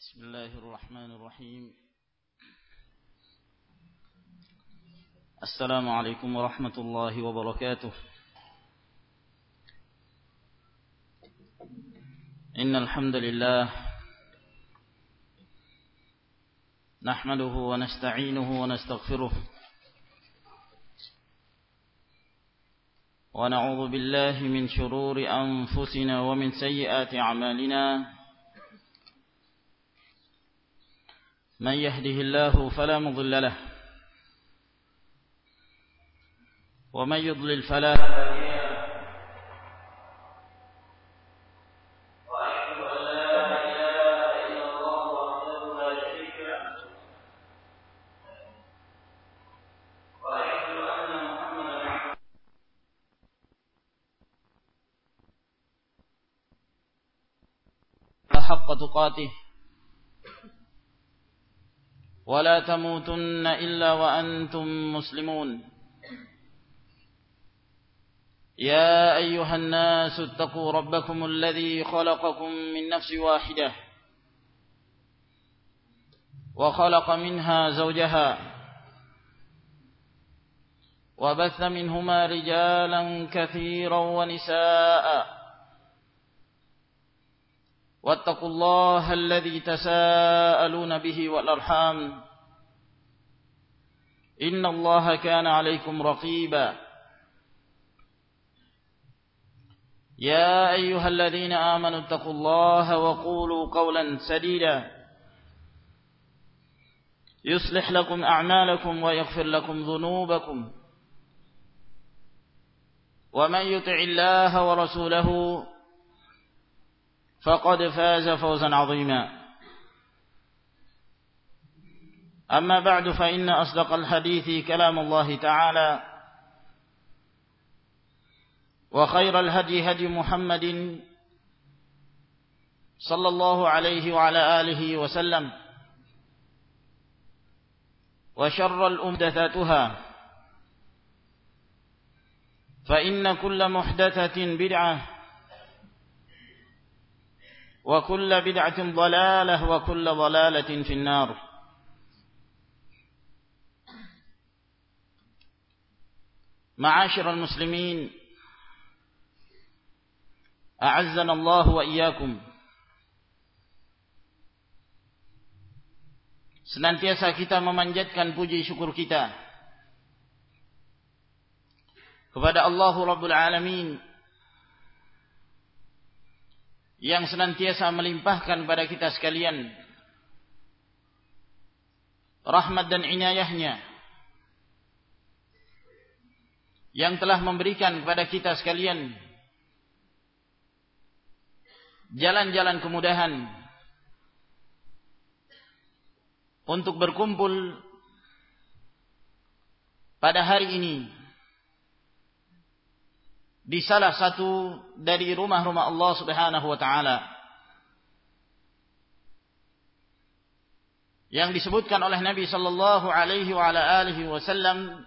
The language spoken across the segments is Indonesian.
بسم الله الرحمن الرحيم. السلام عليكم ورحمة الله وبركاته. إن الحمد لله نحمده ونستعينه ونستغفره ونعوذ بالله من شرور أنفسنا ومن سيئات أعمالنا. من يهده الله فلا مضل له ومن يضلل فلا هادي له. وأشهد أن لا إله إلا الله وحده لا شريك له وأشهد أن محمدا عبده حق تقاته ولا تموتن إلا وأنتم مسلمون. يا أيها الناس اتقوا ربكم الذي خلقكم من نفس واحدة وخلق منها زوجها وبث منهما رجالا كثيرا ونساء. واتقوا الله الذي تساءلون به والأرحام إن الله كان عليكم رقيبا. يا أيها الذين آمنوا اتقوا الله وقولوا قولا سديدا يصلح لكم أعمالكم ويغفر لكم ذنوبكم ومن يطع الله ورسوله فقد فاز فوزا عظيما. أما بعد فإن أصدق الحديث كلام الله تعالى وخير الهدي هدي محمد صلى الله عليه وعلى آله وسلم وشر الأمور محدثاتها فإن كل محدثة بدعة وكل بدعة ضلالة وكل ضلالة في النار. معاشر المسلمين أعزنا الله وإياkum. Senantiasa kita memanjatkan puji syukur kita kepada Allah Rabbul Alamin yang senantiasa melimpahkan pada kita sekalian rahmat dan inayahnya, yang telah memberikan kepada kita sekalian jalan-jalan kemudahan untuk berkumpul pada hari ini di salah satu dari rumah-rumah Allah Subhanahu wa taala yang disebutkan oleh Nabi sallallahu alaihi wa ala alihi wasallam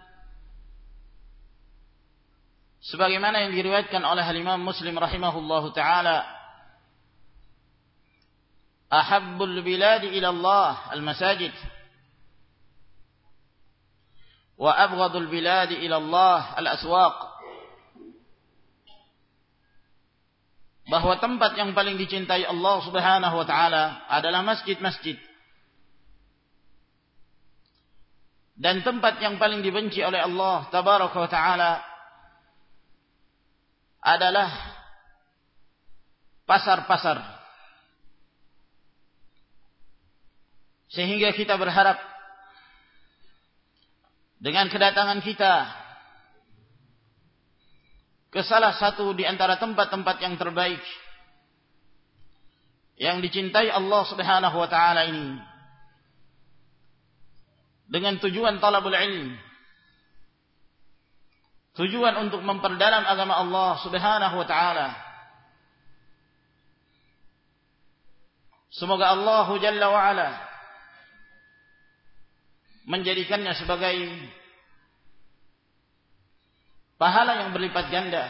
sebagaimana yang diriwayatkan oleh Imam Muslim rahimahullahu taala, ahabbul biladi ila Allah al-masajid wa abghadul biladi ila Allah al-aswaq. Bahwa tempat yang paling dicintai Allah Subhanahu wa taala adalah masjid-masjid, dan tempat yang paling dibenci oleh Allah Tabaraka wa taala adalah pasar-pasar. Sehingga kita berharap dengan kedatangan kita ke salah satu di antara tempat-tempat yang terbaik yang dicintai Allah Subhanahu wa taala ini, dengan tujuan talabul ilm, tujuan untuk memperdalam agama Allah Subhanahu wa taala. Semoga Allah Jalla wa ala menjadikannya sebagai pahala yang berlipat ganda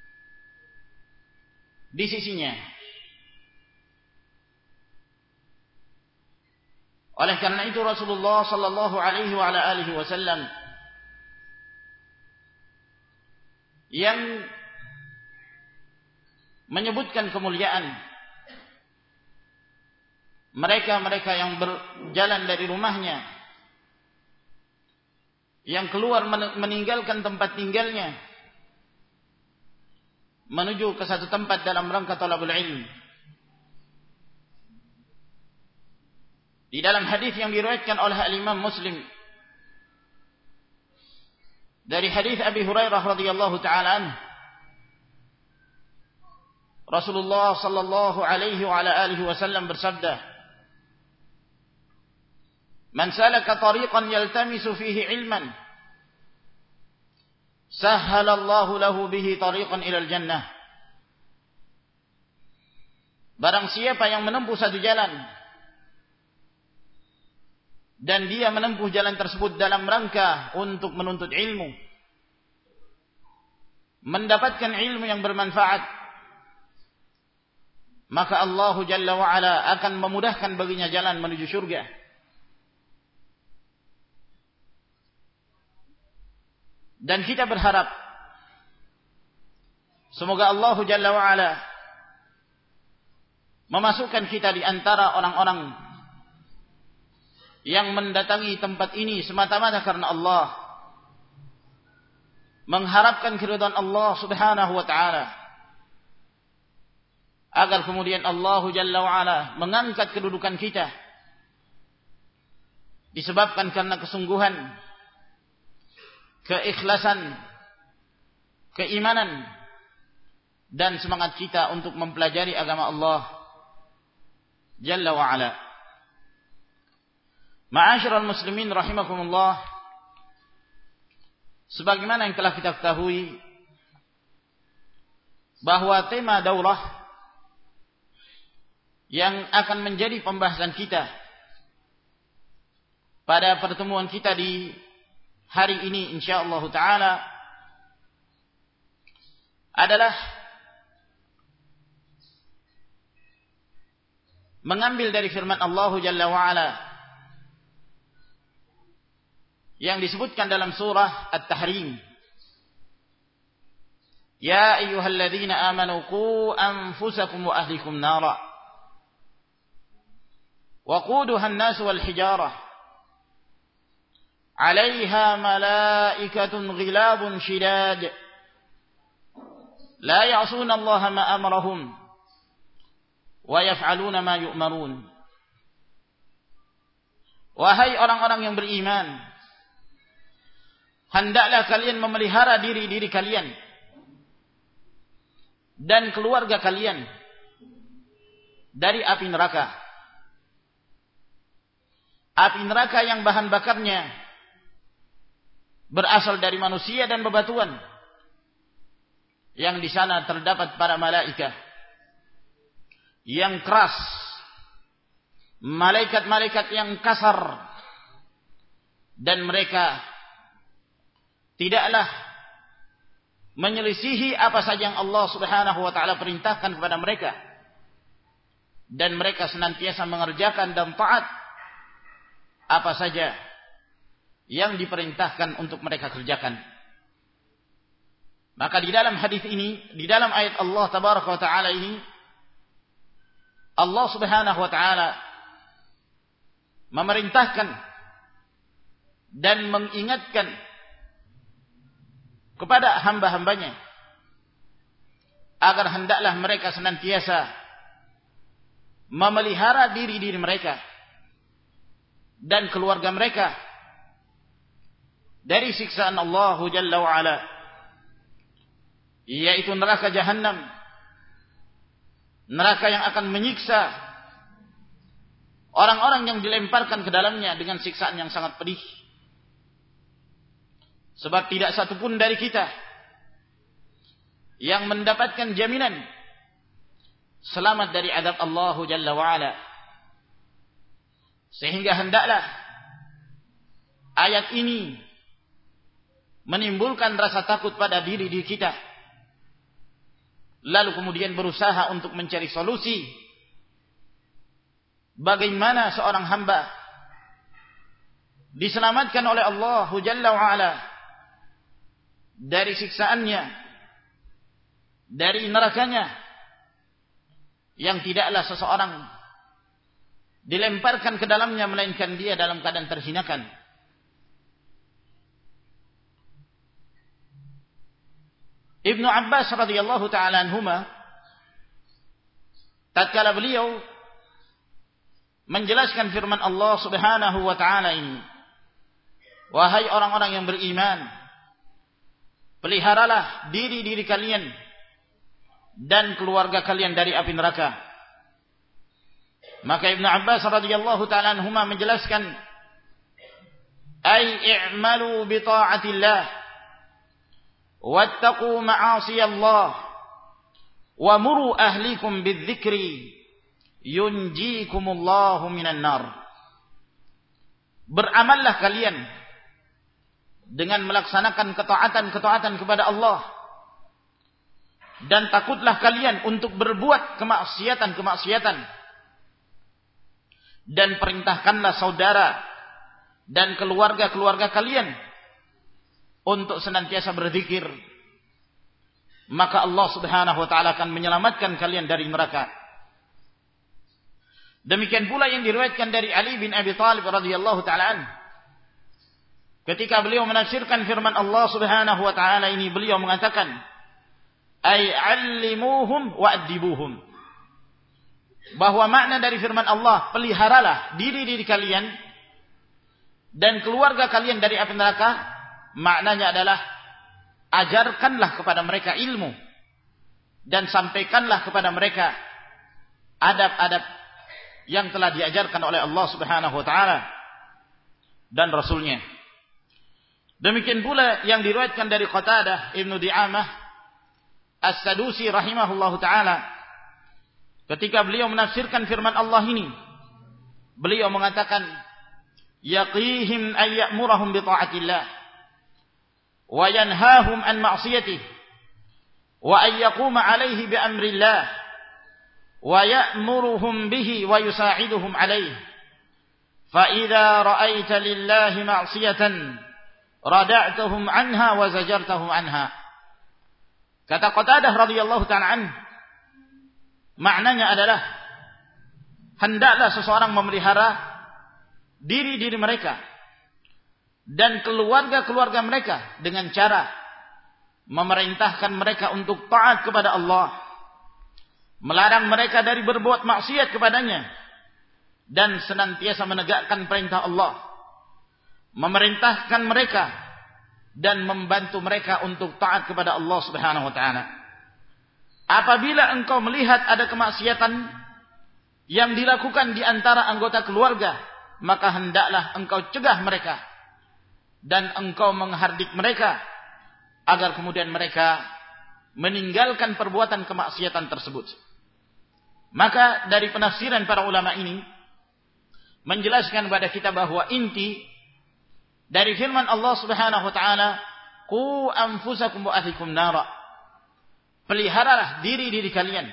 di sisinya, Oleh karena itu Rasulullah sallallahu alaihi wa ala alihi wasallam yang menyebutkan kemuliaan mereka-mereka yang berjalan dari rumahnya, yang keluar meninggalkan tempat tinggalnya menuju ke satu tempat dalam rangka talabul ilm. Di dalam hadis yang diriwayatkan oleh Imam Muslim dari hadis Abi Hurairah radhiyallahu taala anhu, Rasulullah sallallahu alaihi wa ala alihi wasallam bersabda, "Man salaka tariqan yaltamisu fihi ilman, sahhala Allahu lahu bihi tariqan ilal jannah." Barang siapa yang menempuh satu jalan dan dia menempuh jalan tersebut dalam rangka untuk menuntut ilmu, mendapatkan ilmu yang bermanfaat, maka Allah Jalla wa Ala akan memudahkan baginya jalan menuju surga. Dan kita berharap semoga Allah Jalla wa Ala memasukkan kita di antara orang-orang yang mendatangi tempat ini semata-mata karena Allah, mengharapkan keridhaan Allah Subhanahu wa taala, agar kemudian Allah Jalla wa Ala mengangkat kedudukan kita disebabkan karena kesungguhan, keikhlasan, keimanan dan semangat kita untuk mempelajari agama Allah Jalla wa Ala. Ma'asyiral muslimin rahimakumullah, sebagaimana yang telah kita ketahui bahwa tema daurah yang akan menjadi pembahasan kita pada pertemuan kita di hari ini insyaallah taala adalah mengambil dari firman Allah Jalla wa Ala yang disebutkan dalam surah At-Tahrim, "Ya ayyuhalladzina amanu qu anfusakum wa ahlikum nara waquduha an-nas wal hijarah 'alayha malaikatun ghilabun shidad la ya'suna Allaha ma amarahum wa yaf'aluna ma yu'marun." Wahai orang-orang yang beriman, hendaklah kalian memelihara diri-diri kalian dan keluarga kalian dari api neraka. Api neraka yang bahan bakarnya berasal dari manusia dan bebatuan, yang di sana terdapat para malaikat yang keras, malaikat-malaikat yang kasar, dan mereka tidaklah menyelisihi apa saja yang Allah Subhanahu wa taala perintahkan kepada mereka, dan mereka senantiasa mengerjakan dan taat apa saja yang diperintahkan untuk mereka kerjakan. Maka di dalam hadis ini, di dalam ayat Allah tabaraka wa taala ini, Allah Subhanahu wa taala memerintahkan dan mengingatkan kepada hamba-hambanya agar hendaklah mereka senantiasa memelihara diri-diri mereka dan keluarga mereka dari siksaan Allah Jalla wa Ala, yaitu neraka Jahannam, neraka yang akan menyiksa orang-orang yang dilemparkan ke dalamnya dengan siksaan yang sangat pedih. Sebab tidak satupun dari kita yang mendapatkan jaminan selamat dari azab Allah Jalla wa Ala. Sehingga hendaklah ayat ini menimbulkan rasa takut pada diri kita, lalu kemudian berusaha untuk mencari solusi bagaimana seorang hamba diselamatkan oleh Allah Jalla wa Ala dari siksaannya, dari nerakanya, yang tidaklah seseorang dilemparkan ke dalamnya melainkan dia dalam keadaan terhinakan. Ibnu Abbas radhiyallahu taala anhuma tatkala beliau menjelaskan firman Allah Subhanahu wa taala ini, wahai orang-orang yang beriman, peliharalah diri-diri kalian dan keluarga kalian dari api neraka. Maka Ibnu Abbas radhiyallahu taala anhuma menjelaskan, ay i'malu bi ta'atillah wattaqu ma'asiyallah wa muru ahlikum bidzikri yunjikumullahu minan nar. Beramallah kalian dengan melaksanakan ketaatan-ketaatan kepada Allah, dan takutlah kalian untuk berbuat kemaksiatan-kemaksiatan, dan perintahkanlah saudara dan keluarga-keluarga kalian untuk senantiasa berzikir, maka Allah Subhanahu wa taala akan menyelamatkan kalian dari neraka. Demikian pula yang diriwayatkan dari Ali bin Abi Thalib radhiyallahu taala anhu, ketika beliau menafsirkan firman Allah Subhanahu wa taala ini, beliau mengatakan, ay 'allimuhum wa adibuhum, bahwa makna dari firman Allah, peliharalah diri-diri kalian dan keluarga kalian dari api neraka, maknanya adalah ajarkanlah kepada mereka ilmu dan sampaikanlah kepada mereka adab-adab yang telah diajarkan oleh Allah Subhanahu wa taala dan Rasulnya. Demikian pula yang diriwayatkan dari Qatadah Ibnu Di'amah As-Sadusi rahimahullahu taala, ketika beliau menafsirkan firman Allah ini, beliau mengatakan, yaqihim ay ya'murahum bi ta'atillah wa yanhahum an ma'siyatihi wa ay yaquma 'alaihi bi amrillah wa ya'muruhum bihi wa yusa'iduhum 'alaihi fa idza ra'aita lillahi ma'siyatan rada'tahum 'anha wa zajartahum 'anha. Kata Qatadah radhiyallahu ta'ala anhu, maknanya adalah hendaklah seseorang memelihara diri-diri mereka dan keluarga-keluarga mereka dengan cara memerintahkan mereka untuk taat kepada Allah, melarang mereka dari berbuat maksiat kepadanya, dan senantiasa menegakkan perintah Allah, memerintahkan mereka dan membantu mereka untuk taat kepada Allah Subhanahu wa taala. Apabila engkau melihat ada kemaksiatan yang dilakukan di antara anggota keluarga, maka hendaklah engkau cegah mereka dan engkau menghardik mereka agar kemudian mereka meninggalkan perbuatan kemaksiatan tersebut. Maka dari penafsiran para ulama ini menjelaskan kepada kita bahwa inti dari firman Allah Subhanahu wa taala, qu anfusakum wa ahlikum nara, peliharalah diri-diri kalian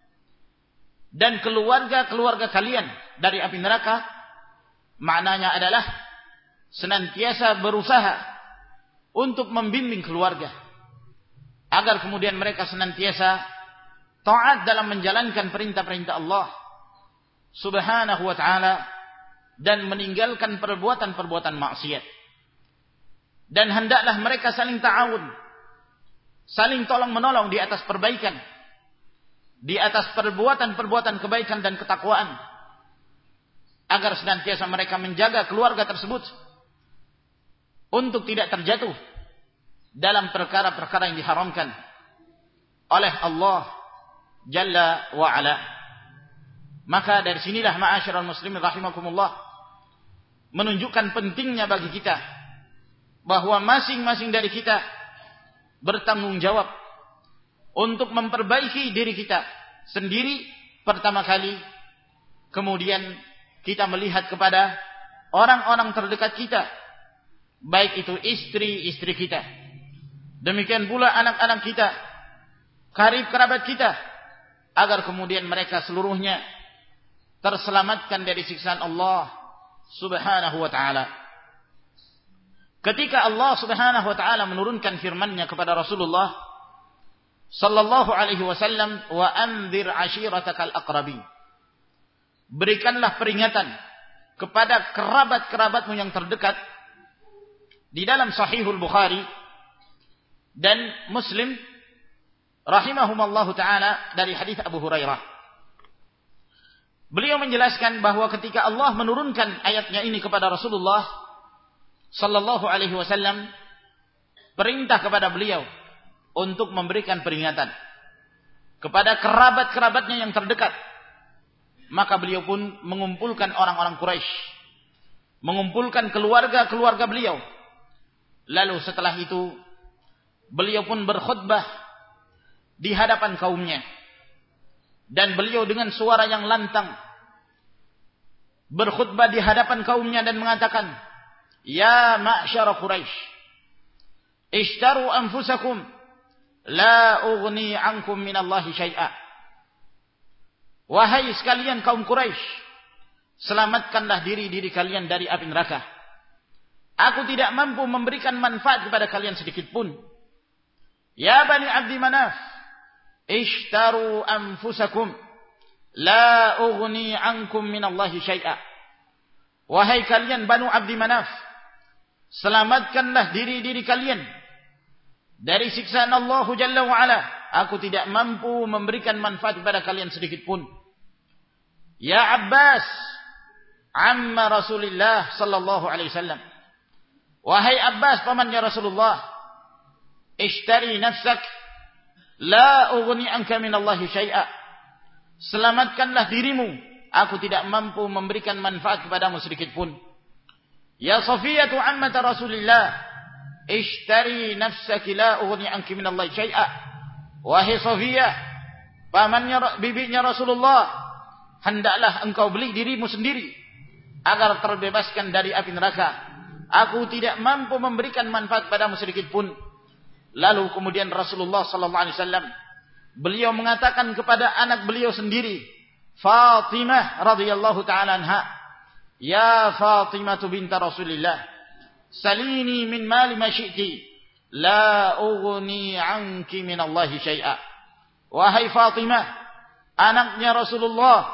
dan keluarga-keluarga kalian dari api neraka, maknanya adalah senantiasa berusaha untuk membimbing keluarga agar kemudian mereka senantiasa taat dalam menjalankan perintah-perintah Allah Subhanahu wa taala dan meninggalkan perbuatan-perbuatan maksiat. Dan hendaklah mereka saling ta'awun, saling tolong-menolong di atas perbaikan, di atas perbuatan-perbuatan kebaikan dan ketakwaan, agar senantiasa mereka menjaga keluarga tersebut untuk tidak terjatuh dalam perkara-perkara yang diharamkan oleh Allah Jalla wa Ala. Maka dari sinilah ma'asyiral muslimin rahimakumullah menunjukkan pentingnya bagi kita bahwa masing-masing dari kita bertanggung jawab untuk memperbaiki diri kita sendiri pertama kali, kemudian kita melihat kepada orang-orang terdekat kita, baik itu istri-istri kita, demikian pula anak-anak kita, karib kerabat kita, agar kemudian mereka seluruhnya terselamatkan dari siksaan Allah Subhanahu wa ta'ala. ketika Allah Subhanahu wa taala menurunkan firman-Nya kepada Rasulullah sallallahu alaihi wasallam, wa anzir ashiratakal aqrabin. Berikanlah peringatan kepada kerabat-kerabatmu yang terdekat. Di dalam Sahihul Bukhari dan Muslim rahimahumallahu taala dari hadis Abu Hurairah. Beliau menjelaskan bahwa ketika Allah menurunkan ayatnya ini kepada Rasulullah sallallahu alaihi wasallam, perintah kepada beliau untuk memberikan peringatan kepada kerabat-kerabatnya yang terdekat. Maka beliau pun mengumpulkan orang-orang Quraisy, mengumpulkan keluarga-keluarga beliau. Lalu setelah itu beliau pun berkhutbah di hadapan kaumnya. Dan beliau dengan suara yang lantang berkhutbah di hadapan kaumnya dan mengatakan, "Ya ma'syara Quraisy, ishtaru anfusakum, la ughni 'ankum minallahi syai'a." Wahai sekalian kaum Quraisy, selamatkanlah diri-diri kalian dari api neraka. Aku tidak mampu memberikan manfaat kepada kalian sedikit pun. Ya Bani Abdi Manaf, ishtaru anfusakum, la ughni 'ankum minallahi syai'a. Wahai kalian Banu Abdi Manaf, selamatkanlah diri-diri kalian dari siksaan Allah Jalla wa Ala. Aku tidak mampu memberikan manfaat kepada kalian sedikit pun. Ya Abbas, amma Rasulillah sallallahu alaihi wasallam. Wahai Abbas, pamannya Rasulullah, ishtari nafsak, la ughni anka minallahi syai'a. Selamatkanlah dirimu, aku tidak mampu memberikan manfaat kepadamu sedikit pun. Ya Safiyatu ammata Rasulillah, ishtari nafsaki, la ughni anki minallahi syai'a. Wahai Safiyah, pamannya bibinya Rasulullah, hendaklah engkau beli dirimu sendiri agar terbebaskan dari api neraka. Aku tidak mampu memberikan manfaat padamu sedikit pun. Lalu kemudian Rasulullah sallallahu alaihi wasallam beliau mengatakan kepada anak beliau sendiri, Fatimah radhiyallahu taala anha, "Ya Fatimah binti Rasulillah, salini min mali ma syi'ti, la ughni 'anki min Allah syai'a." Wahai Fatimah, anaknya Rasulullah,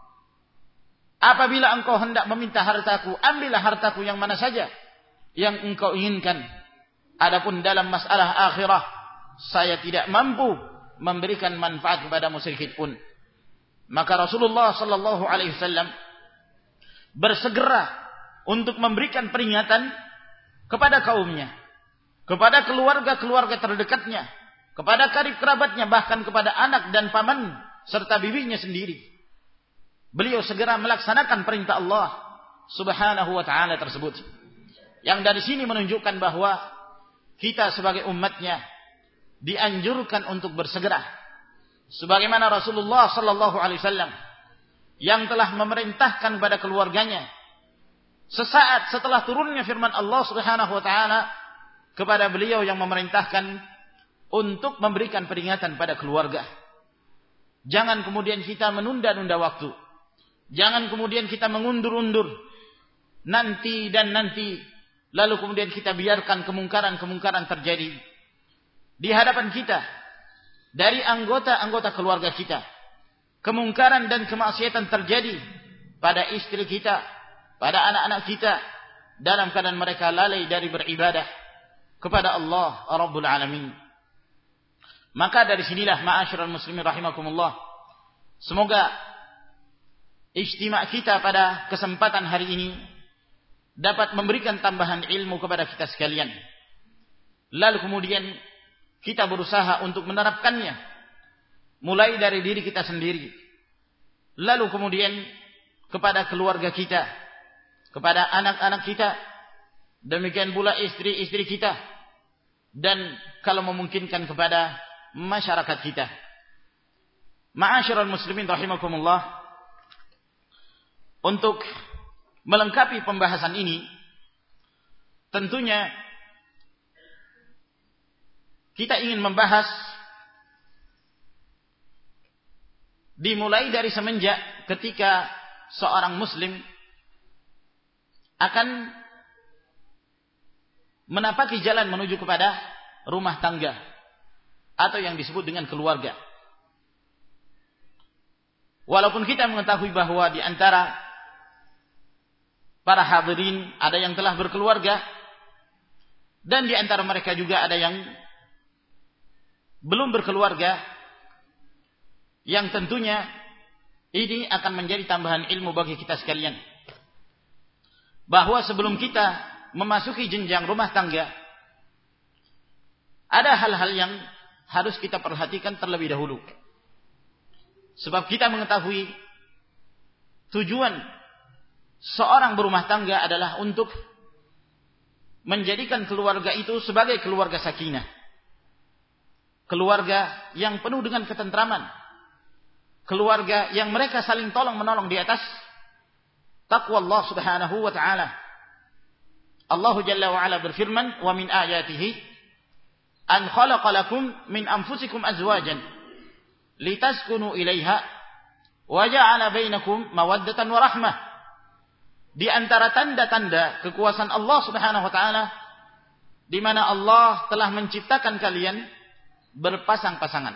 apabila engkau hendak meminta hartaku, ambillah hartaku yang mana saja yang engkau inginkan. Adapun dalam masalah akhirah, saya tidak mampu memberikan manfaat kepadamu sedikit pun. Maka Rasulullah sallallahu alaihi wasallam bersegera untuk memberikan peringatan kepada kaumnya, kepada keluarga-keluarga terdekatnya, kepada karib kerabatnya, bahkan kepada anak dan paman serta bibinya sendiri. Beliau segera melaksanakan perintah Allah Subhanahu wa taala tersebut. Yang dari sini menunjukkan bahwa kita sebagai umatnya dianjurkan untuk bersegera, sebagaimana Rasulullah sallallahu alaihi wasallam yang telah memerintahkan kepada keluarganya sesaat setelah turunnya firman Allah Subhanahu wa taala kepada beliau yang memerintahkan untuk memberikan peringatan pada keluarga. Jangan kemudian kita menunda-nunda waktu. Jangan kemudian kita mengundur-undur nanti dan nanti, lalu kemudian kita biarkan kemungkaran-kemungkaran terjadi di hadapan kita dari anggota-anggota keluarga kita. Kemungkaran dan kemaksiatan terjadi pada istri kita, pada anak-anak kita, dalam keadaan mereka lalai dari beribadah kepada Allah Rabbul Alamin. Maka dari sinilah ma'asyiral muslimin rahimakumullah, semoga ijtima' kita pada kesempatan hari ini dapat memberikan tambahan ilmu kepada kita sekalian. Lalu kemudian kita berusaha untuk menerapkannya, mulai dari diri kita sendiri, lalu kemudian kepada keluarga kita, kepada anak-anak kita, demikian pula istri-istri kita, dan kalau memungkinkan kepada masyarakat kita. Ma'asyiral muslimin rahimakumullah, untuk melengkapi pembahasan ini, tentunya kita ingin membahas dimulai dari semenjak ketika seorang muslim akan menapaki jalan menuju kepada rumah tangga atau yang disebut dengan keluarga. Walaupun kita mengetahui bahwa di antara para hadirin ada yang telah berkeluarga dan di antara mereka juga ada yang belum berkeluarga, yang tentunya ini akan menjadi tambahan ilmu bagi kita sekalian, bahwa sebelum kita memasuki jenjang rumah tangga ada hal-hal yang harus kita perhatikan terlebih dahulu. Sebab kita mengetahui tujuan seorang berumah tangga adalah untuk menjadikan keluarga itu sebagai keluarga sakinah, keluarga yang penuh dengan ketentraman, keluarga yang mereka saling tolong menolong di atas taqwa Allah Subhanahu wa taala. Allah Jalla wa Ala berfirman, "Wa min ayatihi an khalaqa lakum min anfusikum azwajan litaskunu ilaiha wa ja'ala bainakum mawaddatan wa rahmah." Di antara tanda-tanda kekuasaan Allah Subhanahu wa taala di mana Allah telah menciptakan kalian berpasang-pasangan.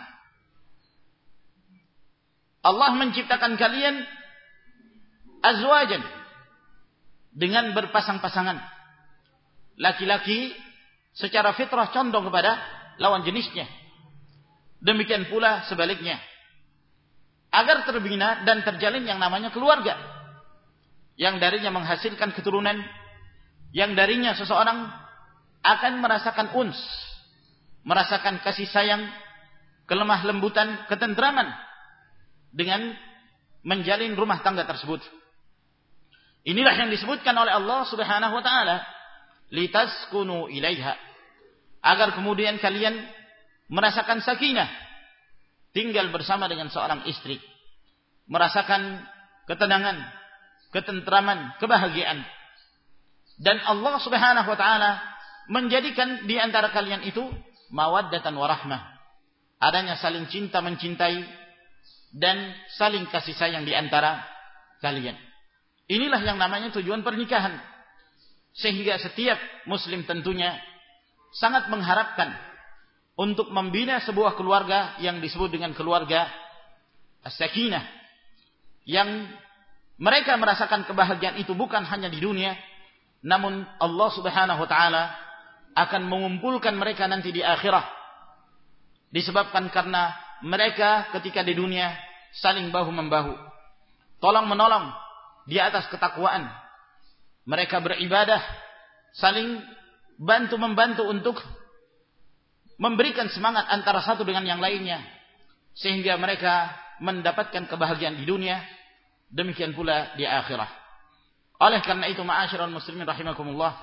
Allah menciptakan kalian azwajan dengan berpasang-pasangan. Laki-laki secara fitrah condong kepada lawan jenisnya. Demikian pula sebaliknya. Agar terbina dan terjalin yang namanya keluarga. Yang darinya menghasilkan keturunan. Yang darinya seseorang akan merasakan uns. Merasakan kasih sayang, kelemah lembutan, ketentraman. Dengan menjalin rumah tangga tersebut. Inilah yang disebutkan oleh Allah Subhanahu wa taala, litaskunu ilaiha, agar kemudian kalian merasakan sakinah, tinggal bersama dengan seorang istri, merasakan ketenangan, ketentraman, kebahagiaan. Dan Allah Subhanahu wa taala menjadikan di antara kalian itu mawaddatan wa rahmah, adanya saling cinta mencintai dan saling kasih sayang di antara kalian. Inilah yang namanya tujuan pernikahan. Sehingga setiap muslim tentunya sangat mengharapkan untuk membina sebuah keluarga yang disebut dengan keluarga as-sakinah, yang mereka merasakan kebahagiaan itu bukan hanya di dunia, namun Allah Subhanahu wa taala akan mengumpulkan mereka nanti di akhirat, disebabkan karena mereka ketika di dunia saling bahu membahu, tolong menolong di atas ketakwaan. Mereka beribadah, saling bantu-membantu untuk memberikan semangat antara satu dengan yang lainnya, sehingga mereka mendapatkan kebahagiaan di dunia, demikian pula di akhirat. Oleh karena itu, ma'asyiral muslimin rahimakumullah,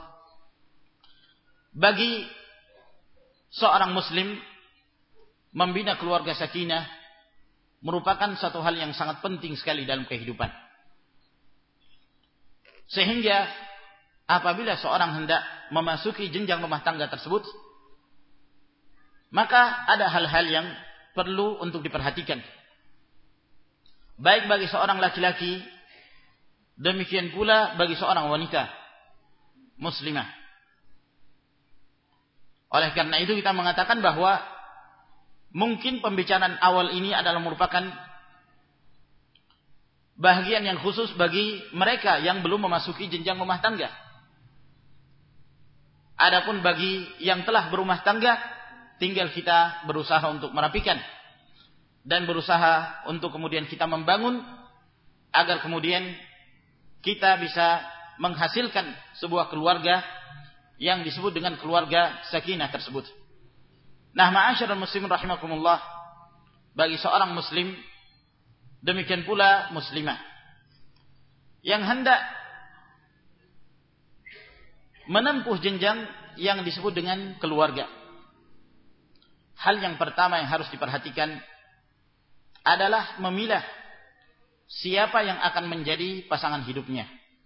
bagi seorang muslim membina keluarga sakinah merupakan satu hal yang sangat penting sekali dalam kehidupan. Sehingga apabila seorang hendak memasuki jenjang rumah tangga tersebut, maka ada hal-hal yang perlu untuk diperhatikan. Baik bagi seorang laki-laki, demikian pula bagi seorang wanita muslimah. Oleh karena itu kita mengatakan bahwa mungkin pembicaraan awal ini adalah merupakan bahagian yang khusus bagi mereka yang belum memasuki jenjang rumah tangga. Adapun bagi yang telah berumah tangga, tinggal kita berusaha untuk merapikan dan berusaha untuk kemudian kita membangun agar kemudian kita bisa menghasilkan sebuah keluarga yang disebut dengan keluarga sakinah tersebut. Nah, ma'asyiral muslimin rahimakumullah, bagi seorang muslim demikian pula muslimah yang hendak menempuh jenjang yang disebut dengan keluarga, hal yang pertama yang harus diperhatikan adalah memilah siapa yang akan menjadi pasangan hidupnya.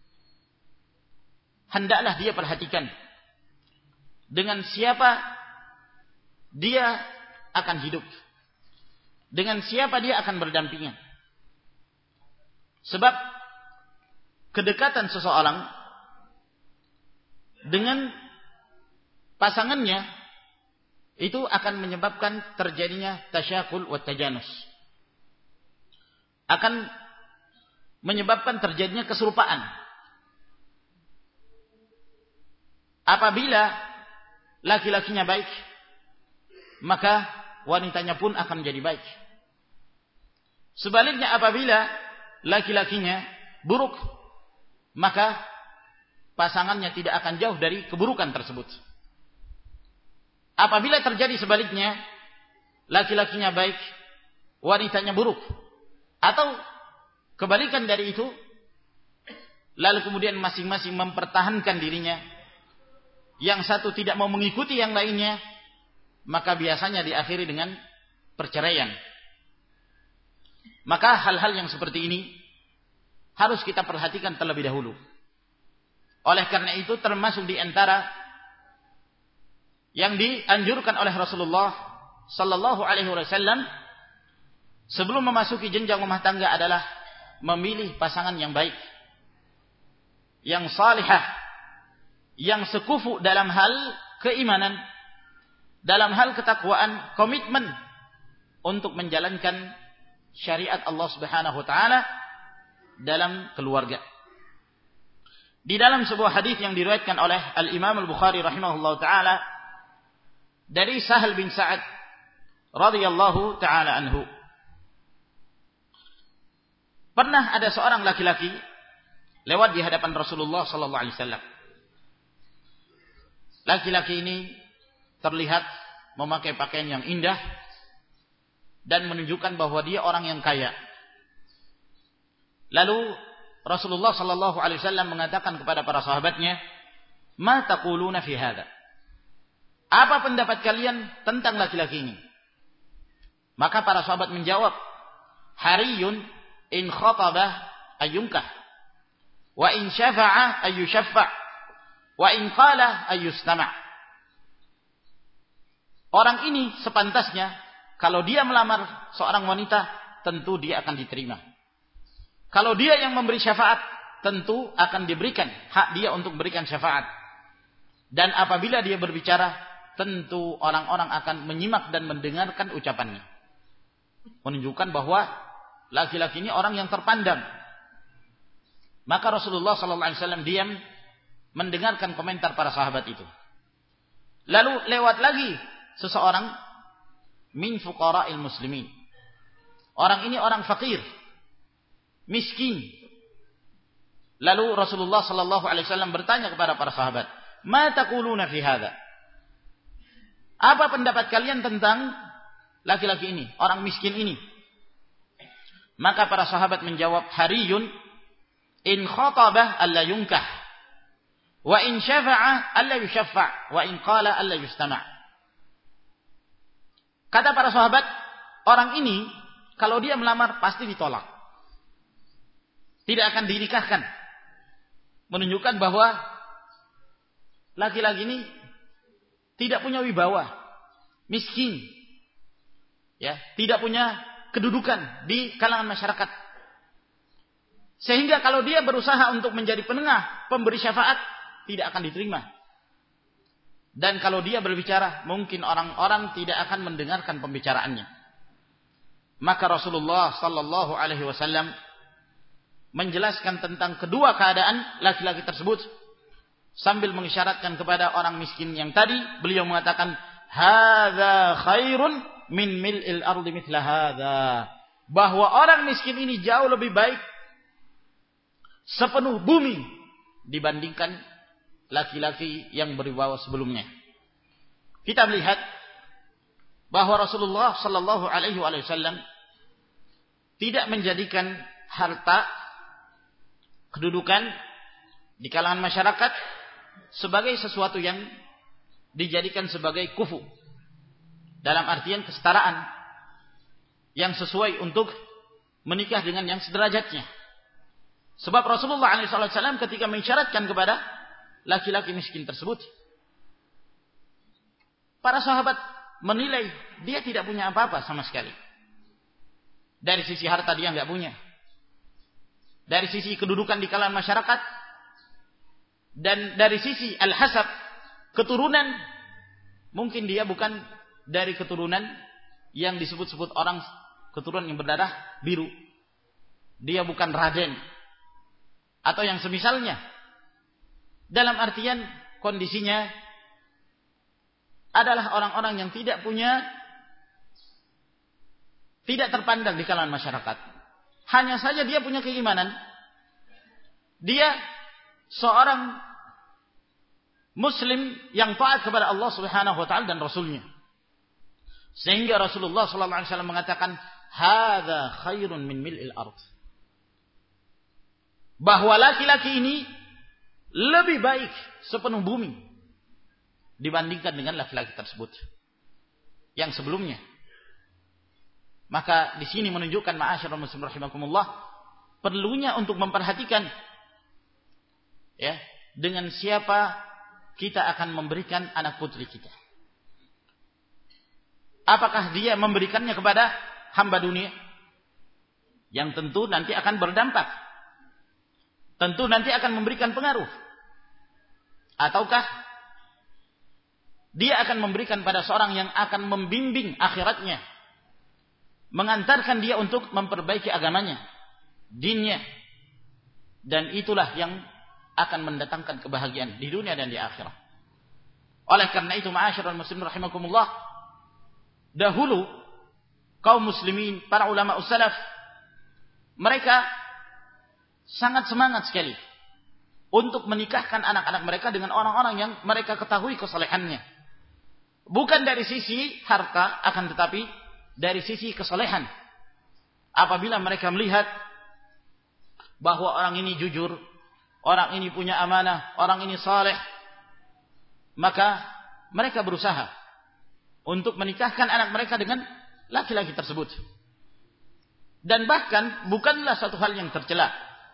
Hendaklah dia perhatikan dengan siapa dia akan hidup, dengan siapa dia akan berdampingan. Sebab kedekatan seseorang dengan pasangannya, itu akan menyebabkan terjadinya tasyakul wa tajanus. Akan menyebabkan terjadinya keserupaan. Apabila laki-lakinya baik, maka wanitanya pun akan menjadi baik. Sebaliknya apabila laki-lakinya buruk, maka pasangannya tidak akan jauh dari keburukan tersebut. Apabila terjadi sebaliknya, laki-lakinya baik, wanitanya buruk, atau kebalikan dari itu, lalu kemudian masing-masing mempertahankan dirinya, yang satu tidak mau mengikuti yang lainnya, maka biasanya diakhiri dengan perceraian. Maka hal-hal yang seperti ini harus kita perhatikan terlebih dahulu. Oleh karena itu termasuk di antara yang dianjurkan oleh Rasulullah sallallahu alaihi wasallam sebelum memasuki jenjang rumah tangga adalah memilih pasangan yang baik, yang salihah, yang sekufu dalam hal keimanan, dalam hal ketakwaan, komitmen untuk menjalankan syariat Allah Subhanahu wa taala dalam keluarga. Di dalam sebuah hadis yang diriwayatkan oleh Al-Imam Al-Bukhari rahimahullahu taala dari Sahal bin Sa'ad radhiyallahu taala anhu. Pernah ada seorang laki-laki lewat di hadapan Rasulullah sallallahu alaihi wasallam. Laki-laki ini terlihat memakai pakaian yang indah dan menunjukkan bahwa dia orang yang kaya. Lalu Rasulullah sallallahu alaihi wasallam mengatakan kepada para sahabatnya, "Ma taquluna fi hadza?" Apa pendapat kalian tentang laki-laki ini? Maka para sahabat menjawab, "Hariyun in khataba ayyunkah, wa in syafa'a ayyushaffa', wa in qala ayyustama'." Orang ini sepantasnya kalau dia melamar seorang wanita, tentu dia akan diterima. Kalau dia yang memberi syafaat, tentu akan diberikan hak dia untuk memberikan syafaat. Dan apabila dia berbicara, tentu orang-orang akan menyimak dan mendengarkan ucapannya. Menunjukkan bahwa laki-laki ini orang yang terpandang. Maka Rasulullah SAW diam mendengarkan komentar para sahabat itu. Lalu lewat lagi seseorang min fuqara'il muslimin. Orang ini orang fakir, miskin. Lalu Rasulullah sallallahu alaihi wasallam bertanya kepada para sahabat, "Ma taquluna fi hadza?" Apa pendapat kalian tentang laki-laki ini, orang miskin ini? Maka para sahabat menjawab, "Hariyun in khatabah alla yunkah, wa in syafa'a alla yushaffa', wa in qala alla yustama'." Kata para sahabat, orang ini kalau dia melamar pasti ditolak. Tidak akan dinikahkan. Menunjukkan bahwa laki-laki ini tidak punya wibawa, miskin. Ya, tidak punya kedudukan di kalangan masyarakat. Sehingga kalau dia berusaha untuk menjadi penengah, pemberi syafaat, tidak akan diterima. Dan kalau dia berbicara, mungkin orang-orang tidak akan mendengarkan pembicaraannya. Maka Rasulullah sallallahu alaihi wasallam menjelaskan tentang kedua keadaan laki-laki tersebut sambil mengisyaratkan kepada orang miskin yang tadi, beliau mengatakan, "Hadza khairun min mil'il ardi mithla hadza." Bahwa orang miskin ini jauh lebih baik sepenuh bumi dibandingkan laki-laki yang berwibawa sebelumnya. Kita melihat bahwa Rasulullah sallallahu alaihi wasallam tidak menjadikan harta, kedudukan di kalangan masyarakat sebagai sesuatu yang dijadikan sebagai kufu. Dalam artian kesetaraan yang sesuai untuk menikah dengan yang sederajatnya. Sebab Rasulullah SAW ketika mengisyaratkan kepada laki-laki miskin tersebut, para sahabat menilai dia tidak punya apa-apa sama sekali. Dari sisi harta dia nggak punya, dari sisi kedudukan di kalangan masyarakat, dan dari sisi al-hasab, keturunan Mungkin dia bukan dari keturunan yang disebut-sebut orang keturunan yang berdarah biru. Dia bukan raden atau yang semisalnya. Dalam artian kondisinya adalah orang-orang yang tidak terpandang di kalangan masyarakat. Hanya saja dia punya keimanan. Dia seorang Muslim yang taat kepada Allah Subhanahu wa taala dan Rasulnya. Sehingga Rasulullah sallallahu alaihi wasallam mengatakan, "Hadza khairun min mil'il ardh." Bahwa laki-laki ini lebih baik sepenuh bumi dibandingkan dengan laki-laki tersebut yang sebelumnya. Maka di sini menunjukkan ma'asyiral muslimin rahimakumullah, perlunya untuk memperhatikan ya, dengan siapa kita akan memberikan anak putri kita. Apakah dia memberikannya kepada hamba dunia? Yang tentu nanti akan berdampak. Tentu nanti akan memberikan pengaruh. Ataukah dia akan memberikan pada seorang yang akan membimbing akhiratnya, mengantarkan dia untuk memperbaiki agamanya, dinnya, dan itulah yang akan mendatangkan kebahagiaan di dunia dan di akhirat. Oleh karena itu, ma'asyiral muslimin rahimakumullah, dahulu kaum muslimin, para ulama salaf, mereka sangat semangat sekali untuk menikahkan anak-anak mereka dengan orang-orang yang mereka ketahui kesalehannya. Bukan dari sisi harta, akan tetapi dari sisi kesalehan. Apabila mereka melihat bahwa orang ini jujur, orang ini punya amanah, orang ini saleh, maka mereka berusaha untuk menikahkan anak mereka dengan laki-laki tersebut. Dan bahkan bukanlah satu hal yang tercela.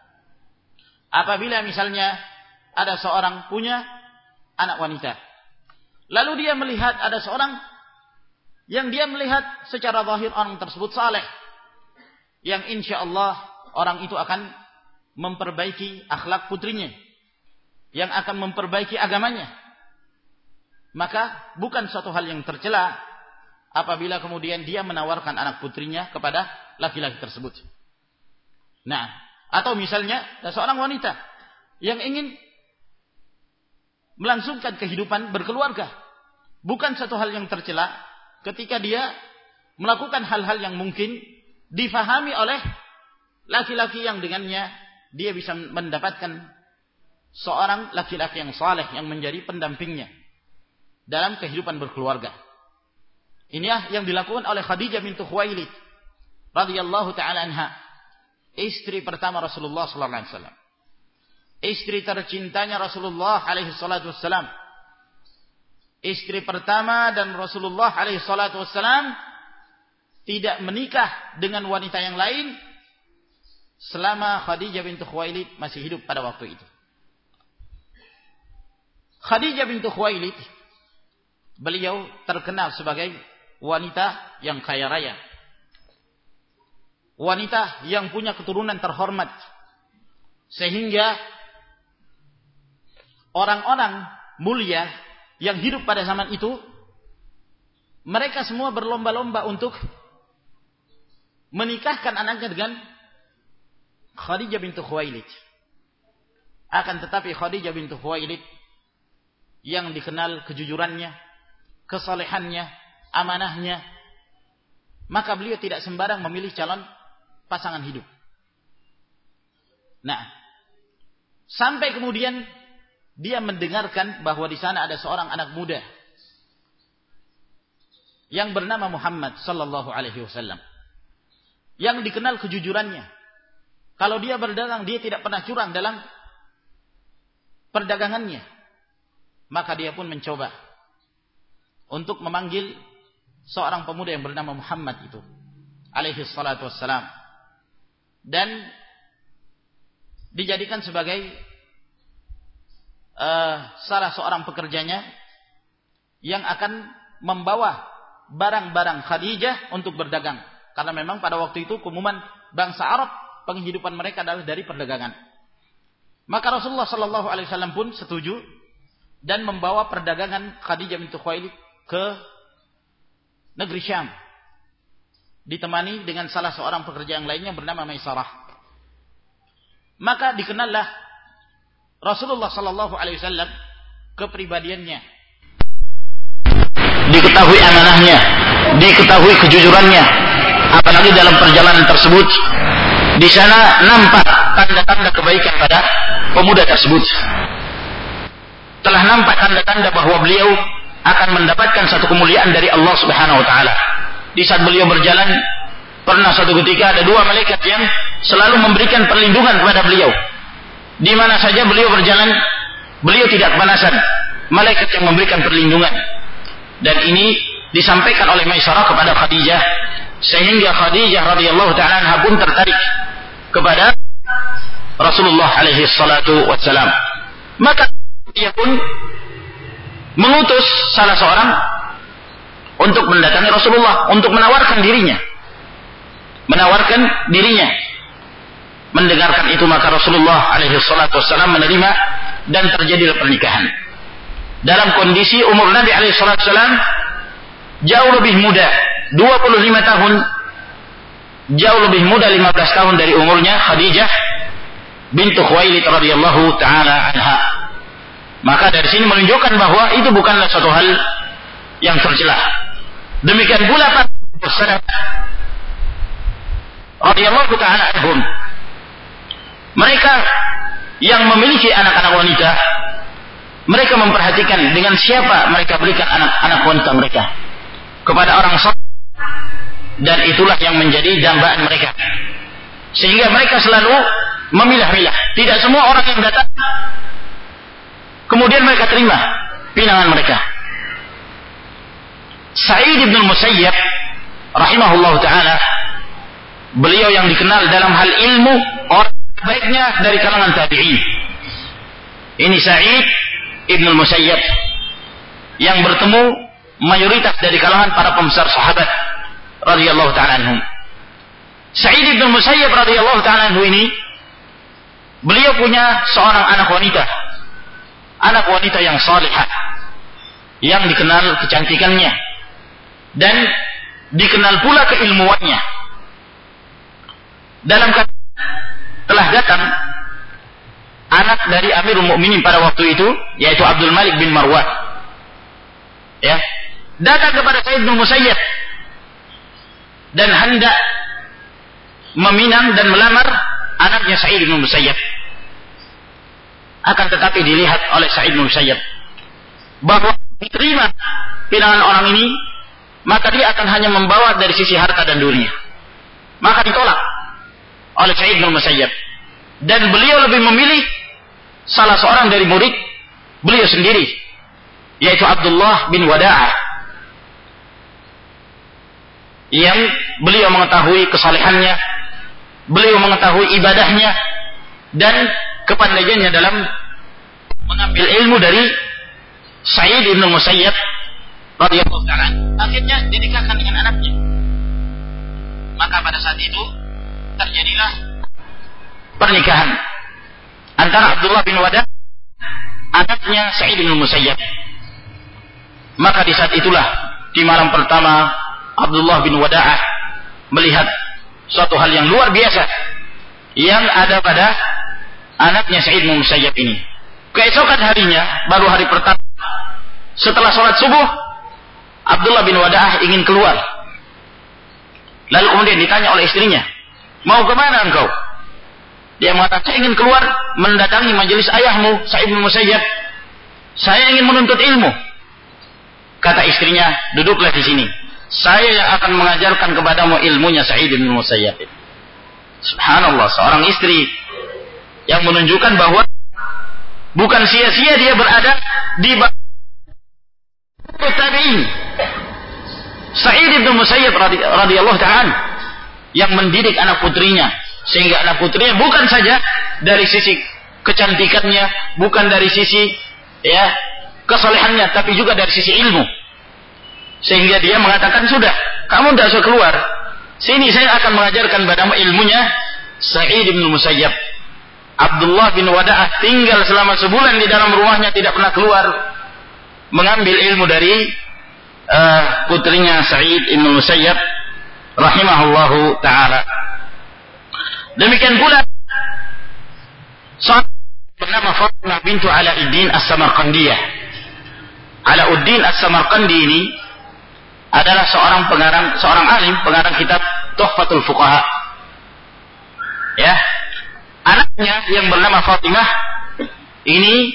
Apabila misalnya ada seorang punya anak wanita, lalu dia melihat ada seorang yang dia melihat secara zahir orang tersebut saleh, yang insya Allah orang itu akan memperbaiki akhlak putrinya, yang akan memperbaiki agamanya, maka bukan suatu hal yang tercela apabila kemudian dia menawarkan anak putrinya kepada laki-laki tersebut. Nah, atau misalnya ada seorang wanita yang ingin melangsungkan kehidupan berkeluarga, bukan satu hal yang tercela ketika dia melakukan hal-hal yang mungkin difahami oleh laki-laki yang dengannya dia bisa mendapatkan seorang laki-laki yang saleh yang menjadi pendampingnya dalam kehidupan berkeluarga. Inilah yang dilakukan oleh Khadijah bintu Khuwailid radhiyallahu taala anha, istri pertama Rasulullah sallallahu alaihi wasallam. Istri tercintanya Rasulullah alaihi salatu wasallam. Istri pertama, dan Rasulullah alaihi salatu wasallam tidak menikah dengan wanita yang lain selama Khadijah bintu Khuwailid masih hidup pada waktu itu. Khadijah bintu Khuwailid, beliau terkenal sebagai wanita yang kaya raya, wanita yang punya keturunan terhormat, sehingga orang-orang mulia yang hidup pada zaman itu mereka semua berlomba-lomba untuk menikahkan anaknya dengan Khadijah bintu Khuwailid. Akan tetapi Khadijah bintu Khuwailid yang dikenal kejujurannya, kesalehannya, amanahnya, maka beliau tidak sembarang memilih calon pasangan hidup. Nah, sampai kemudian dia mendengarkan bahwa di sana ada seorang anak muda yang bernama Muhammad sallallahu alaihi wasallam, yang dikenal kejujurannya. Kalau dia berdagang, dia tidak pernah curang dalam perdagangannya. Maka dia pun mencoba untuk memanggil seorang pemuda yang bernama Muhammad itu alaihi salatu wassalam, dan dijadikan sebagai salah seorang pekerjanya yang akan membawa barang-barang Khadijah untuk berdagang. Karena memang pada waktu itu keumuman bangsa Arab penghidupan mereka adalah dari perdagangan. Maka Rasulullah sallallahu alaihi wasallam pun setuju dan membawa perdagangan Khadijah bintu Khuwailid ke negeri Syam, ditemani dengan salah seorang pekerja yang lainnya bernama Maisarah. Maka dikenallah Rasulullah sallallahu alaihi wasallam kepribadiannya, diketahui amanahnya, diketahui kejujurannya. Apalagi dalam perjalanan tersebut, di sana nampak tanda-tanda kebaikan pada pemuda tersebut. Telah nampak tanda-tanda bahwa beliau akan mendapatkan satu kemuliaan dari Allah Subhanahu wa taala. Di saat beliau berjalan, pernah suatu ketika ada dua malaikat yang selalu memberikan perlindungan kepada beliau. Di mana saja beliau berjalan, beliau tidak kepanasan. Malaikat yang memberikan perlindungan. Dan ini disampaikan oleh Maisarah kepada Khadijah, sehingga Khadijah radhiyallahu taala anha pun tertarik kepada Rasulullah alaihi salatu wassalam. Maka dia pun mengutus salah seorang untuk mendatangi Rasulullah, untuk menawarkan dirinya. Mendengarkan itu maka Rasulullah alaihi salatu wassalam menerima dan terjadilah pernikahan. Dalam kondisi umur Nabi alaihi salatu wassalam jauh lebih muda, 25 tahun, jauh lebih muda 15 tahun dari umurnya Khadijah bintu Khuwailid radhiyallahu taala anha. Maka dari sini menunjukkan bahwa itu bukanlah suatu hal yang tercela. Demikian pula para salaf radhiyallahu taala anhum, mereka yang memiliki anak-anak wanita, mereka memperhatikan dengan siapa mereka berikan anak-anak wanita mereka, kepada orang saleh, dan itulah yang menjadi dambaan mereka. Sehingga mereka selalu memilah-milah. Tidak semua orang yang datang kemudian mereka terima pinangan mereka. Sa'id bin Musayyab rahimahullah ta'ala, beliau yang dikenal dalam hal ilmu orang terbaiknya dari kalangan tabi'in. Ini Sa'id bin Musayyab yang bertemu mayoritas dari kalangan para pembesar sahabat radhiyallahu ta'ala anhum. Sa'id bin Musayyab radhiyallahu ta'ala anhu ini, beliau punya seorang anak wanita yang salihah, yang dikenal kecantikannya dan dikenal pula keilmuannya. Dalam telah datang anak dari Amirul Mukminin pada waktu itu, yaitu Abdul Malik bin Marwan, ya, datang kepada Sa'id bin Musayyab dan hendak meminang dan melamar anaknya Sa'id bin Musayyab. Akan tetapi dilihat oleh Sa'id bin Musayyab bahwa diterima pinangan orang ini, maka dia akan hanya membawa dari sisi harta dan dunia. Maka ditolak oleh Sa'id bin Musayyab, dan beliau lebih memilih salah seorang dari murid beliau sendiri, yaitu Abdullah bin Wada'ah, yang beliau mengetahui kesalehannya, beliau mengetahui ibadahnya dan kepandaiannya dalam mengambil ilmu dari Sa'id bin Musayyab radhiyallahu ta'ala. Akhirnya dinikahkan dengan anaknya. Maka pada saat itu terjadilah pernikahan antara Abdullah bin Wada, anaknya Sa'id bin Musayyab. Maka di saat itulah, di malam pertama, Abdullah bin Wada'ah melihat suatu hal yang luar biasa yang ada pada anaknya Sa'id bin Musayyab ini. Keesokan harinya, baru hari pertama setelah sholat subuh, Abdullah bin Wada'ah ingin keluar. Lalu kemudian ditanya oleh istrinya, mau kemana engkau? Dia mengatakan, saya ingin keluar mendatangi majelis ayahmu Sa'id bin Musayyab. Saya ingin menuntut ilmu. Kata istrinya, duduklah di sini. Saya yang akan mengajarkan kepadamu ilmunya Sa'id bin Musayyab. Subhanallah, seorang istri yang menunjukkan bahwa bukan sia-sia dia berada di bawah tabi'in. Sa'id bin Musayyab radhiyallahu ta'ala yang mendidik anak putrinya, sehingga anak putrinya bukan saja dari sisi kecantikannya, bukan dari sisi kesalehannya, tapi juga dari sisi ilmu. Sehingga dia mengatakan, sudah, kamu tidak usah keluar, sini saya akan mengajarkan padamu ilmunya Sa'id bin Musayyab. Abdullah bin Wada'ah tinggal selama sebulan di dalam rumahnya, tidak pernah keluar mengambil ilmu dari putrinya Sa'id ibn Musayyab rahimahullahu taala. Demikian pula sahabat bernama Fatimah bintu Alauddin As-Samarqandiyah. Alauddin As-Samarqandi ini adalah seorang alim pengarang kitab Tuhfatul Fuqaha. Ya. Anaknya yang bernama Fatimah ini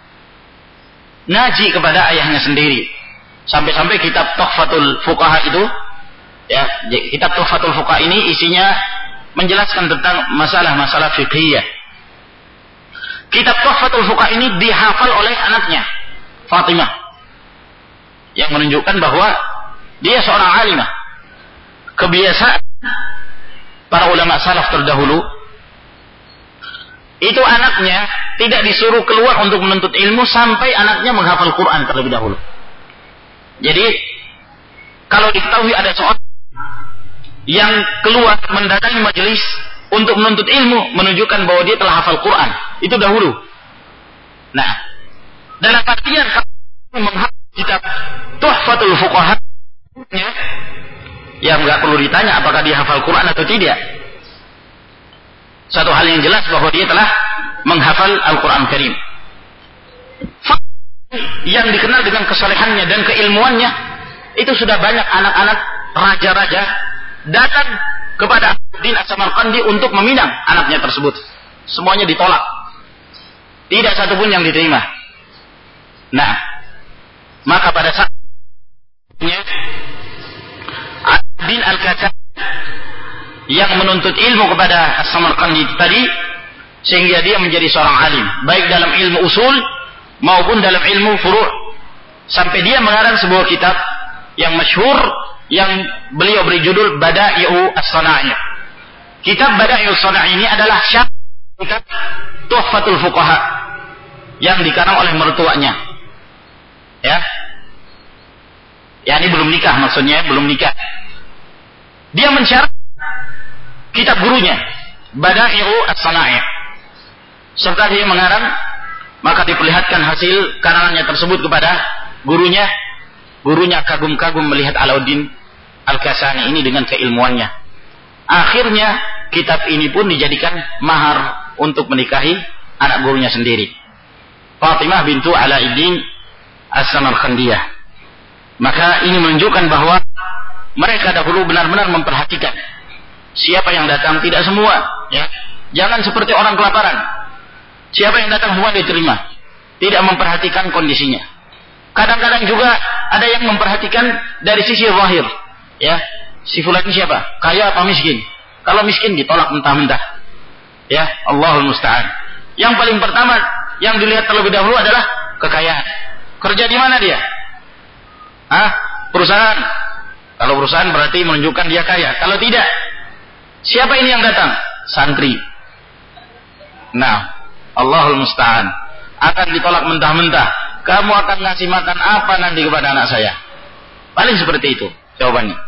ngaji kepada ayahnya sendiri. Sampai-sampai kitab Tuhfatul Fuqaha itu, ya, kitab Tuhfatul Fuqaha ini isinya menjelaskan tentang masalah-masalah fiqhiyah. Kitab Tuhfatul Fuqaha ini dihafal oleh anaknya Fatimah, yang menunjukkan bahwa dia seorang alimah. Kebiasaan para ulama salaf terdahulu, itu anaknya tidak disuruh keluar untuk menuntut ilmu sampai anaknya menghafal Quran terlebih dahulu. Jadi kalau diketahui ada seorang yang keluar mendatangi majelis untuk menuntut ilmu, menunjukkan bahwa dia telah hafal Quran, itu dahulu. Nah, dalam artian kalau menghafal kitab Tuhfatul Fuqaha, ya nggak perlu ditanya apakah dia hafal Quran atau tidak. Satu hal yang jelas bahwa dia telah menghafal Al-Quran Karim. Yang dikenal dengan kesalehannya dan keilmuannya, itu sudah banyak anak-anak raja-raja datang kepada Alauddin As-Samarqandi untuk meminang anaknya tersebut. Semuanya ditolak, tidak satupun yang diterima. Nah, maka pada saatnya Alauddin Al-Qasani yang menuntut ilmu kepada As-Samarqandi tadi, sehingga dia menjadi seorang alim baik dalam ilmu usul maupun dalam ilmu furu', sampai dia mengarang sebuah kitab yang masyhur yang beliau beri judul Bada'i'u As-Sana'i'. Kitab Bada'i'u As-Sana'i' ini adalah syarah kitab Tuhfatul Fuqaha yang dikarang oleh mertuanya. Ya. Ya, ini belum nikah, maksudnya belum nikah. Dia mensyarah kitab gurunya Bada'i'u As-Sana'i'. Serta dia mengarang, maka diperlihatkan hasil karangannya tersebut kepada gurunya. Gurunya kagum-kagum melihat Alauddin Al-Qasani ini dengan keilmuannya. Akhirnya kitab ini pun dijadikan mahar untuk menikahi anak gurunya sendiri, Fatimah bintu Alauddin As-Samarqandiyah. Maka ini menunjukkan bahwa mereka dahulu benar-benar memperhatikan siapa yang datang, tidak semua, ya. Jangan seperti orang kelaparan. Siapa yang datang semua diterima, tidak memperhatikan kondisinya. Kadang-kadang juga ada yang memperhatikan dari sisi zahir, ya. Si fulan ini siapa? Kaya apa miskin? Kalau miskin ditolak mentah-mentah. Ya, Allahul musta'an. Yang paling pertama yang dilihat terlebih dahulu adalah kekayaan. Kerja di mana dia? Perusahaan. Kalau perusahaan berarti menunjukkan dia kaya. Kalau tidak, siapa ini yang datang? Santri. Nah, Allahul musta'an. Akan ditolak mentah-mentah. Kamu akan ngasih makan apa nanti kepada anak saya? Paling seperti itu jawabannya.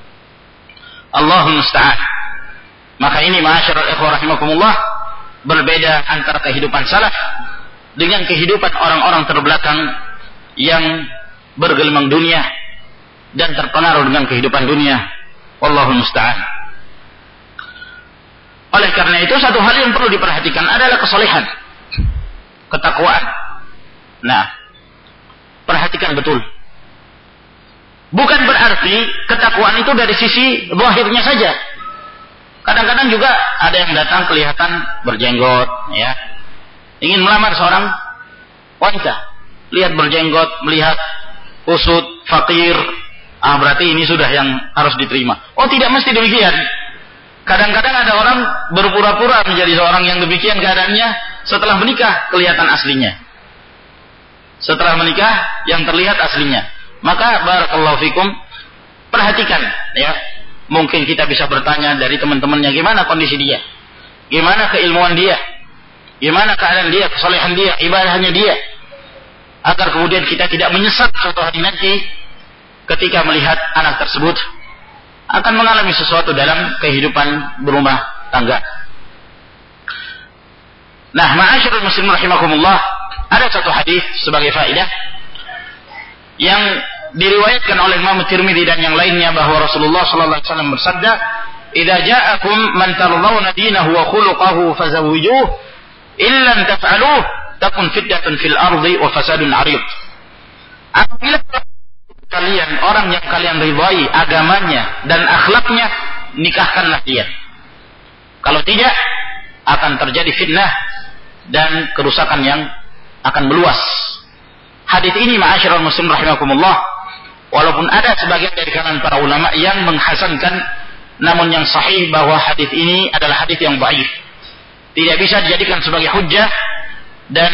Allahul musta'an. Maka ini ma'asyiral ikhwah rahimakumullah, berbeda antara kehidupan salaf dengan kehidupan orang-orang terbelakang yang bergelimang dunia dan terpengaruh dengan kehidupan dunia. Wallahul musta'an. Oleh karena itu, satu hal yang perlu diperhatikan adalah kesalehan, ketakwaan. Nah, perhatikan betul. Bukan berarti ketakwaan itu dari sisi zahirnya saja. Kadang-kadang juga ada yang datang kelihatan berjenggot, ya, ingin melamar seorang wanita. Lihat berjenggot, melihat kusut, fakir, berarti ini sudah yang harus diterima. Oh, tidak mesti demikian. Kadang-kadang ada orang berpura-pura menjadi seorang yang demikian keadaannya, setelah menikah kelihatan aslinya. Setelah menikah yang terlihat aslinya. Maka barakallahu fikum, perhatikan, ya. Mungkin kita bisa bertanya dari teman-temannya, gimana kondisi dia, gimana keilmuan dia, gimana keadaan dia, kesalehan dia, ibadahnya dia, agar kemudian kita tidak menyesat suatu hari nanti ketika melihat anak tersebut akan mengalami sesuatu dalam kehidupan berumah tangga. Nah, ma'asyiral muslimin rahimakumullah, ada satu hadis sebagai faedah yang diriwayatkan oleh Imam Tirmidzi dan yang lainnya bahwa Rasulullah sallallahu alaihi wasallam bersabda, "Idza ja'akum man tardawna dinahu wa khuluquhu fazawwijuhu, illam taf'aluhu takun fitnatun fil ardi wa fasadun 'arid." Apabila kalian orang yang kalian ridhai agamanya dan akhlaknya, nikahkanlah dia. Kalau tidak, akan terjadi fitnah dan kerusakan yang akan meluas. Hadis ini ma'asyiral muslimin rahimakumullah, walaupun ada sebagian dari kalangan para ulama yang menghasankan, namun yang sahih bahwa hadis ini adalah hadis yang dhaif. Tidak bisa dijadikan sebagai hujjah dan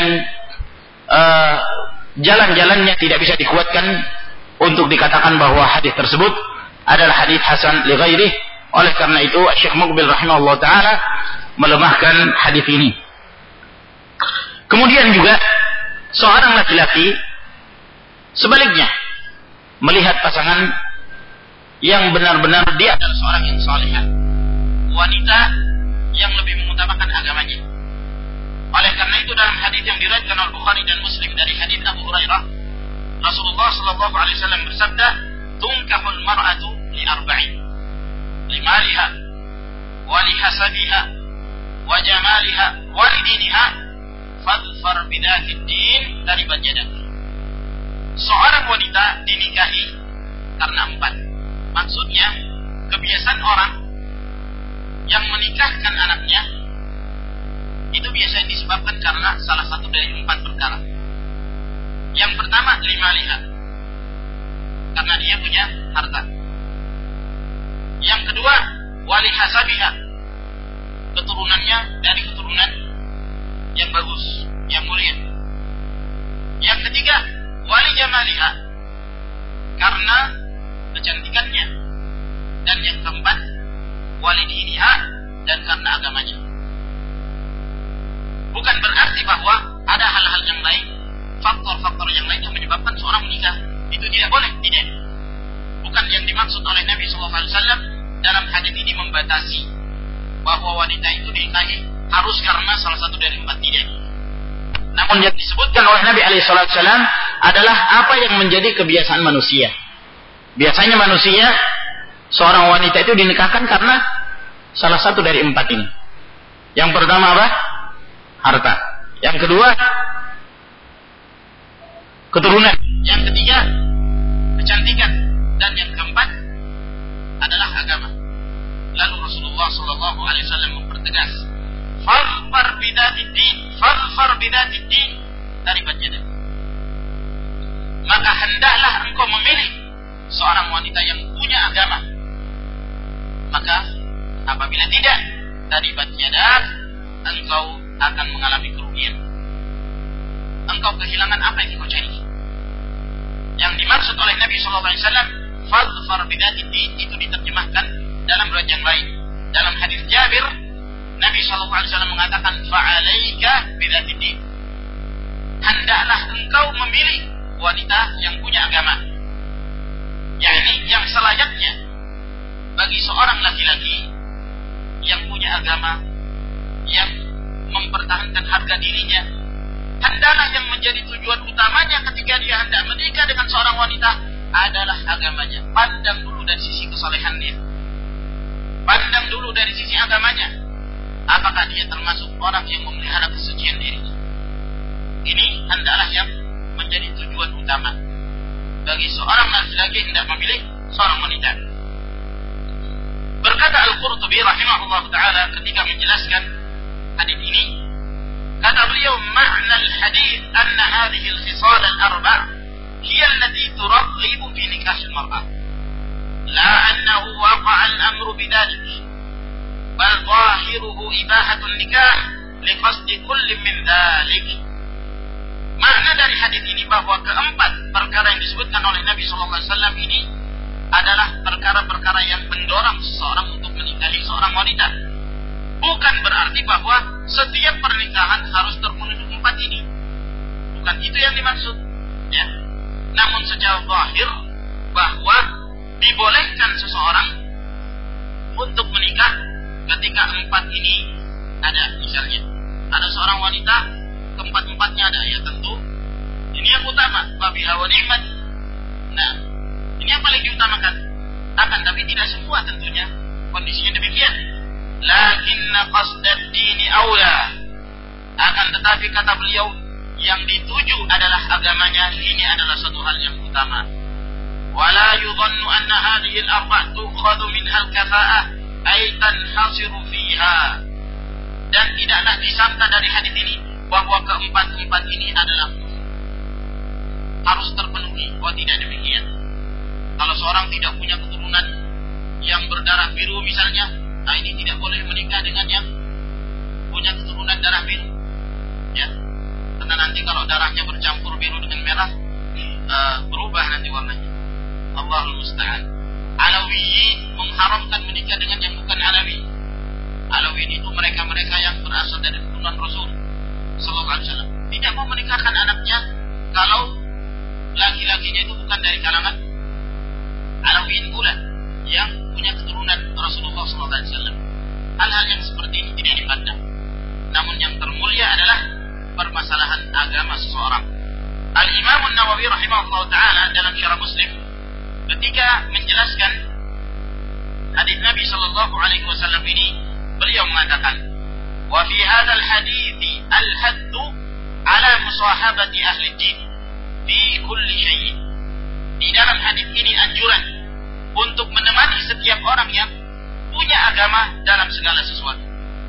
jalan-jalannya tidak bisa dikuatkan untuk dikatakan bahwa hadis tersebut adalah hadis hasan li ghairihi. Oleh karena itu Syekh Muqbil rahimahullah taala melemahkan hadis ini. Kemudian juga seorang laki-laki sebaliknya melihat pasangan yang benar-benar dia adalah seorang yang salihah, wanita yang lebih mengutamakan agamanya. Oleh karena itu dalam hadis yang diriwayatkan oleh Bukhari dan Muslim dari hadis Abu Hurairah, Rasulullah sallallahu alaihi wasallam bersabda, "Tunkahul mar'atu li arba'in, limaliha wa lihasabiha wa jamaliha wa lidiniha, fadfar bidzatid din taribat yadak." Seorang wanita dinikahi karena 4. Maksudnya kebiasaan orang yang menikahkan anaknya itu biasanya disebabkan karena salah satu dari 4 perkara. Yang pertama, limaliha, karena dia punya harta. Yang kedua, walihasabiha, keturunannya dari keturunan yang bagus, yang mulia. Yang ketiga, wali jamaliha, karena kecantikannya. Dan yang keempat, wali diniha, dan karena agamanya. Bukan berarti bahwa ada hal-hal yang lain, faktor-faktor yang lain yang menyebabkan seorang menikah. Itu tidak boleh, tidak. Bukan yang dimaksud oleh Nabi SAW dalam hadis ini membatasi bahwa wanita itu dinikahi harus karena salah satu dari 4, tidak. Namun yang disebutkan oleh Nabi SAW adalah apa yang menjadi kebiasaan manusia. Biasanya manusia, seorang wanita itu dinikahkan karena salah satu dari 4 ini. Yang pertama apa? Harta. Yang kedua, keturunan. Yang ketiga, kecantikan. Dan yang keempat adalah agama. Lalu Rasulullah SAW mempertegas, "Fadfar bidzatid din, fadfar bidzatid din taribat yadak." Maka hendaklah engkau memilih seorang wanita yang punya agama. Maka apabila tidak, taribat yadak, engkau akan mengalami kerugian. Engkau kehilangan apa yang engkau cari. Yang dimaksud oleh Nabi SAW, fadfar bidzatid din, itu diterjemahkan dalam riwayat yang lain. Dalam hadis Jabir, Nabi SAW mengatakan, fa'alaika bidzatid din, hendaklah engkau memilih wanita yang punya agama. yakni yang selayaknya bagi seorang laki-laki yang punya agama, yang mempertahankan harga dirinya, hendaklah yang menjadi tujuan utamanya ketika dia hendak menikah dengan seorang wanita adalah agamanya. Pandang dulu dari sisi kesalehannya, pandang dulu dari sisi agamanya, apakah dia termasuk orang yang memelihara kesucian dirinya. Ini hendaklah yang menjadi tujuan utama bagi seorang laki-laki hendak memilih seorang wanita. Berkata Al-Qurtubi rahimahullah ta'ala ketika menjelaskan hadis ini, kata beliau, makna al-hadith anna hadhihi al-khisal al-arba' hiya allati turaghibu fi nikah al-mar'ah, la annahu waqa'a al-amru bidhalik, bal zahiruhu ibahatun nikah liqasdi kulli min dhalik. Makna dari hadis ini bahwa keempat perkara yang disebutkan oleh Nabi SAW ini adalah perkara-perkara yang mendorong seseorang untuk menikahi seorang wanita. Bukan berarti bahwa setiap pernikahan harus terpenuhi empat ini. Bukan itu yang dimaksud. Ya. Namun secara zahir bahwa dibolehkan seseorang untuk menikah ketika empat ini ada. Misalnya ada seorang wanita, keempat-empatnya ada, ya tentu ini yang utama, wabiha wa ni'mat. Nah, diutamakan. Akan tapi tidak semua tentunya kondisinya demikian. Lakinna qasdad dini aula. Akan tetapi kata beliau, yang dituju adalah agamanya, ini adalah satu hal yang utama. Wala yudhannu anna hadhihi al-arba' tukhadhu minha al-kafa'ah ay tanhasiru fiha. Dan tidaklah disangka dari hadis ini bahwa keempat-empat ini adalah harus terpenuhi. Oh, tidak demikian. Kalau seorang tidak punya keturunan yang berdarah biru misalnya, nah ini tidak boleh menikah dengan yang punya keturunan darah biru. Ya. Karena nanti kalau darahnya bercampur biru dengan merah, berubah nanti warnanya. Allahul musta'an. Alawiyin mengharamkan menikah dengan yang bukan Alawi. Alawiyin itu mereka-mereka yang berasal dari keturunan Rasul sallallahu alaihi wasallam. Tidak mau menikahkan anaknya kalau laki-lakinya itu bukan dari kalangan Alawiyin pula yang punya keturunan Rasulullah sallallahu alaihi wasallam. Hal-hal yang seperti ini tidak dipandang. Namun yang termulia adalah permasalahan agama seseorang. Al-Imam An-Nawawi rahimahullah ta'ala dalam Syarah Muslim ketika menjelaskan hadis Nabi sallallahu alaihi wasallam ini, beliau mengatakan, "Wa fi hadzal hadithi al-haddu ala musahabati ahli din fi kulli syai'." Di dalam hadis ini anjuran untuk menemani setiap orang yang punya agama dalam segala sesuatu.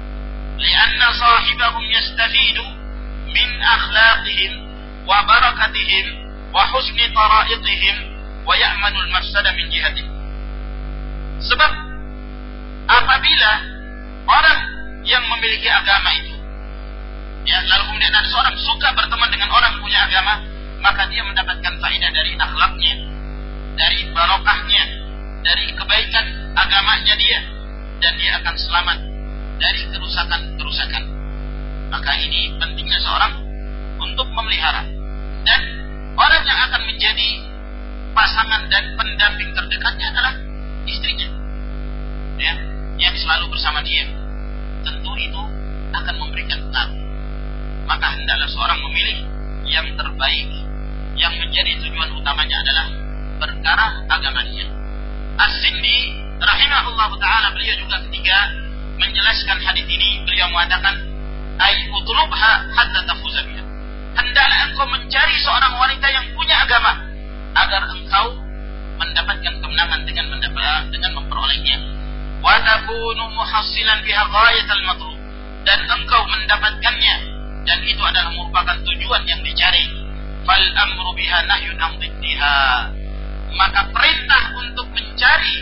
Lianna sahibahum yastafidu min akhlaqihim wa barakatihim wa husni tara'iqihim wa ya'manul mafsada min jihatihim. Sebab apabila orang yang memiliki agama itu, ya, lalu kemudian ada seorang suka berteman dengan orang punya agama, maka dia mendapatkan faedah dari akhlaknya, dari barokahnya, dari kebaikan agamanya dia, dan dia akan selamat dari kerusakan-kerusakan. Maka ini pentingnya seorang untuk memelihara. Dan orang yang akan menjadi pasangan dan pendamping terdekatnya adalah istrinya, ya, yang selalu bersama dia. Tentu itu akan memberikan pengaruh. Maka hendaklah seorang memilih yang terbaik, yang menjadi tujuan utamanya adalah perkara agamanya. As-Sindi rahimahullah ta'ala, beliau juga ketika menjelaskan hadis ini, beliau mengatakan, "Ai utlubha hatta tafuza biha." Hendaklah engkau mencari seorang wanita yang punya agama agar engkau mendapatkan kemenangan dengan memperolehnya. Wa takunu muhassilan biha ghayatal matlub, dan engkau mendapatkannya, dan itu adalah merupakan tujuan yang dicari. Fal amru biha nahyun an dhiddiha. Maka perintah untuk mencari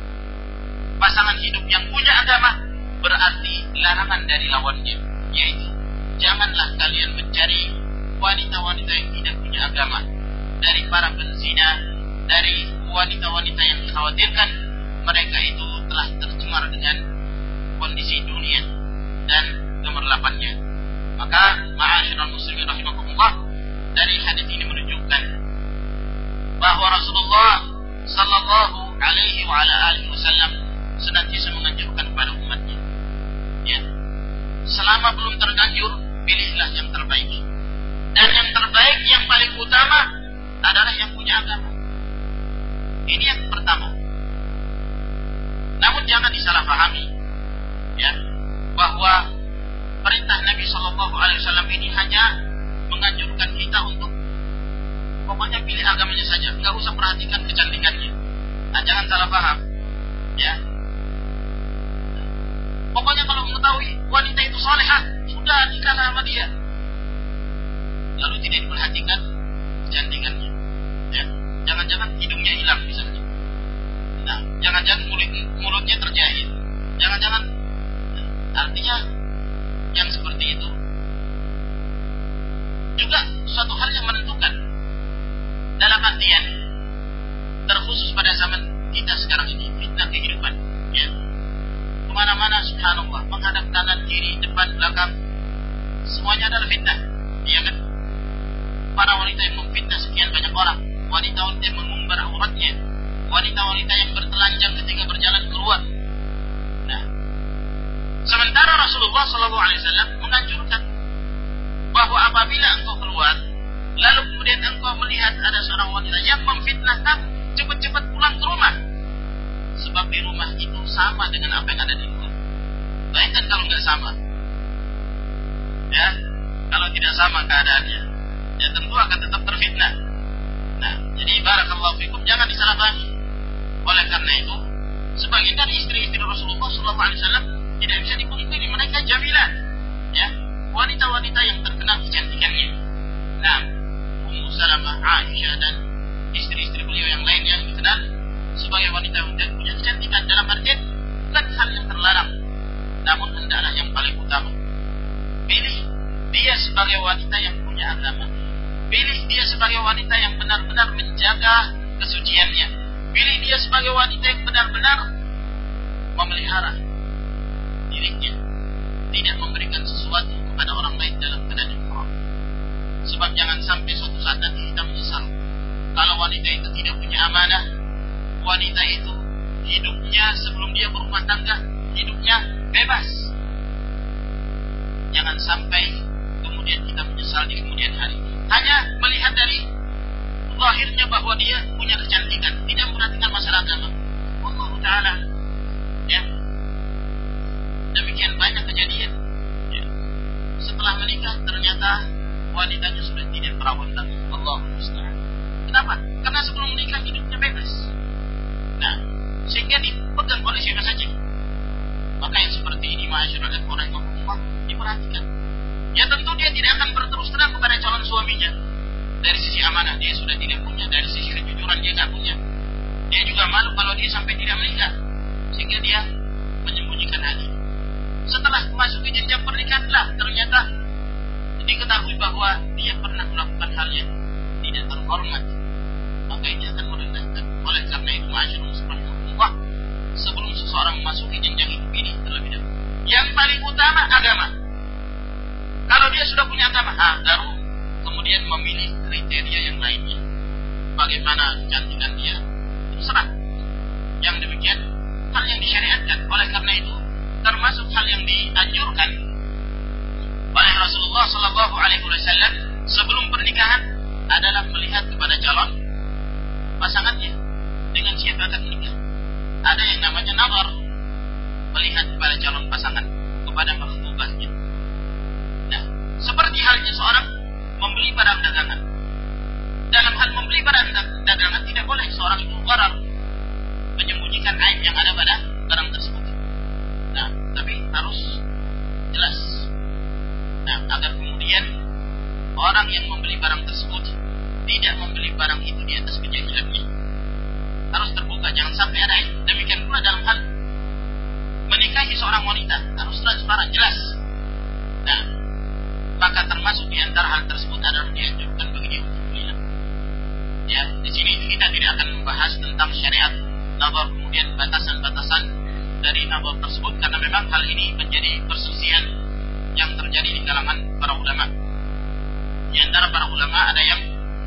pasangan hidup yang punya agama berarti larangan dari lawannya, yaitu janganlah kalian mencari wanita-wanita yang tidak punya agama, dari para penzina, dari wanita-wanita yang dikhawatirkan mereka itu telah tercemar dengan kondisi dunia dan gemerlapannya. Maka ma'asyiral muslimin rahimakumullah, dari hadis ini menunjukkan bahwa Rasulullah sallallahu alaihi wa ala alihi wasallam senantiasa menganjurkan kepada umatnya, ya, selama belum terganjur, pilihlah yang terbaik. Dan yang terbaik, yang paling utama adalah yang punya agama. Ini yang pertama. Namun jangan disalahpahami, ya, bahwa perintah Nabi Shallallahu Alaihi Wasallam ini hanya menganjurkan kita untuk pokoknya pilih agamanya saja, nggak usah perhatikan kecantikannya. Nah, jangan salah paham, ya. Pokoknya kalau mengetahui wanita itu salehah, sudah nikah sama dia. Lalu tidak diperhatikan kecantikannya, ya. Jangan-jangan hidungnya hilang misalnya. Nah, jangan-jangan mulutnya terjahit. Jangan-jangan, artinya yang seperti itu juga suatu hal yang menentukan. Dalam artian terkhusus pada zaman kita sekarang ini, fitnah kehidupan, ya. Kemana-mana subhanallah, menghadap kanan, kiri, depan, belakang, semuanya adalah fitnah, iya kan? Para wanita yang memfitnah sekian banyak orang, wanita-wanita yang mengumbar auratnya, wanita-wanita yang bertelanjang ketika berjalan keluar. Nah, sementara Rasulullah SAW menganjurkan bahwa apabila engkau keluar, lalu kemudian engkau melihat ada seorang wanita yang memfitnah kamu, cepat-cepat pulang ke rumah. Sebab di rumah itu sama dengan apa yang ada di luar. Bayangkan kalau nggak sama. Ya, kalau tidak sama keadaannya, ya tentu akan tetap terfitnah. Nah, jadi barakallahu fikum, jangan disalahpahami. Oleh karena itu, sebagian dari istri-istri Rasulullah SAW tidak bisa dipungkiri, mereka jamilah, ya, wanita-wanita yang terkenal kecantikannya. Nah, Ummu Salamah, Aisyah dan istri-istri beliau yang lain yang dikenal sebagai wanita-wanita yang punya kecantikan, dalam artian bukan hal yang terlarang, namun hendaklah yang paling utama. Pilih dia sebagai wanita yang punya agama. Pilih dia sebagai wanita yang benar-benar menjaga kesuciannya. Pilih dia sebagai wanita yang benar-benar memelihara dirinya, tidak memberikan sesuatu kepada orang lain dalam keadaan yang haram. Sebab jangan sampai suatu saat nanti kita menyesal kalau wanita itu tidak punya amanah. Wanita itu hidupnya sebelum dia berumah tangga, hidupnya bebas. Jangan sampai kemudian kita menyesal di kemudian hari, hanya melihat dari lahirnya bahwa dia punya kecantikan, tidak memperhatikan masalah agama. Allah Ta'ala, ya, demikian banyak kejadian, ya. Setelah menikah ternyata wanitanya sudah tidak perawan lagi. Allah Musta'an. Kenapa? Karena sebelum menikah hidupnya bebas. Nah, sehingga dipegang oleh siapa saja. Maka yang seperti ini, ma'asyiral rahimahumullah, diperhatikan. Ya tentu dia tidak akan berterus terang kepada calon suaminya. Dari sisi amanah dia sudah tidak punya, dari sisi kejujuran dia tidak punya. Dia juga malu kalau dia sampai tidak menikah, sehingga dia menyembunyikan hal ini. Setelah masuk ke jenjang pernikahanlah ternyata diketahui bahwa dia pernah melakukan hal yang tidak terhormat. Maka ini akan merendahkan. Oleh karena itu, ma'asyiral rahimahumullah, sebelum seseorang memasuki jenjang hidup ini terlebih dahulu, yang paling utama agama. Kalau dia sudah punya agama, baru kemudian memilih kriteria yang lainnya. Bagaimana kecantikan dia, terserah. Yang demikian hal yang disyariatkan. Oleh karena itu, termasuk hal yang dianjurkan oleh Rasulullah SAW sebelum pernikahan adalah melihat kepada calon pasangannya dengan siapa akan menikah. Ada yang namanya nazar, melihat kepada calon pasangan, kepada makhlubahnya. Nah, seperti halnya seorang membeli barang dagangan. Dalam hal membeli barang dagangan tidak boleh seorang itu gharar, menyembunyikan aib yang ada pada barang tersebut. Nah, tapi harus jelas. Nah, agar kemudian orang yang membeli barang tersebut tidak membeli barang itu di atas kejahilannya. Harus terbuka, jangan sampai ada aib. Demikian pula dalam hal menikahi seorang wanita, harus transparan, jelas. Nah, maka termasuk di antara hal tersebut adalah dianjurkan bagi dia untuk melihat. Ya, di sini kita tidak akan membahas tentang syariat nazar, kemudian batasan-batasan dari nazar tersebut, karena memang hal ini menjadi perselisihan yang terjadi di kalangan para ulama. Di antara para ulama ada yang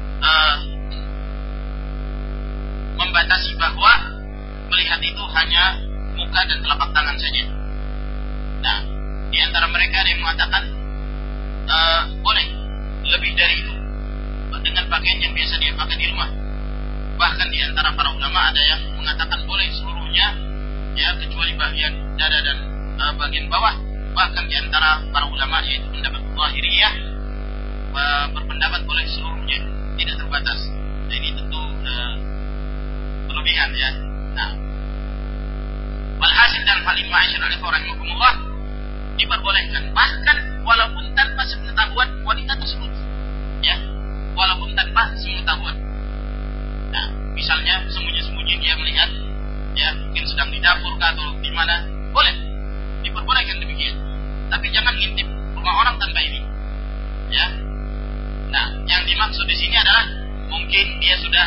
membatasi bahwa melihat itu hanya muka dan telapak tangan saja. Nah, di antara mereka ada yang mengatakan boleh lebih dari itu dengan pakaian yang biasa dia pakai di rumah. Bahkan di antara para ulama ada yang mengatakan boleh seluruhnya, ya, kecuali bagian dada dan bagian bawah. Bahkan di antara para ulama, yaitu pendapat Zahiriyah, berpendapat boleh seluruhnya, tidak terbatas. Nah, ini tentu berlebihan, ya. Nah, walhasil dalam hal ini, ma'asyiral rahimahumullah, diperbolehkan, bahkan walaupun tanpa sepengetahuan wanita tersebut, ya, walaupun tanpa sepengetahuan. Nah, misalnya sembunyi-sembunyi dia melihat, ya, mungkin sedang di dapur atau di mana, boleh, diperbolehkan demikian. Tapi jangan ngintip rumah orang tanpa ini, ya. Nah, yang dimaksud di sini adalah mungkin dia sudah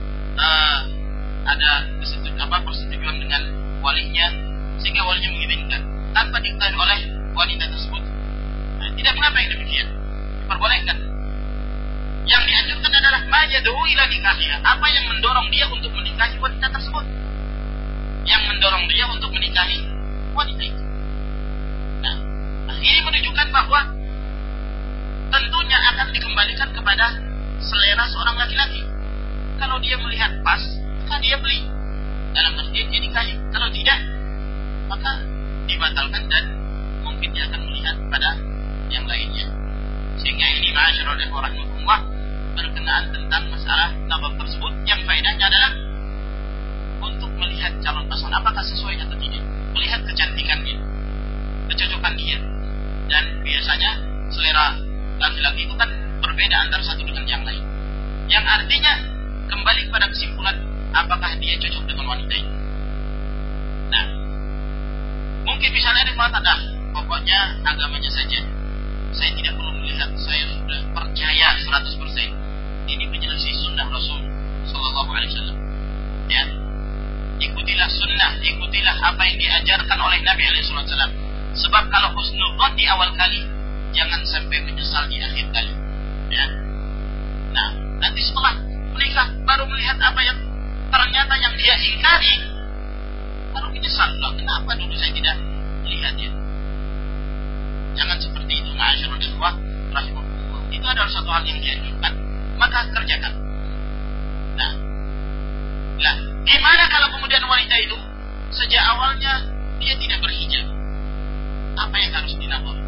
ada persetujuan dengan walinya, sehingga walinya mengizinkan tanpa diketahui oleh wanita tersebut. Nah, tidak mengapa yang demikian, diperbolehkan. Yang dianjurkan adalah majadu ila nikahiha, apa yang mendorong dia untuk menikahi wanita tersebut, yang mendorong dia untuk menikahi wanita itu. Nah, ini menunjukkan bahwa tentunya akan dikembalikan kepada selera seorang laki-laki. Kalau dia melihat pas, maka dia beli. Dalam artian dia nikahi. Kalau tidak, maka dibatalkan dan mungkin dia akan melihat pada yang lainnya. Sehingga ini ma'asyiral ikhwah rahimahumullah berkenaan tentang masalah nazar tersebut yang faedahnya adalah untuk melihat calon pasangan apakah sesuai atau tidak, melihat kecantikannya, kecocokan dia. Dan biasanya selera laki-laki itu kan berbeda antara satu dengan yang lain, yang artinya kembali pada kesimpulan apakah dia cocok dengan wanita itu. Nah, mungkin misalnya dia mengatakan, pokoknya agamanya saja, saya tidak perlu melihat, saya sudah percaya 100%. Ini menyelisih sunnah Rasul Sallallahu Alaihi Wasallam. Ya, ikutilah sunnah, ikutilah apa yang diajarkan oleh Nabi Alaihi Wasallam. Sebab kalau husnul di awal kali, jangan sampai menyesal di akhir kali. Ya. Nah, nanti setelah menikah baru melihat apa yang ternyata yang dia ingkari, baru menyesal. Loh, kenapa dulu saya tidak melihat ya? Jangan seperti itu, ma'asyiral ikhwah rahimahullah. Itu adalah satu hal yang dianjurkan, maka kerjakan. Nah, gimana kalau kemudian wanita itu sejak awalnya dia tidak berhijab? Apa yang harus dilakukan?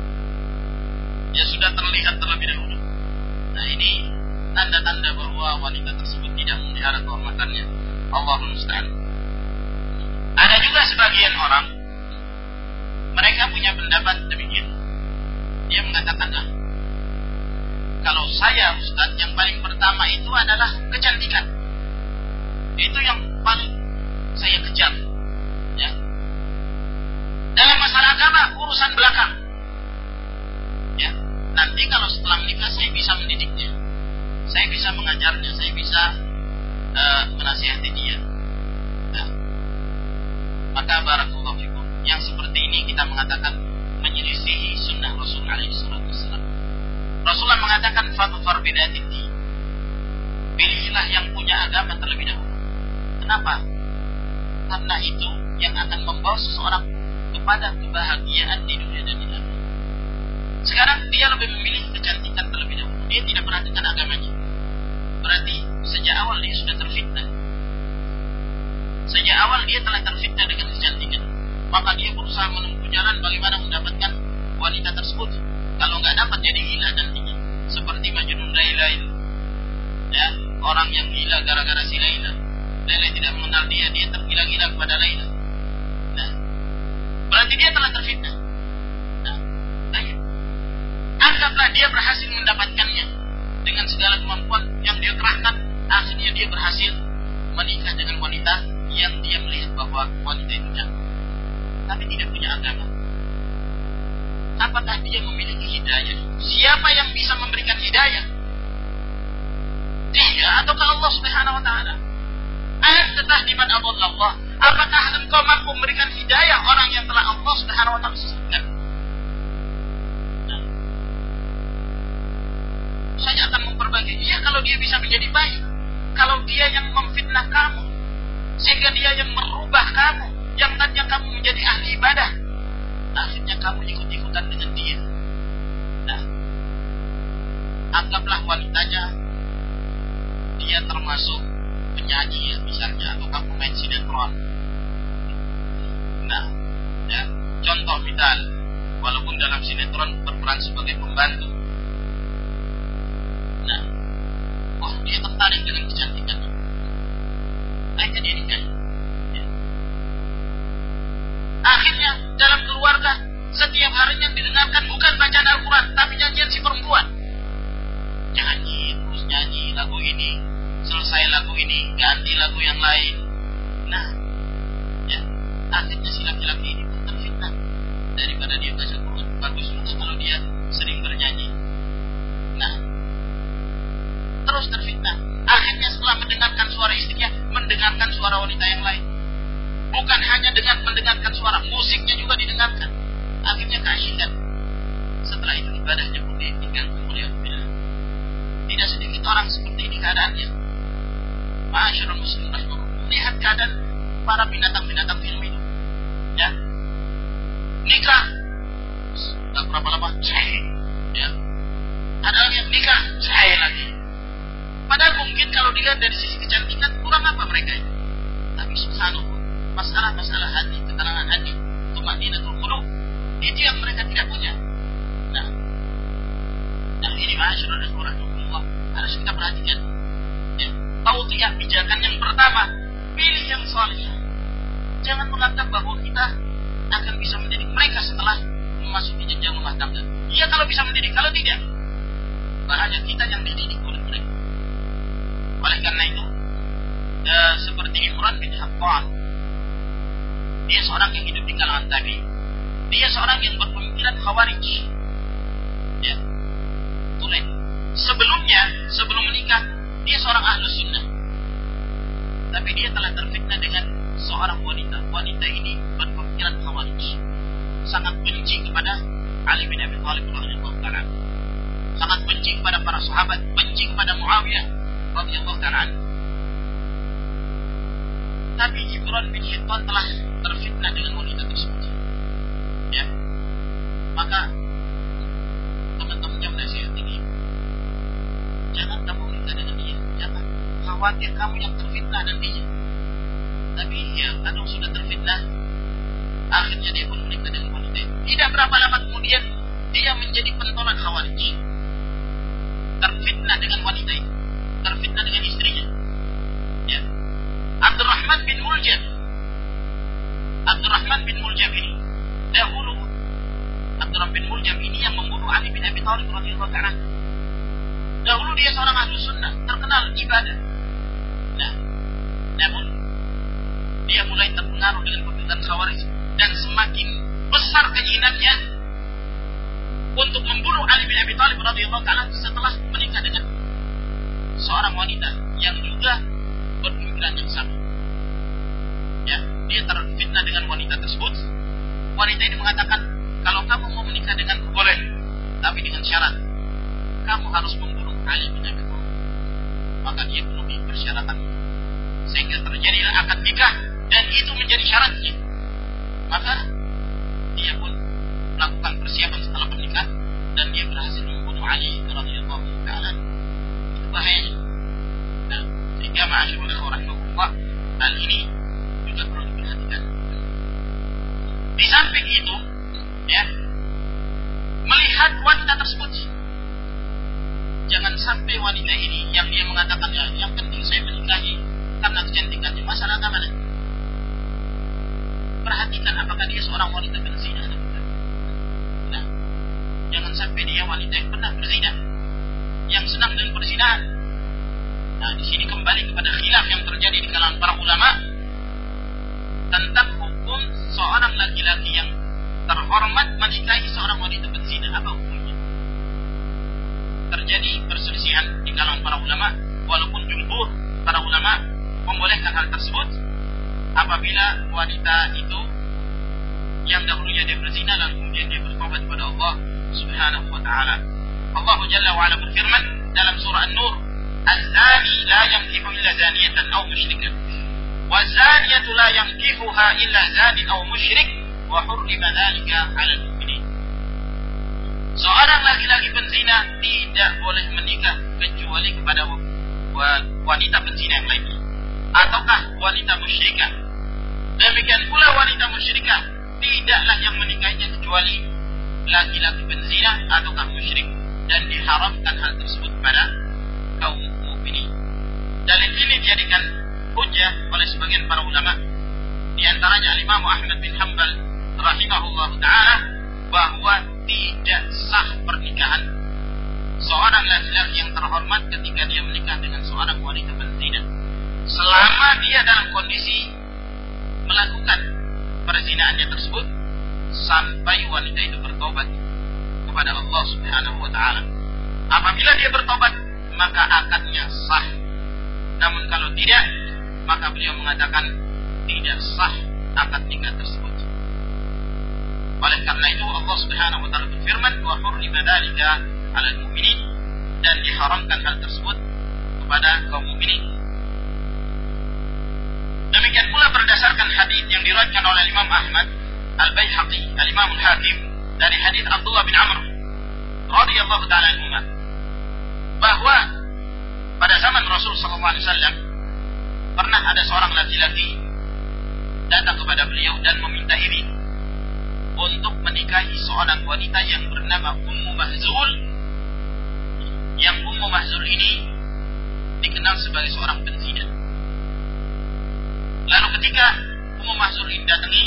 Dia sudah terlihat terlebih dahulu. Nah, ini tanda-tanda bahwa wanita tersebut tidak memelihara kehormatannya. Allahul musta'an. Ada juga sebagian orang, mereka punya pendapat demikian. Dia mengatakan, kalau saya Ustaz, yang paling pertama itu adalah kecantikan. Itu yang paling saya kejar. Ya. Dalam masalah agama, urusan belakang. Ya. Nanti kalau setelah menikah saya bisa mendidiknya, saya bisa mengajarnya, saya bisa menasihati dia. Nah, maka barakallahu fikum, yang seperti ini kita mengatakan menyelisihi sunnah Rasul alaihi wasallam. Rasulullah mengatakan fadfar bidatiti, pilihlah yang punya agama terlebih dahulu. Kenapa? Karena itu yang akan membawa seseorang kepada kebahagiaan di dunia dan di akhirat. Sekarang dia lebih memilih kecantikan terlebih dahulu. Dia tidak perhatikan agamanya. Berarti sejak awal dia sudah terfitnah. Sejak awal dia telah terfitnah dengan kecantikan. Maka dia berusaha menempuh jalan bagaimana mendapatkan wanita tersebut. Kalau nggak dapat jadi gila nantinya. Seperti Majnun Laila itu. Ya, orang yang gila gara-gara si Laila. Laila tidak mengenal dia, dia tergila-gila kepada Laila. Nah, berarti dia telah terfitnah. Nah, anggaplah dia berhasil mendapatkannya dengan segala kemampuan yang dia kerahkan, akhirnya dia berhasil menikah dengan wanita yang dia melihat bahwa wanita itu cantik, tapi tidak punya agama. Apakah dia memiliki hidayah? Siapa yang bisa memberikan hidayah? Dia ataukah Allah Subhanahu wa taala? Anta liman adallallah. Apakah engkau mampu memberikan hidayah orang yang telah Allah Subhanahu wa taala sesatkan? Nah, saya akan memperbaiki dia kalau dia bisa menjadi baik. Kalau dia yang memfitnah kamu, sehingga dia yang merubah kamu, yang tadinya kamu menjadi ahli ibadah, akhirnya kamu ikut-ikutan dengan dia. Nah, anggaplah wanitanya dia termasuk penyanyi ya, misalnya, atau pemain sinetron. Nah, ya, contoh misal, walaupun dalam sinetron berperan sebagai pembantu. Nah, dia tertarik dengan kecantikannya. Akhirnya dia nikah. Ya. Akhirnya dalam keluarga setiap harinya didengarkan bukan bacaan Al-Quran, tapi nyanyian si perempuan. Nyanyi, terus nyanyi lagu ini, selesai lagu ini, ganti lagu yang lain. Nah, ya, akhirnya si laki-laki ini pun terfitnah. Daripada dia baca Quran, bagus juga kalau dia sering bernyanyi. Nah, terus terfitnah. Akhirnya setelah mendengarkan suara istrinya, mendengarkan suara wanita yang lain. Bukan hanya dengan mendengarkan suara, musiknya juga didengarkan. Akhirnya keasyikan. Setelah itu ibadahnya pun ditinggalkan oleh Allah. Tidak sedikit orang seperti ini keadaannya. Ma'asyiral muslimin rahimahullah, lihat keadaan para binatang-binatang film itu. Ya. Nikah. Tak berapa lama, cerai. Ya. Ada yang nikah, cerai lagi. Padahal mungkin kalau dilihat dari sisi kecantikan Kurang apa mereka itu? Tapi subhanallah, masalah-masalah hati, ketenangan hati, tumaninatul qulub, itu yang mereka tidak punya. Nah ini ma'asyiral ikhwah rahimakumullah, harus kita perhatikan. Ya, tautiyah pijakan yang pertama, pilih yang saleh. Jangan menganggap bahwa kita akan bisa mendidik mereka setelah memasuki jenjang rumah tangga. Iya kalau bisa mendidik, kalau tidak, bahaya kita yang dididik oleh mereka. Oleh karena itu, seperti Imran bin Hattan, dia seorang yang hidup di kalangan tabi, dia seorang yang berpemikiran khawarij. Ya, tulen. Sebelum menikah, dia seorang ahlus sunnah. Tapi dia telah terfitnah dengan seorang wanita. Wanita ini berpemikiran khawarij, sangat benci kepada Ali bin Abi Thalib radhiyallahu ta'ala, sangat benci kepada para sahabat, benci kepada Muawiyah radhiyallahu ta'ala. Tapi Imran bin Hittan telah terfitnah dengan wanita tersebut. Ya, maka teman-teman yang nasihat ini, jangan kamu menikah dengan dia, jangan khawatir kamu yang terfitnah nantinya. Tapi ya, kadang sudah terfitnah, akhirnya dia pun menikah dengan wanita itu. Tidak berapa lama kemudian dia menjadi pentolan khawarij, terfitnah dengan wanita itu, terfitnah dengan istrinya. Ya, Abdurrahman bin Muljam ini dahulu, Abdurrahman bin Muljam ini yang membunuh Ali bin Abi Thalib radhiyallahu ta'ala. Dahulu dia seorang ahlus sunnah, terkenal ibadah. Nah, namun dia mulai terpengaruh dengan pemikiran khawarij dan semakin besar keinginannya untuk membunuh Ali bin Abi Thalib radhiyallahu ta'ala setelah menikah dengan seorang wanita yang juga berpemikiran yang sama. Ya, dia terfitnah dengan wanita tersebut. Wanita ini mengatakan, kalau kamu mau menikah denganku boleh, tapi dengan syarat kamu harus membunuh Ali bin Abi Thalib. Maka dia penuhi persyaratan itu, sehingga terjadilah akad nikah dan itu menjadi syaratnya. Maka dia pun melakukan persiapan setelah menikah dan dia berhasil membunuh Ali radhiyallahu ta'ala. Itu bahayanya. Nah, sehingga ma'asyiral ikhwah rahimakumullah, hal ini juga perlu diperhatikan. Di samping itu, ya, melihat wanita tersebut, jangan sampai wanita ini yang dia mengatakan, ya, yang penting saya menikahi karena kecantikannya, masalah agama. Perhatikan apakah dia seorang wanita berzina atau bukan. Nah, jangan sampai dia wanita yang pernah berzina, yang senang dengan perzinahan. Nah, di sini kembali kepada khilaf yang terjadi di kalangan para ulama tentang hukum seorang laki-laki yang terhormat menikahi seorang wanita berzina. Apa hukumnya? Terjadi perselisihan di kalangan para ulama, walaupun jumhur para ulama membolehkan hal tersebut apabila wanita itu yang dahulunya dia berzina dan kemudian dia bertobat kepada Allah Subhanahu wa ta'ala. Allah Jalla wa ala berfirman dalam surah An-Nur, "Az-zani la yankihu illa zaniyatan aw musyrikah, wa zaniyatu la yankihuha illa zanin aw musyrik, wa hurrima dzalika 'alal mu'minin." Seorang laki-laki penzina tidak boleh menikah kecuali kepada wanita penzina yang lainnya, ataukah wanita musyrikah. Demikian pula wanita musyrikah tidaklah yang menikahinya kecuali laki-laki penzina ataukah musyrik, dan diharamkan hal tersebut pada kaum mukminin. Dalil ini dijadikan hujjah oleh sebagian para ulama, di antaranya Imam Ahmad bin Hanbal rahimahullah ta'ala, bahwa tidak sah pernikahan seorang laki-laki yang terhormat ketika dia menikah dengan seorang wanita penzina, selama dia dalam kondisi melakukan perzinaannya tersebut sampai wanita itu bertobat kepada Allah Subhanahu wa ta'ala. Apabila dia bertobat, maka akadnya sah. Namun kalau tidak, maka beliau mengatakan tidak sah akad nikah tersebut. Oleh karena itu Allah Subhanahu wa ta'ala berfirman, "Wa hurrima dzalika 'alal mu'minin," dan diharamkan hal tersebut kepada kaum mukminin. Demikian pula berdasarkan hadis yang diriwayatkan oleh Imam Ahmad, Al-Baihaqi, Al-Imam Al-Hakim, dari hadis Abdullah bin Amr radhiyallahu ta'ala anhuma, bahwa pada zaman Rasul sallallahu alaihi wasallam pernah ada seorang laki-laki datang kepada beliau dan meminta izin untuk menikahi seorang wanita yang bernama Ummu Mahzul, yang Ummu Mahzul ini dikenal sebagai seorang penzina. Lalu ketika Ummu Mahzul ini datangi,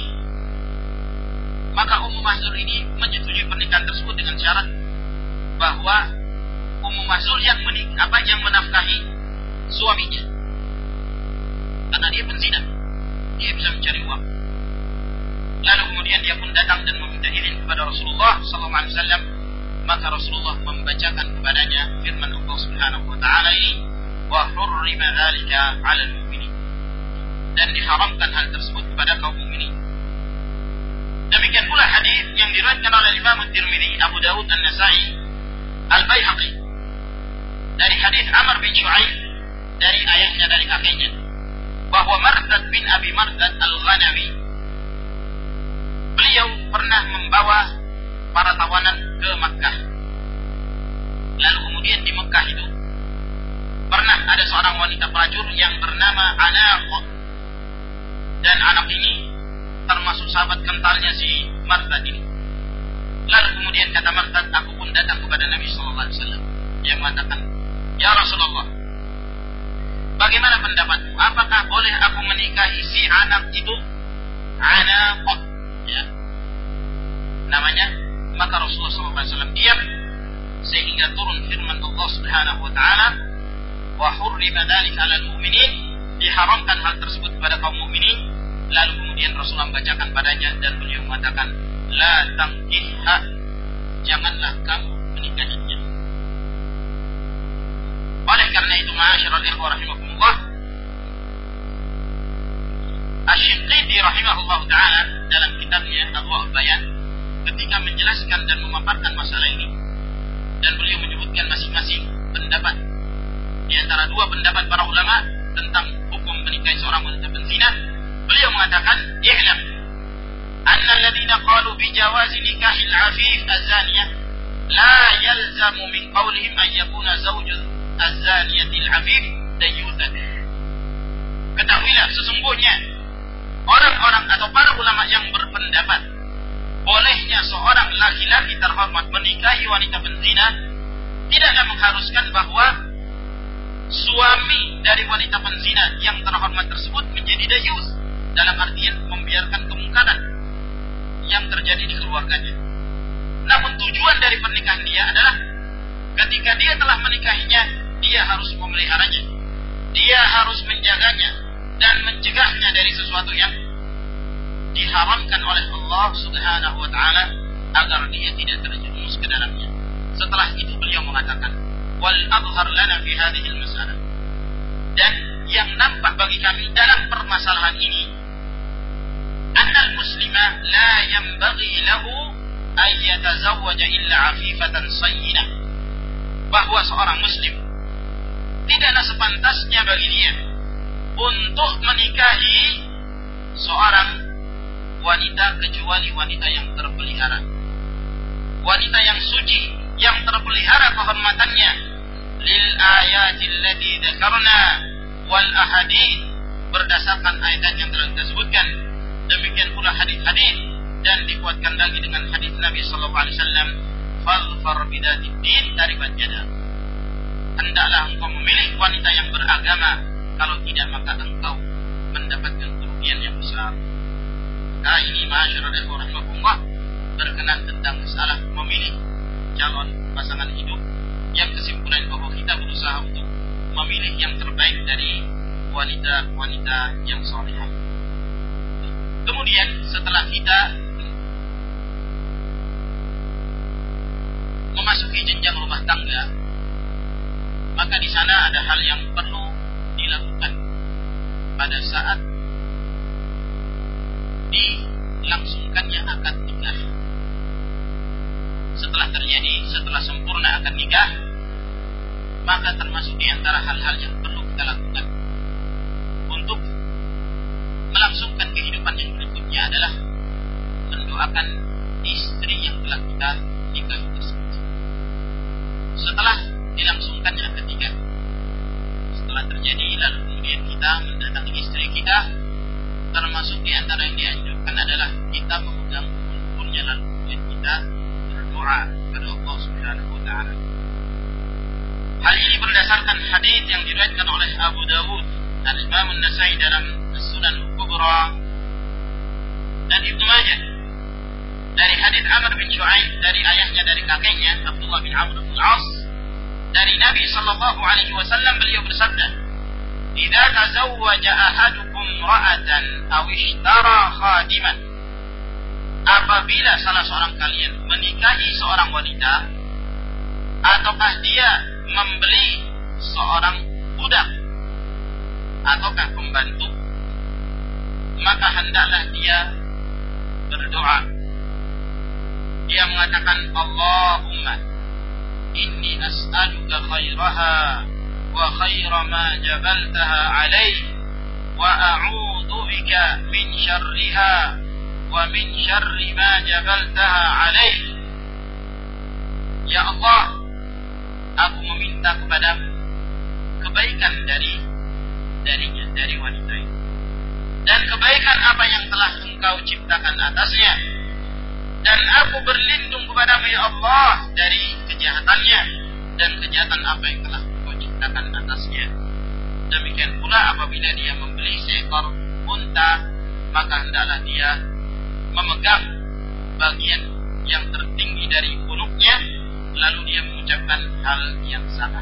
maka Ummu Mahzul ini menyetujui pernikahan tersebut dengan syarat bahwa Ummu Mahzul yang menafkahi suaminya, karena dia penzina, dia bisa mencari uang. Lalu kemudian dia pun datang dan meminta izin kepada Rasulullah SAW. Maka Rasulullah membacakan kepadanya firman Allah Subhanahu Wa Taala ini, wa hurrima dzalika 'alal mu'minin, dan diharamkan hal tersebut kepada kaum mukminin. Demikian pula hadis yang diriwayatkan oleh Imam Tirmidzi, Abu Dawud, An-Nasa'i, Al-Baihaqi dari hadis Amr bin Shu'aib dari ayahnya, dari kakeknya, bahwa Marthad bin Abi Marthad Al-Ghanawi, beliau pernah membawa para tawanan ke Makkah. Lalu kemudian di Makkah itu pernah ada seorang wanita pelacur yang bernama Anaq, dan anak ini termasuk sahabat kentalnya si Marthad ini. Lalu kemudian kata Marthad, aku pun datang kepada Nabi SAW. Dia mengatakan, ya Rasulullah, bagaimana pendapatmu? Apakah boleh aku menikahi si anak itu? Anaq, ya, namanya. Maka Rasulullah SAW diam sehingga turun firman Allah Subhanahu Wa Taala, wa hurrima dzalika 'alal mu'minin, diharamkan hal tersebut kepada kaum mukminin. Lalu kemudian Rasulullah membacakan padanya dan beliau mengatakan, la tangkihha, janganlah kamu menikahinya. Oleh karena itu, ma'asyiral ikhwah rahimakumullah, Asy-Shinqiti rahimahullah taala dalam kitabnya Adwa'ul Bayan ketika menjelaskan dan memaparkan masalah ini, dan beliau menyebutkan masing-masing pendapat di antara dua pendapat para ulama tentang hukum menikahi seorang wanita penzina. Beliau mengatakan, i'lam anna alladhina qalu bi jawazi nikahil 'afif az-zaniyah la yalzamu min qawlihim an yakuna zawju az-zaniyatil 'afif dayyutan. Ketahuilah, sesungguhnya orang-orang atau para ulama yang berpendapat bolehnya seorang laki-laki terhormat menikahi wanita penzina tidaklah mengharuskan bahwa suami dari wanita penzina yang terhormat tersebut menjadi dayus, dalam artian membiarkan kemungkaran yang terjadi di keluarganya. Namun tujuan dari pernikahan dia adalah ketika dia telah menikahinya, dia harus memeliharanya, dia harus menjaganya dan mencegahnya dari sesuatu yang diharamkan oleh Allah Subhanahu Wa Taala agar dia tidak terjerumus ke dalamnya. Setelah itu beliau mengatakan, wal adhhar lana fi hadhihi al-mas'alah, dan yang nampak bagi kami dalam permasalahan ini, annal muslima la yanbaghi lahu ay yatazawwaja illa 'afifatan sayyinah, bahwa seorang muslim tidaklah sepantasnya bagi dia untuk menikahi seorang wanita kecuali wanita yang terpelihara, wanita yang suci, yang terpelihara kehormatannya, lil ayatil lati dzakarna wal ahadits, berdasarkan ayat yang telah kita sebutkan, demikian pula hadis-hadis, dan dikuatkan lagi dengan hadis Nabi sallallahu alaihi wasallam, fadhfar bidatid din taribat yadak, hendaklah engkau memilih wanita yang beragama, kalau tidak maka engkau mendapatkan kerugian yang besar. Ini ma'asyiral ikhwah rahimakumullah berkenaan tentang masalah memilih calon pasangan hidup, yang kesimpulan bahwa kita berusaha untuk memilih yang terbaik dari wanita-wanita yang salihah. Kemudian setelah kita memasuki jenjang rumah tangga, maka di sana ada hal yang perlu dilakukan pada saat dilangsungkannya akad nikah. Setelah sempurna akad nikah, maka termasuk di antara hal-hal yang perlu kita lakukan untuk melangsungkan kehidupan yang berikutnya adalah mendoakan istri yang telah kita nikahi tersebut. Setelah dilangsungkannya akad nikah, setelah terjadi, lalu kemudian kita mendatangi termasuk di antara yang dianjurkan adalah kita memegang ubun-ubunnya lalu kemudian kita berdoa kepada Allah Subhanahu wa taala. Hal ini berdasarkan hadis yang diriwayatkan oleh Abu Dawud dan Imam An-Nasa'i dalam As-Sunan Al-Kubra dan Ibnu Majah dari hadis Amr bin Shu'aib dari ayahnya dari kakeknya Abdullah bin Amr bin As dari Nabi sallallahu alaihi wasallam, beliau bersabda, "Idza tazawwaja ahadukum ra'atan aw ishtara khadiman." Apabila salah seorang kalian menikahi seorang wanita ataukah dia membeli seorang budak ataukah pembantu, maka hendaklah dia berdoa. Dia mengatakan, Allahumma inni as'aluka khairaha wa khaira ma jabaltaha alaih wa a'udhu bika min syarriha wa min syarri ma jabaltaha alaih. Ya Allah, aku meminta kepadamu kebaikan darinya, dari wanita itu, dan kebaikan apa yang telah engkau ciptakan atasnya, dan aku berlindung kepadamu ya Allah dari kejahatannya dan kejahatan apa yang telah engkau ciptakan atasnya. Demikian pula apabila dia membeli seekor unta, maka hendaklah dia memegang bagian yang tertinggi dari punuknya, lalu dia mengucapkan hal yang sama.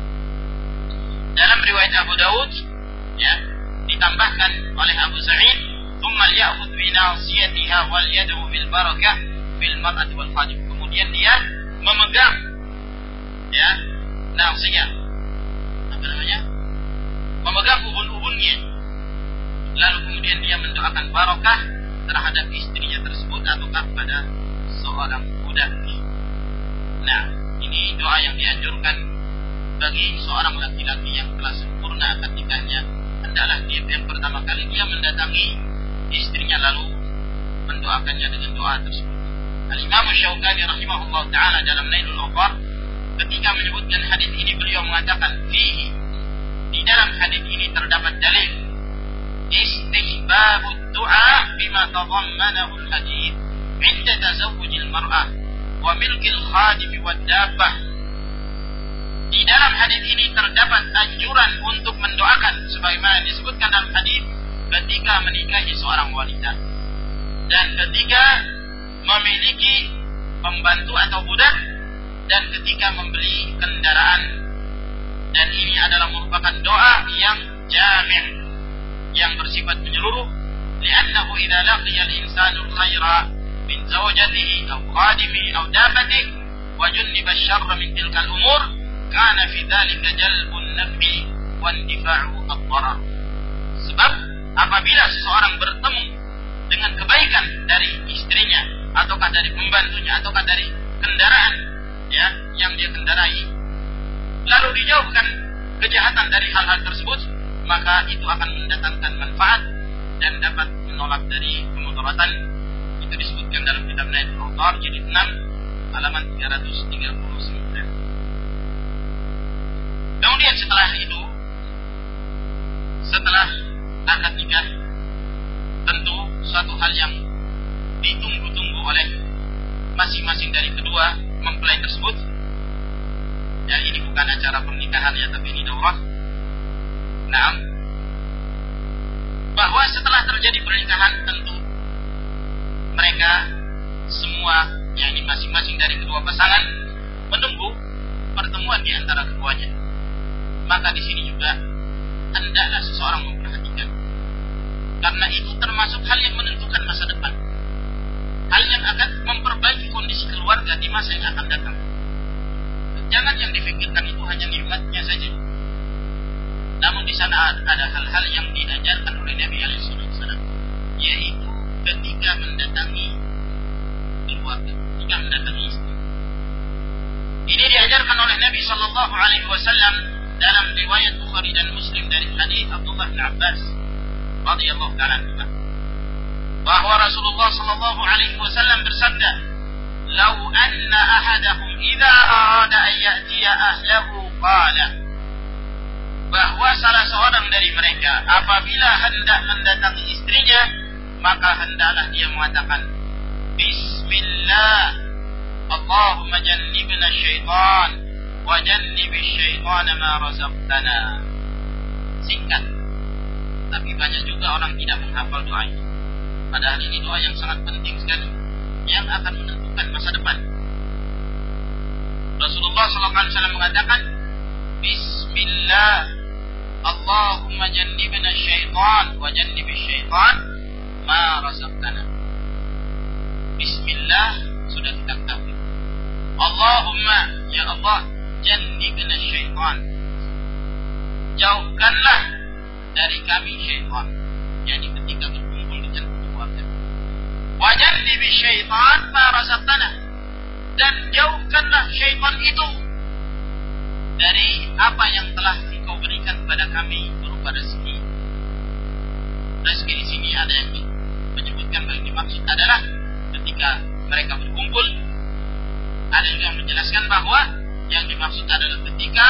Dalam riwayat Abu Dawud, ya, ditambahkan oleh Abu Sa'id, "Tsumma ya'khudh bi nasiyatiha wal yad'u bil barakah fil mar'ati wal khadim." Kemudian dia memegang, ya, nasiyah, apa namanya? Memegang ubun-ubunnya. Lalu kemudian dia mendoakan barakah terhadap istrinya tersebut ataukah pada seorang budak. Nah, ini doa yang dianjurkan bagi seorang laki-laki yang telah sempurna akad nikahnya. Hendaklah dia yang pertama kali dia mendatangi istrinya lalu mendoakannya dengan doa tersebut. Al-Imam Syaukani rahimahullah ta'ala dalam Nailul Awtar ketika menyebutkan hadis ini, beliau mengatakan, fihi, di dalam hadis ini terdapat dalil istihbabud du'a bima tadammanahu al-hadis 'inda tazawwujil mar'ah wa milkil khadim wad dabbah. Di dalam hadis ini terdapat anjuran untuk mendoakan sebagaimana disebutkan dalam hadis ketika menikahi seorang wanita dan ketika memiliki pembantu atau budak dan ketika membeli kendaraan. Dan ini adalah merupakan doa yang jami', yang bersifat menyeluruh, li'annahu idza laqiya al-insanu al-khaira min zawjatihi aw khadimihi aw dabbatihi wa junniba asy-syarra min tilka al-umur kana fi dzalika jalbun naf'i wa indifa'u ad-darar. Sebab apabila seseorang bertemu dengan kebaikan dari istrinya ataukah dari pembantunya ataukah dari kendaraan, ya, yang dia kendarai, lalu dijauhkan kejahatan dari hal-hal tersebut, maka itu akan mendatangkan manfaat dan dapat menolak dari kemudaratan. Itu disebutkan dalam kitab Nailul Awtar jilid 6 halaman 339. Kemudian setelah itu, setelah akad nikah, tentu suatu hal yang ditunggu-tunggu oleh masing-masing dari kedua mempelai tersebut. Ya, ini bukan acara pernikahan ya, tapi ini daurah. Nah, bahwa setelah terjadi pernikahan tentu mereka semua, yakni masing-masing dari kedua pasangan, menunggu pertemuan di antara keduanya. Maka di sini juga hendaklah seseorang memperhatikan, karena itu termasuk hal yang menentukan masa depan, hal yang akan memperbaiki kondisi keluarga di masa yang akan datang. Jangan yang difikirkan itu hanya nikmatnya saja. Namun di sana ada hal-hal yang diajarkan oleh Nabi SAW, yaitu ketika mendatangi keluarga, ketika mendatangi istri. Ini diajarkan oleh Nabi SAW dalam riwayat Bukhari dan Muslim dari hadis Abdullah bin Abbas radhiyallahu ta'ala anhu, bahwa Rasulullah SAW bersabda, "Lau anna ahadakum idza arada an ya'tiya ahlahu qala bahwa salah seorang dari mereka apabila hendak mendatangi istrinya, maka hendaklah dia mengatakan Bismillah, Allahumma jannibna syaitan wa jannibish syaitana ma razaqtana. Singkat, tapi banyak juga orang tidak menghafal doa ini. Padahal ini doa yang sangat penting sekali, yang akan menentukan masa depan. Rasulullah SAW mengatakan Bismillah, Allahumma jannibna syaitan wa jannibish syaitan ma razaqtana. Bismillah sudah kita ketahui. Allahumma, ya Allah, jannibna syaitan, jauhkanlah dari kami syaitan. Jadi ketika berkumpul dengan keluarga. Wa jannibish syaitan ma razaqtana, dan jauhkanlah syaitan itu dari apa yang telah Engkau berikan kepada kami berupa rezeki. Rezeki di sini ada yang menyebutkan bahwa dimaksud adalah ketika mereka berkumpul. Ada juga yang menjelaskan bahwa yang dimaksud adalah ketika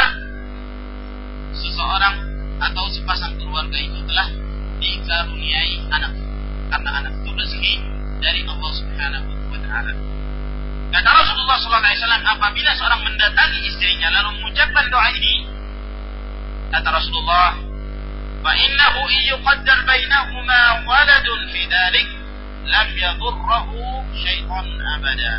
seseorang atau sepasang keluarga itu telah dikaruniai anak, karena anak itu rezeki dari Allah Subhanahu wa Ta'ala. Kata Rasulullah SAW, apabila seorang mendatangi istrinya lalu mengucapkan doa ini, kata Rasulullah, fa innahu yuqaddar bainahuma waladun fi dzalik lam yadurruhu syaitan abada.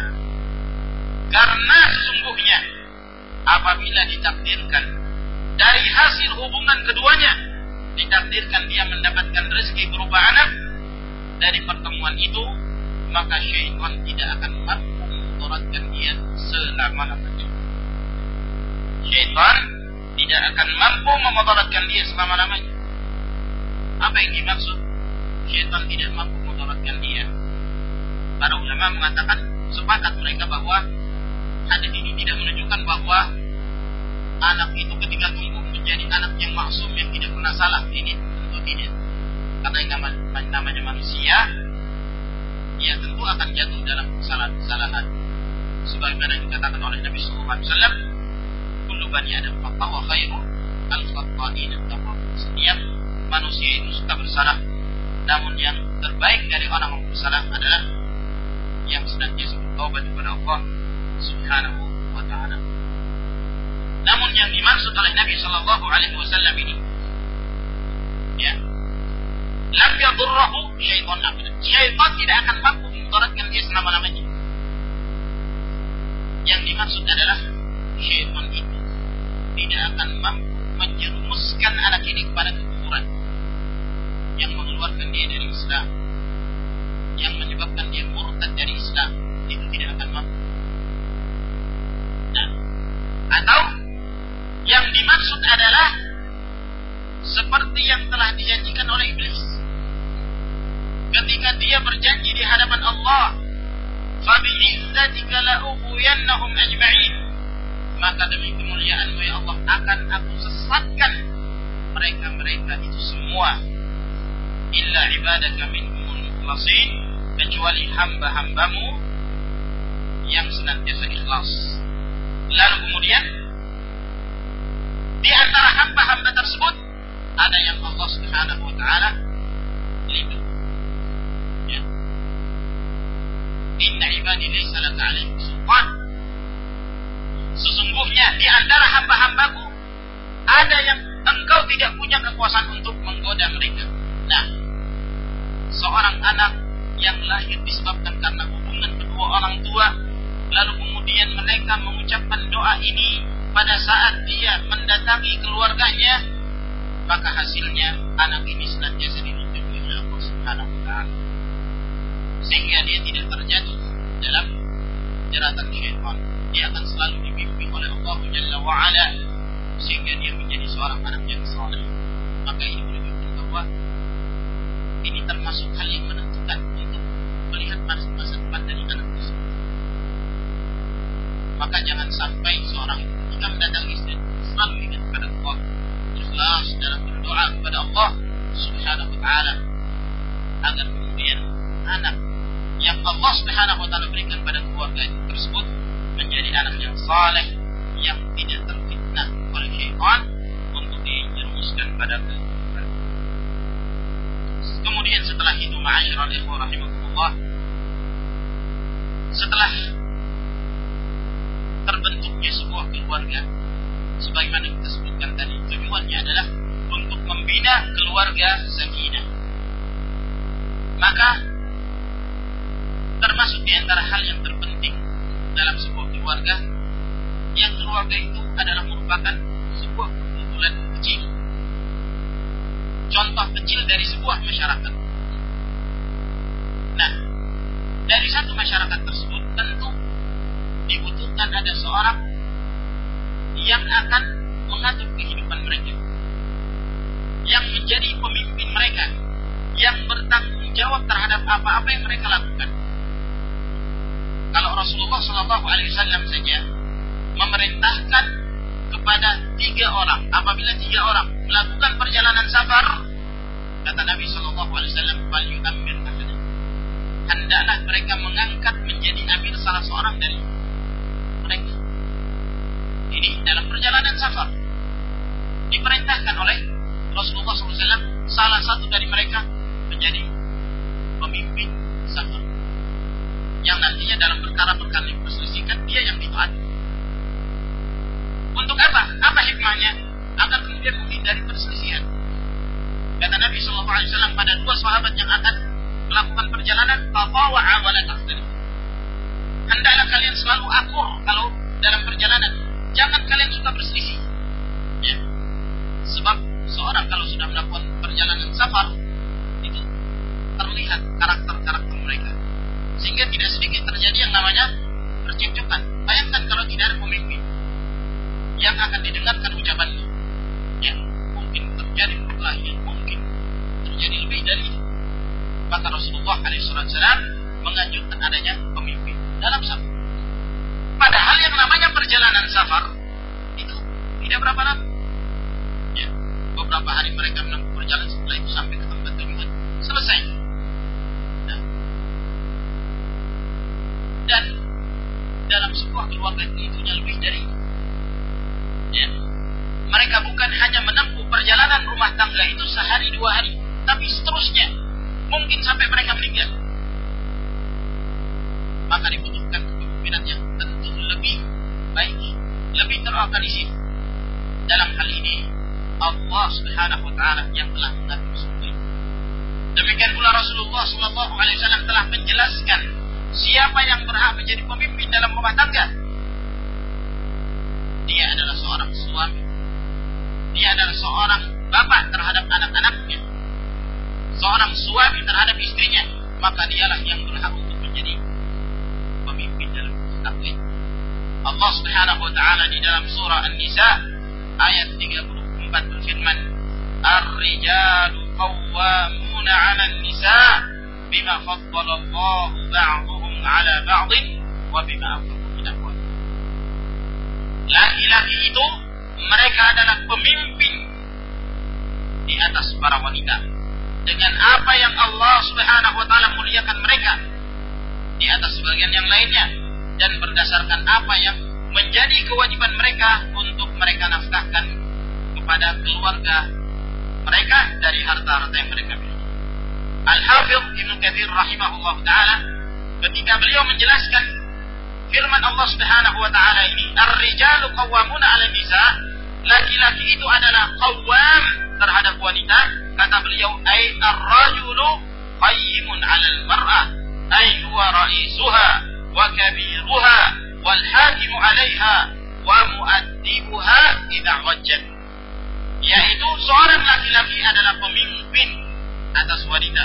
Karena sesungguhnya apabila ditakdirkan dari hasil hubungan keduanya, ditakdirkan dia mendapatkan rezeki berupa anak dari pertemuan itu, maka syaitan tidak akan mampu memudaratkan dia selama-lamanya. Syaitan tidak akan mampu memudaratkan dia selama-lamanya. Apa yang dimaksud syaitan tidak mampu memudaratkan dia? Para ulama mengatakan, sepakat mereka bahwa hadis ini tidak menunjukkan bahwa anak itu ketika tumbuh menjadi anak yang maksum, yang tidak pernah salah. Ini tentu tidak. Karena yang namanya manusia, ia tentu akan jatuh dalam kesalahan. Sebagaimana dikatakan oleh Nabi SAW, kullu bani Adam khata wa khairu al-khata'in at-tawwab. Setiap manusia itu suka bersalah, namun yang terbaik dari orang yang bersalah adalah yang senantiasa bertaubat kepada Allah Subhanahu wa Ta'ala. Namun yang dimaksud oleh Nabi SAW ini, ya, lam yadurruhu syaitan abada. Syaitan tidak akan mampu memudaratkan dia selama-lamanya. Yang dimaksud adalah syaitan itu tidak akan mampu menjerumuskan anak ini kepada kekufuran yang mengeluarkan dia dari Islam, yang menyebabkan dia murtad dari Islam. Itu tidak akan mampu. Nah, atau yang dimaksud adalah seperti yang telah dijanjikan oleh iblis ketika dia berjanji di hadapan Allah, فَبِعِزَّتِكَ لَأُغْوِيَنَّهُمْ أَجْمَعِينَ, maka demi kemuliaan-Mu ya Allah akan aku sesatkan mereka itu semua, illa ibadaka minhumul mukhlasin, kecuali hamba-hambamu yang senantiasa ikhlas. Lalu kemudian di antara hamba-hamba tersebut ada yang Allah Subhanahu wa Ta'ala lindungi. Ya. Inna ibadi laysa laka 'alaihim sultan. Sesungguhnya di antara hamba-hambaku ada yang engkau tidak punya kekuasaan untuk menggoda mereka. Nah, seorang anak yang lahir disebabkan karena hubungan kedua orang tua, lalu kemudian mereka mengucapkan doa ini pada saat dia mendatangi keluarganya, maka hasilnya anak ini senantiasa dilindungi oleh Allah Subhanahu wa Ta'ala, sehingga dia tidak terjatuh dalam jeratan syaitan. Dia akan selalu dibimbing oleh Allah Jalla wa Ala, sehingga dia menjadi seorang anak yang saleh. Maka ini menunjukkan bahwa ini termasuk hal yang menentukan untuk melihat masa depan dari anak tersebut. Maka jangan sampai seorang itu ketika mendatangi istri selalu ingat kepada Allah, ikhlas dalam berdoa kepada Allah Subhanahu wa Ta'ala, agar kemudian anak yang Allah Subhanahu wa Ta'ala berikan pada keluarga tersebut menjadi anak yang saleh, yang tidak terfitnah oleh syaitan untuk dijerumuskan terjerumuskan pada kekufuran. Kemudian setelah itu, ma'asyiral ikhwah rahimakumullah, setelah terbentuknya sebuah keluarga, sebagaimana kita sebutkan tadi, tujuannya adalah untuk membina keluarga sakinah. Maka termasuk di antara hal yang terpenting dalam sebuah keluarga, yang keluarga itu adalah merupakan sebuah perkumpulan kecil, contoh kecil dari sebuah masyarakat. Nah, dari satu masyarakat tersebut tentu dibutuhkan ada seorang yang akan mengatur kehidupan mereka, yang menjadi pemimpin mereka, yang bertanggung jawab terhadap apa-apa yang mereka lakukan. Kalau Rasulullah SAW saja memerintahkan kepada 3 orang, apabila 3 orang melakukan perjalanan safar, kata Nabi SAW, "Fal yu'ammir ahadun." Hendaklah mereka mengangkat menjadi amir salah seorang dari mereka. Ini dalam perjalanan safar diperintahkan oleh Rasulullah SAW salah satu dari mereka menjadi pemimpin safar, yang nantinya dalam perkara-perkara yang diperselisihkan dia yang ditaati. Untuk apa? Apa hikmahnya? Agar kemudian menghindari perselisihan. Kata Nabi SAW pada 2 sahabat yang akan melakukan perjalanan, "Tatawa'a wa la tahtali." Hendaklah kalian selalu akur kalau dalam perjalanan. Jangan kalian suka berselisih. Ya. Sebab seorang kalau sudah melakukan perjalanan safar, itu terlihat karakter-karakter mereka. Sehingga tidak sedikit terjadi yang namanya percekcokan. Bayangkan kalau tidak ada pemimpin yang akan didengarkan ucapannya. Ya, mungkin terjadi perkelahian, mungkin terjadi lebih dari itu. Maka Rasulullah SAW menganjurkan adanya pemimpin dalam safar. Padahal yang namanya perjalanan safar itu tidak berapa lama. Ya, beberapa hari mereka menempuh perjalanan, setelah itu sampai ke tempat tujuan, selesai. Nah, dan dalam sebuah keluarga itunya lebih dari itu. Ya, mereka bukan hanya menempuh perjalanan rumah tangga itu sehari 2 hari, tapi seterusnya, mungkin sampai mereka meninggal. Maka dibutuhkan kepemimpinan yang tentu lebih baik, lebih terorganisir. Dalam hal ini Allah Subhanahu wa taala yang telah mengatur semua itu. Demikian pula Rasulullah SAW telah menjelaskan siapa yang berhak menjadi pemimpin dalam rumah tangga. Dia adalah seorang suami, dia adalah seorang bapak terhadap anak-anaknya, seorang suami terhadap istrinya. Maka dialah yang berhak untuk menjadi pemimpin dalam rumah tangga. Allah Subhanahu wa taala di dalam surah An-Nisa ayat 34 berfirman, "Ar-rijalu qawwamuna 'alan nisa bima faddala Allahu ba'dahum 'ala ba'din wa bima anfaqu min amwalihim." Laki-laki itu mereka adalah pemimpin di atas para wanita dengan apa yang Allah Subhanahu wa taala muliakan mereka di atas sebagian yang lainnya, dan berdasarkan apa yang menjadi kewajiban mereka untuk mereka nafkahkan kepada keluarga mereka dari harta-harta yang mereka miliki. Al-Hafidh Ibnu Katsir rahimahullah ta'ala ketika beliau menjelaskan firman Allah Subhanahu wa ta'ala ini, "Ar-rijalu qawwamuna 'alan nisa", laki-laki itu adalah qawwam terhadap wanita, kata beliau, "Ai ar-rajulu qayyimun 'alal mar'ah, ai huwa ra'isuha wa kabiruha wal hakimu 'alaiha wa mu'addibuha idza wajjat." Yaitu seorang laki-laki adalah pemimpin atas wanita.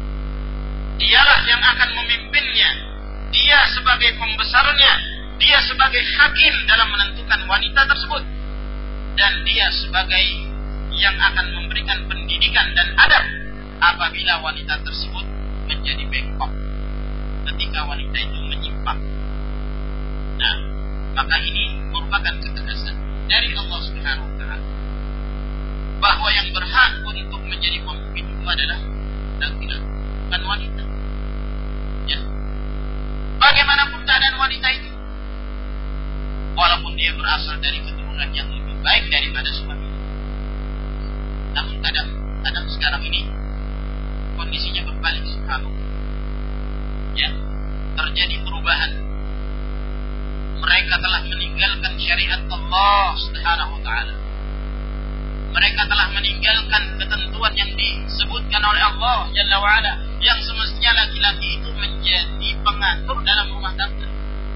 Dialah yang akan memimpinnya. Dia sebagai pembesarnya, dia sebagai hakim dalam menentukan wanita tersebut, dan dia sebagai yang akan memberikan pendidikan dan adab apabila wanita tersebut menjadi bengkok, ketika wanita itu menyimpang. Nah, maka ini merupakan ketegasan dari Allah Subhanahu wa taala bahwa yang berhak untuk menjadi pemimpin itu adalah laki-laki, bukan wanita. Ya. Bagaimanapun keadaan wanita itu, walaupun dia berasal dari keturunan yang lebih baik daripada suaminya, Namun kadang sekarang ini kondisinya berbalik, subhanallah. Ya, terjadi perubahan. Mereka telah meninggalkan syariat Allah Subhanahu wa taala. Mereka telah meninggalkan ketentuan yang disebutkan oleh Allah Jalla wa ala, yang semestinya laki-laki itu menjadi pengatur dalam rumah tangga.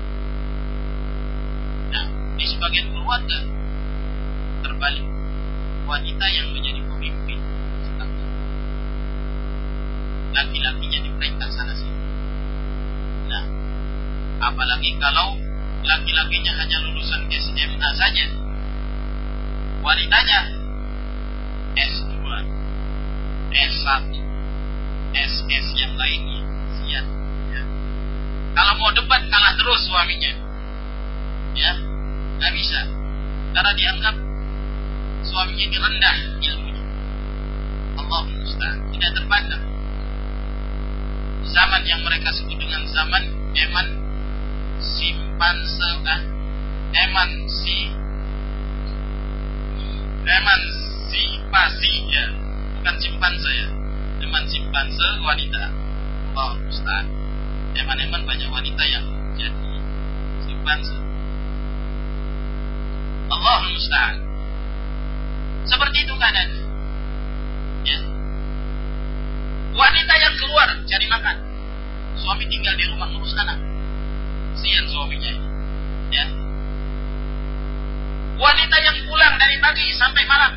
Nah, di sebagian keluarga terbalik, wanita yang menjadi pemimpin tangga. Laki-lakinya diperintah sana sini. Nah, apalagi kalau laki-lakinya hanya lulusan SMA saja, wanitanya S2, S1, SS yang lainnya, siap. Ya. Kalau mau debat kalah terus suaminya, ya, nggak bisa, karena dianggap suaminya ini rendah ilmunya. Allahumma musta'an, tidak terpandang. Zaman yang mereka sebut dengan zaman emansipasi, ya, bukan simpanse ya, emansipasi wanita. Allah musta'an. Eman banyak wanita yang jadi simpanse. Allah musta'an. Seperti itu keadaannya. Ya. Wanita yang keluar cari makan, suami tinggal di rumah ngurus anak. Sian suaminya. Ya. Wanita yang pulang dari pagi sampai malam.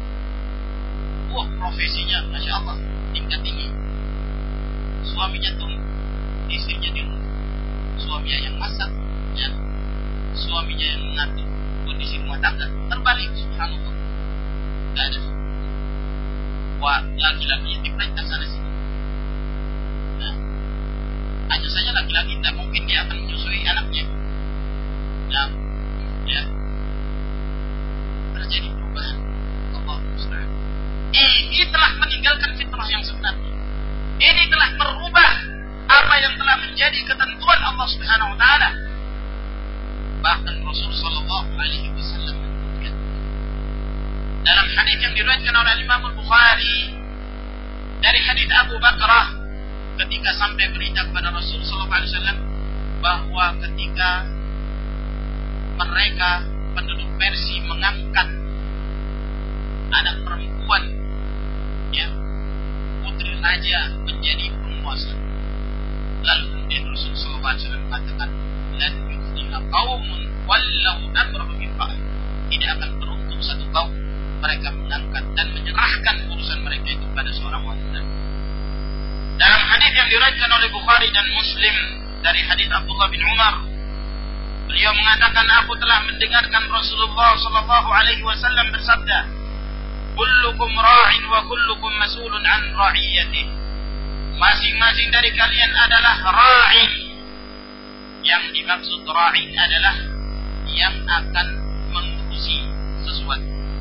Wah, profesinya Masya Allah tingkat tinggi. Suaminya tuh, istrinya di rumah. Suaminya yang masak, ya. Suaminya yang mengatur kondisi rumah tangga. Terbalik, subhanallah. Gak ada. Wah, laki-lakinya diperintah sana sini. Nah, hanya saja laki-laki tidak mungkin dia akan menyusui anaknya. Nah, ya, terjadi perubahan. Allah musta'an. Ini telah meninggalkan fitrah yang sebenarnya. Ini telah merubah apa yang telah menjadi ketentuan Allah Subhanahu wa taala. Bahkan Rasul sallallahu alaihi wasallam menyebutkan dalam hadis yang diriwayatkan oleh Imam Al-Bukhari dari hadis Abu Bakrah, ketika sampai berita kepada Rasul sallallahu alaihi wasallam bahwa ketika mereka penduduk Persia mengangkat anak perempuan, ya, putri raja menjadi penguasa, lalu kemudian Rasul sallallahu alaihi wasallam mengatakan, lan yufliha qaumun wallau amrahum bil fa'il, tidak akan beruntung satu kaum mereka mengangkat dan menyerahkan urusan mereka itu kepada seorang wanita. Dalam hadis yang diriwayatkan oleh Bukhari dan Muslim dari hadis Abdullah bin Umar, beliau mengatakan, aku telah mendengarkan Rasulullah sallallahu alaihi wasallam bersabda, kullukum ra'in wa kullukum mas'ulun an ra'iyatihi. Masing-masing dari kalian adalah ra'in. Yang dimaksud ra'in adalah yang akan mengurusi sesuatu,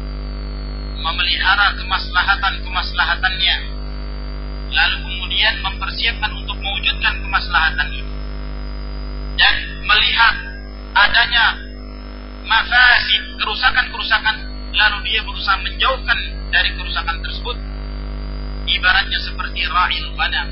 memelihara kemaslahatan-kemaslahatannya, lalu kemudian mempersiapkan untuk mewujudkan kemaslahatan itu, dan melihat adanya mafasid, kerusakan-kerusakan, lalu dia berusaha menjauhkan dari kerusakan tersebut. Ibaratnya seperti ra'il ghanam,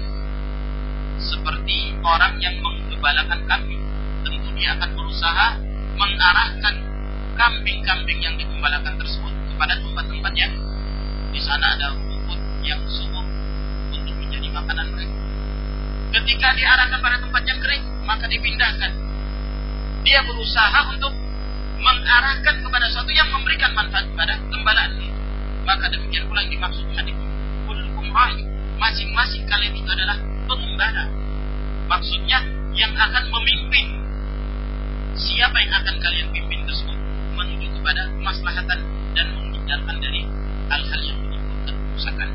seperti orang yang menggembalakan kambing. Tentu dia akan berusaha mengarahkan kambing-kambing yang digembalakan tersebut kepada tempat-tempat yang di sana ada rumput yang subur untuk menjadi makanan mereka. Ketika diarahkan pada tempat yang kering, maka dipindahkan. Dia berusaha untuk mengarahkan kepada sesuatu yang memberikan manfaat kepada gembalaan. Maka demikian pula yang dimaksud hadis kullukum ra'i, masing-masing kalian itu adalah pengembala. Maksudnya yang akan memimpin. Siapa yang akan kalian pimpin tersebut menuju kepada kemaslahatan dan menghindarkan dari hal-hal yang menimbulkan kerusakan.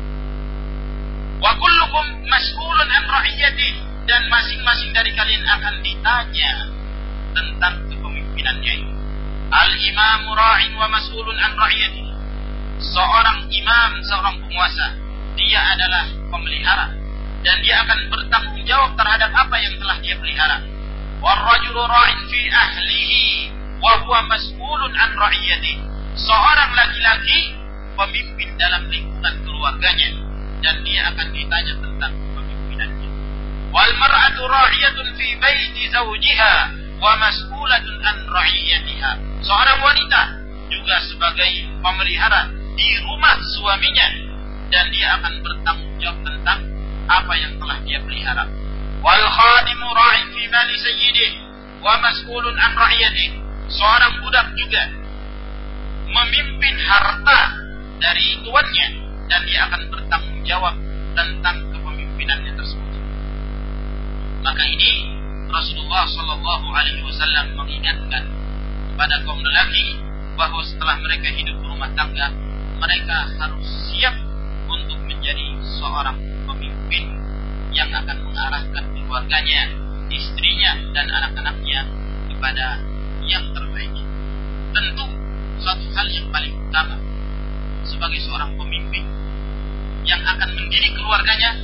Wa kullukum mas'ulun an ra'iyatihi, dan masing-masing dari kalian akan ditanya tentang kepemimpinannya itu. Al-imamu ra'in wa mas'ulun an ra'iyatihi. Seorang imam, seorang penguasa, dia adalah pemelihara dan dia akan bertanggung jawab terhadap apa yang telah dia pelihara. War-rajulu ra'in fi ahlihi wa huwa mas'ulun an ra'iyatihi. Seorang laki-laki pemimpin dalam lingkungan keluarganya, dan dia akan ditanya tentang kepemimpinannya. Wal mar'atu ra'iyatun fi baiti zawjiha wa mas'ulatun an ra'iyatiha. Seorang wanita juga sebagai pemelihara di rumah suaminya, dan dia akan bertanggung jawab tentang apa yang telah dia pelihara. Wal khadimu ra'in fi mali sayyidihi wa mas'ulun an ra'iyatihi. Seorang budak juga memimpin harta dari tuannya, dan dia akan bertanggung jawab tentang kepemimpinannya tersebut. Maka ini Rasulullah Shallallahu Alaihi Wasallam mengingatkan kepada kaum lelaki bahwa setelah mereka hidup berumah tangga, mereka harus siap untuk menjadi seorang pemimpin yang akan mengarahkan keluarganya, istrinya, dan anak-anaknya kepada yang terbaik. Tentu suatu hal yang paling utama sebagai seorang pemimpin yang akan mendidik keluarganya,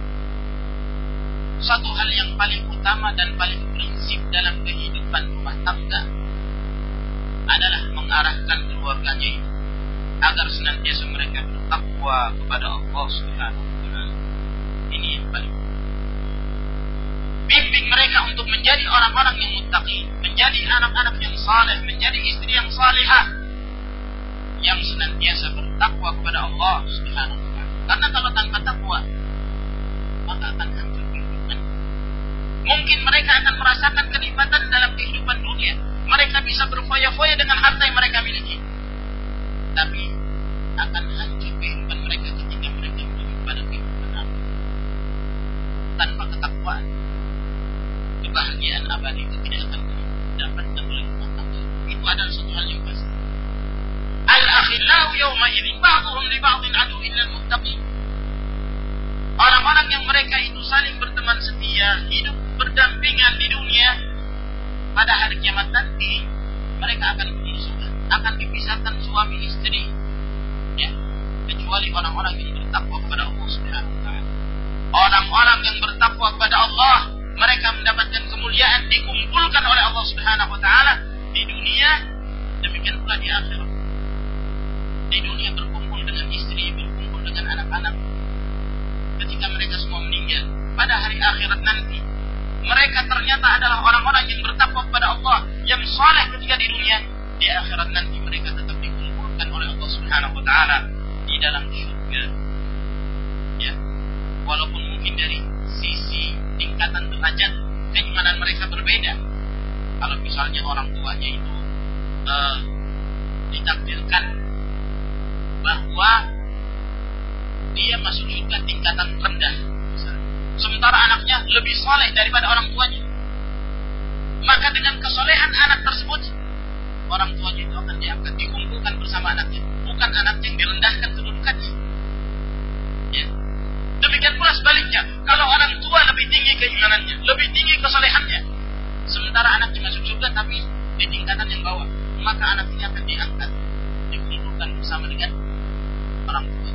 satu hal yang paling utama dan paling prinsip dalam kehidupan rumah tangga adalah mengarahkan keluarganya itu agar senantiasa mereka bertakwa kepada Allah Subhanahu wa taala. Ini yang paling. Bimbing mereka untuk menjadi orang-orang yang muttaqi, menjadi anak-anak yang saleh, menjadi istri yang salihah, yang senantiasa bertakwa kepada Allah Subhanahu wa taala. Karena kalau tanpa takwa, maka akan hancur kehidupan. Mungkin mereka akan merasakan kenikmatan dalam kehidupan dunia. Mereka bisa berfoya-foya dengan harta yang mereka miliki. Tapi akan hancur kehidupan mereka ketika mereka menuju pada kehidupan abadi. Tanpa ketakwaan, kebahagiaan abadi itu tidak akan didapatkan oleh rumah tangga. Itu adalah suatu hal yang pasti. Al-akhillahu yawma idzin ba'dhum li ba'dhin adu illa al-muttaqin. Orang-orang yang mereka itu saling berteman setia, hidup berdampingan di dunia, pada hari kiamat nanti mereka akan berpisah, akan dipisahkan suami istri, ya, kecuali orang-orang yang bertakwa kepada Allah Subhanahu wa taala. Orang-orang yang bertakwa kepada Allah, mereka mendapatkan kemuliaan, dikumpulkan oleh Allah Subhanahu wa taala di dunia, demikian pula di akhirat. Di dunia berkumpul dengan istri, berkumpul dengan anak-anak. Ketika mereka semua meninggal, pada hari akhirat nanti, mereka ternyata adalah orang-orang yang bertakwa kepada Allah, yang saleh ketika di dunia. Di akhirat nanti mereka tetap dikumpulkan oleh Allah Subhanahu wa taala di dalam surga. Ya. Walaupun mungkin dari sisi tingkatan derajat keimanan mereka berbeda. Kalau misalnya orang tuanya itu ditakdirkan bahwa dia masuk surga tingkatan rendah, sementara anaknya lebih soleh daripada orang tuanya, maka dengan kesolehan anak tersebut, orang tuanya itu akan diangkat, dikumpulkan bersama anaknya, bukan anaknya yang direndahkan kedudukannya. Ya. Demikian pula sebaliknya, kalau orang tua lebih tinggi keimanannya, lebih tinggi kesolehannya, sementara anaknya masuk surga tapi di tingkatan yang bawah, maka anak ini akan diangkat, dikumpulkan bersama dengan orang tua.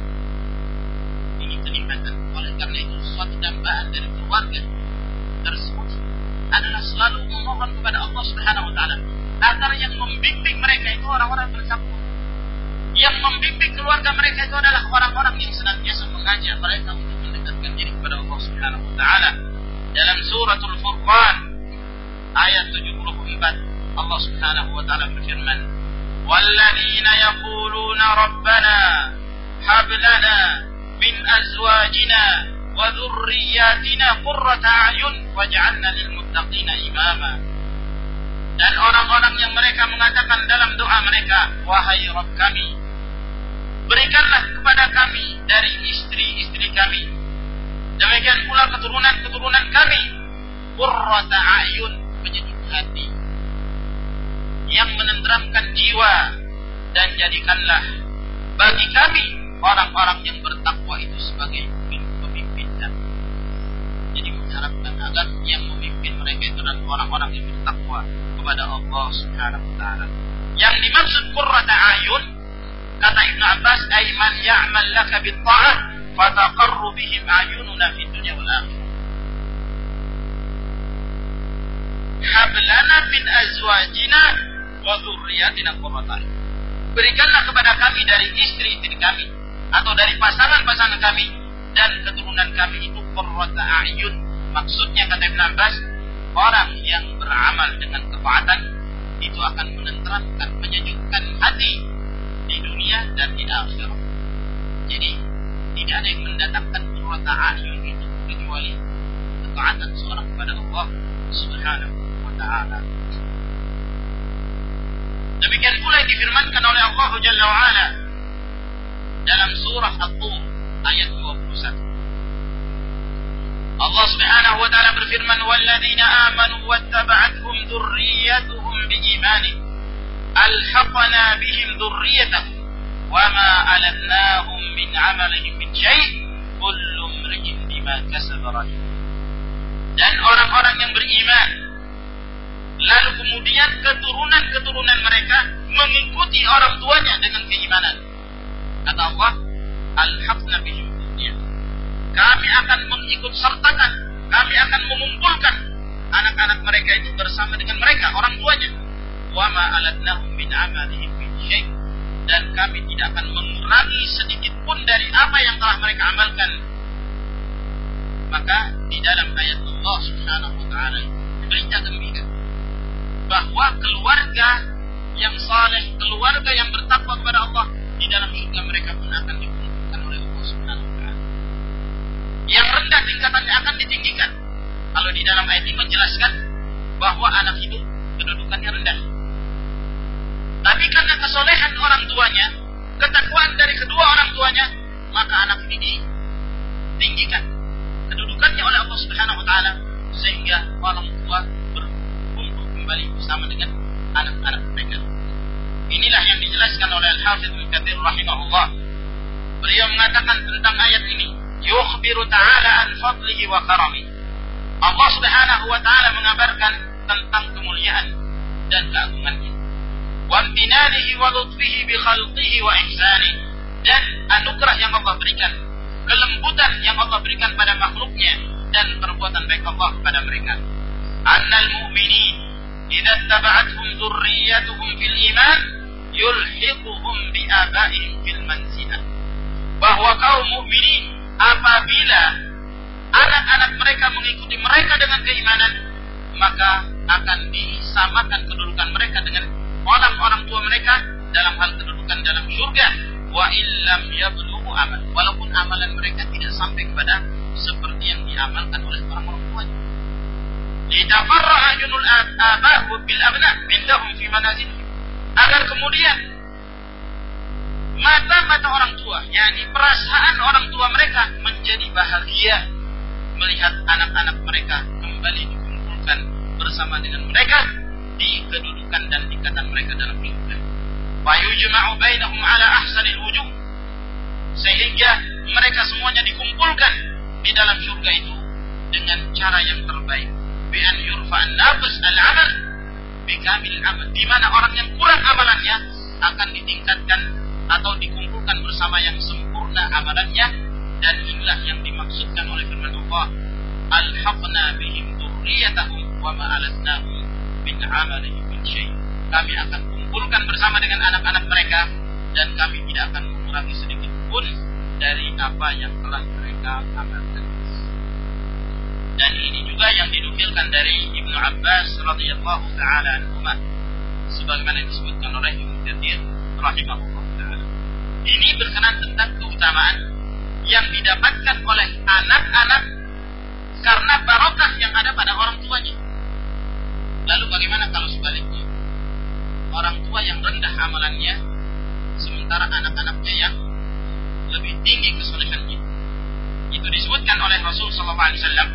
Ini kenikmatan. Oleh karena itu, suatu dambaan dari keluarga tersebut adalah selalu memohon kepada Allah Subhanahu wa taala agar yang membimbing mereka itu orang-orang bertakwa. Yang membimbing keluarga mereka itu adalah orang-orang yang senantiasa mengajak mereka untuk mendekatkan diri kepada Allah Subhanahu wa taala. Dalam suratul Furqan ayat 74, Allah Subhanahu wa taala berfirman, "Walladzina yaquluna rabbana hab lana min azwajina wa dhurriyyatina qurrata a'yun waj'alna lil muttaqina imama." Dan orang-orang yang mereka mengatakan dalam doa mereka, "Wahai Rabb kami, berikanlah kepada kami dari istri-istri kami, demikian pula keturunan-keturunan kami, qurrata a'yun, penyejuk hati, yang menenteramkan jiwa, dan jadikanlah bagi kami orang-orang yang bertakwa itu sebagai pemimpin kami." Jadi mengharapkan agar yang memimpin mereka itu adalah orang-orang yang bertakwa kepada Allah Subhanahu wa taala. Yang dimaksud qurrata ayun, kata Ibnu Abbas, ay man ya'mal laka bit ta'ah fataqarru bihim ayununa fid dunya wal akhirah. Hab lana min azwajina wa dhurriyyatina qurrata ayun. berikanlah kepada kami dari istri-istri kami atau dari pasangan-pasangan kami dan keturunan kami itu qurrata a'yun. Maksudnya kata Ibn Abbas, orang yang beramal dengan ketaatan itu akan menenteramkan, menyejukkan hati di dunia dan di akhirat. Jadi tidak ada yang mendatangkan qurrata a'yun itu kecuali ketaatan seorang kepada Allah Subhanahu wa ta'ala. Demikian pula yang difirmankan oleh Allah Jalla wa Ala dalam surah At-Tur ayat 21. Allah Subhanahu wa ta'ala berfirman, "Walladzina amanu wattaba'athum dzurriyyatuhum biimanin alhaqna bihim dzurriyyatahum wama alatnahum min 'amalihim min syai' kullu imri'in bima kasaba rahin." Dan orang-orang yang beriman lalu kemudian keturunan-keturunan mereka mengikuti orang tuanya dengan keimanan. Kata Allah, alhaqna bihim dzurriyyatahum. Kami akan mengikut sertakan, kami akan mengumpulkan anak-anak mereka itu bersama dengan mereka, orang tuanya. Wa ma alatnahum min amalihim min syai', dan kami tidak akan mengurangi sedikit pun dari apa yang telah mereka amalkan. Maka di dalam ayat Allah Subhanahu wa ta'ala berita gembira bahwa keluarga yang saleh, keluarga yang bertakwa kepada Allah, di dalam surga mereka pun akan dikumpulkan oleh Allah Subhanahu wa ta'ala. Yang rendah tingkatannya akan ditinggikan. Kalau di dalam ayat ini menjelaskan bahwa anak itu kedudukannya rendah. Tapi karena kesolehan orang tuanya, ketakwaan dari kedua orang tuanya, maka anak ini ditinggikan kedudukannya oleh Allah Subhanahu wa ta'ala, sehingga orang tua berkumpul kembali bersama dengan anak-anak mereka. Inilah yang dijelaskan oleh Al-Hafidz Ibnu Katsir rahimahullah. Beliau mengatakan tentang ayat ini, yukhbiru ta'ala an fadlihi wa karamihi. Allah Subhanahu wa ta'ala mengabarkan tentang kemuliaan dan keagungannya. Wa amtinanihi wa lutfihi bi khalqihi wa ihsanihi, dan anugerah yang Allah berikan, kelembutan yang Allah berikan pada makhluknya, dan perbuatan baik Allah kepada mereka. Annal mu'minin idza taba'athum dzurriyyatuhum fil iman yulhiquhum bi abaihim fil manzilah. Bahwa kaum mukminin apabila anak-anak mereka mengikuti mereka dengan keimanan, maka akan disamakan kedudukan mereka dengan orang-orang tua mereka dalam hal kedudukan dalam surga. Wa illam yablughu amal, walaupun amalan mereka tidak sampai kepada seperti yang diamalkan oleh orang-orang tuanya. Litafarra'a junul aba'u bil abna' indahum fi manazilihim, agar kemudian mata-mata orang tua, yakni perasaan orang tua mereka menjadi bahagia melihat anak-anak mereka kembali dikumpulkan bersama dengan mereka di kedudukan dan tingkatan mereka dalam surga. Wa yujma'u bainahum 'ala ahsanil wujuh, sehingga mereka semuanya dikumpulkan di dalam surga itu dengan cara yang terbaik. Bi an yurfa'an naqis al-'amal bi kamil amal, di mana orang yang kurang amalannya akan ditingkatkan atau dikumpulkan bersama yang sempurna amalannya. Dan inilah yang dimaksudkan oleh firman Allah, alhaqna bihim dzurriyyatahum wa ma alatnahum min 'amalihim min syai'. Kami akan kumpulkan bersama dengan anak-anak mereka, dan kami tidak akan mengurangi sedikit pun dari apa yang telah mereka amalkan. Dan ini juga yang dinukilkan dari Ibnu Abbas radhiyallahu ta'ala anhuma, sebagaimana disebutkan oleh Ibnu Katsir rahimahullah ta'ala. Ini berkenaan tentang keutamaan yang didapatkan oleh anak-anak karena barokah yang ada pada orang tuanya. Lalu bagaimana kalau sebaliknya? Orang tua yang rendah amalannya, sementara anak-anaknya yang lebih tinggi kesolehannya. Itu disebutkan oleh Rasul sallallahu alaihi wasallam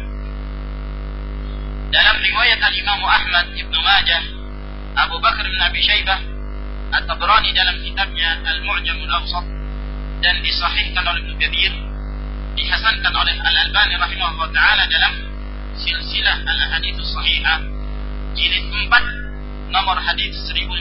dalam riwayat Al-Imam Ahmad, Ibnu Majah, Abu Bakar bin Abi Syaibah, At-Tabrani dalam kitabnya Al-Mu'jam Al-Awsat, dan disahihkan oleh Ibnu Katsir, dihasankan oleh Al-Albani rahimahullah ta'ala dalam silsilah Al-Hadits Shahihah jilid 4 nomor hadis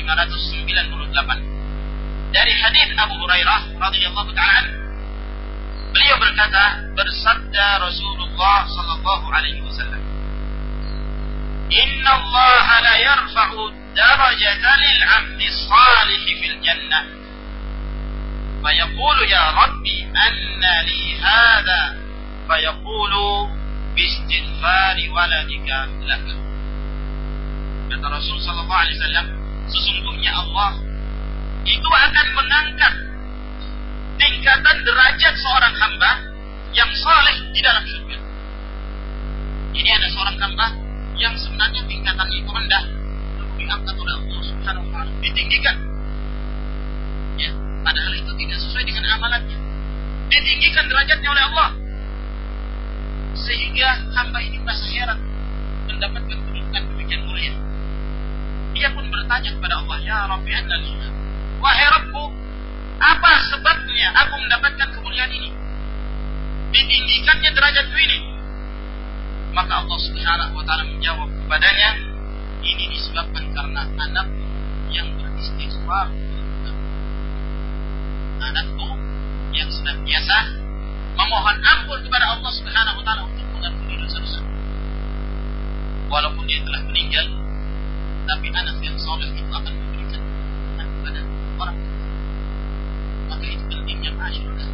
1598. Dari hadis Abu Hurairah radhiyallahu ta'ala, beliau berkata, bersabda Rasulullah sallallahu alaihi wasallam, "Inna Allah la yarfa'u darajata lil 'abdi salih fil jannah Fayaqulu ya Rabbi anna li hadha. Fayaqulu biistighfari waladika laka. Kata Rasul sallallahu alaihi wasallam, sesungguhnya Allah itu akan mengangkat tingkatan derajat seorang hamba yang saleh di dalam surga. Ini ada seorang hamba yang sebenarnya tingkatannya itu rendah, lalu diangkat oleh Allah Subhanahu wa taala, ditinggikan. Ya, padahal itu tidak sesuai dengan amalannya. Ditinggikan derajatnya oleh Allah. Sehingga hamba ini merasa heran mendapatkan kedudukan demikian mulia. Dia pun bertanya kepada Allah, ya Rabbi anna li. Wahai Rabbku, apa sebabnya aku mendapatkan kemuliaan ini? Ditinggikannya derajatku ini. Maka Allah Subhanahu wa taala menjawab kepadanya, ini disebabkan karena anakku yang beristighfar. Anakku yang senantiasa memohon ampun kepada Allah Subhanahu wa taala untuk mengampuni dosa-dosa. Walaupun dia telah meninggal, tapi anak yang saleh itu akan memberikan kepada orang tua. Maka itu pentingnya masyarakat.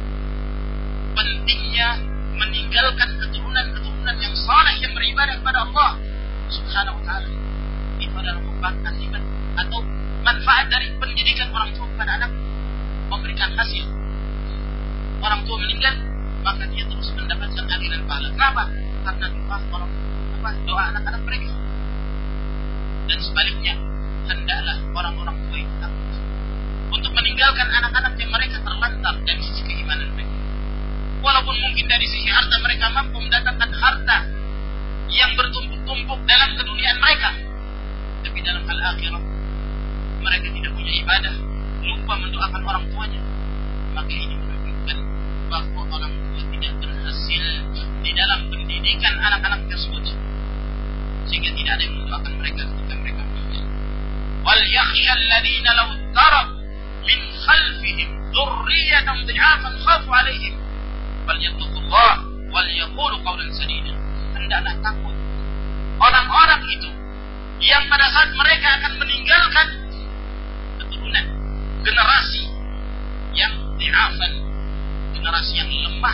Pentingnya meninggalkan keturunan-keturunan yang saleh yang beribadah kepada Allah Subhanahu wa taala. Itu adalah merupakan akibat atau manfaat dari pendidikan orang tua kepada anak, memberikan hasil. Orang tua meninggal, maka dia terus mendapatkan aliran pahala. Kenapa? Karena doa anak-anak mereka. Dan sebaliknya, hendaklah orang-orang tua itu takut untuk meninggalkan anak-anak yang mereka terlantar dari sisi keimanan mereka. Walaupun mungkin dari sisi harta mereka mampu mendatangkan harta yang bertumpuk-tumpuk dalam keduniaan mereka, tapi dalam hal akhirat mereka tidak punya ibadah, lupa mendoakan orang tuanya. Maka ini menunjukkan bahwa orang tua tidak berhasil di dalam pendidikan anak-anak tersebut, sehingga tidak ada yang mendoakan mereka ketika mereka meninggal. Wal yakhsha alladziina law taraku min khalfihim dzurriyyatan dhi'afan khafu 'alaihim falyattaqullah wal yaqulu qawlan sadida. Hendaklah takut orang-orang itu yang pada saat mereka akan meninggalkan keturunan, generasi yang dhi'afan, generasi yang lemah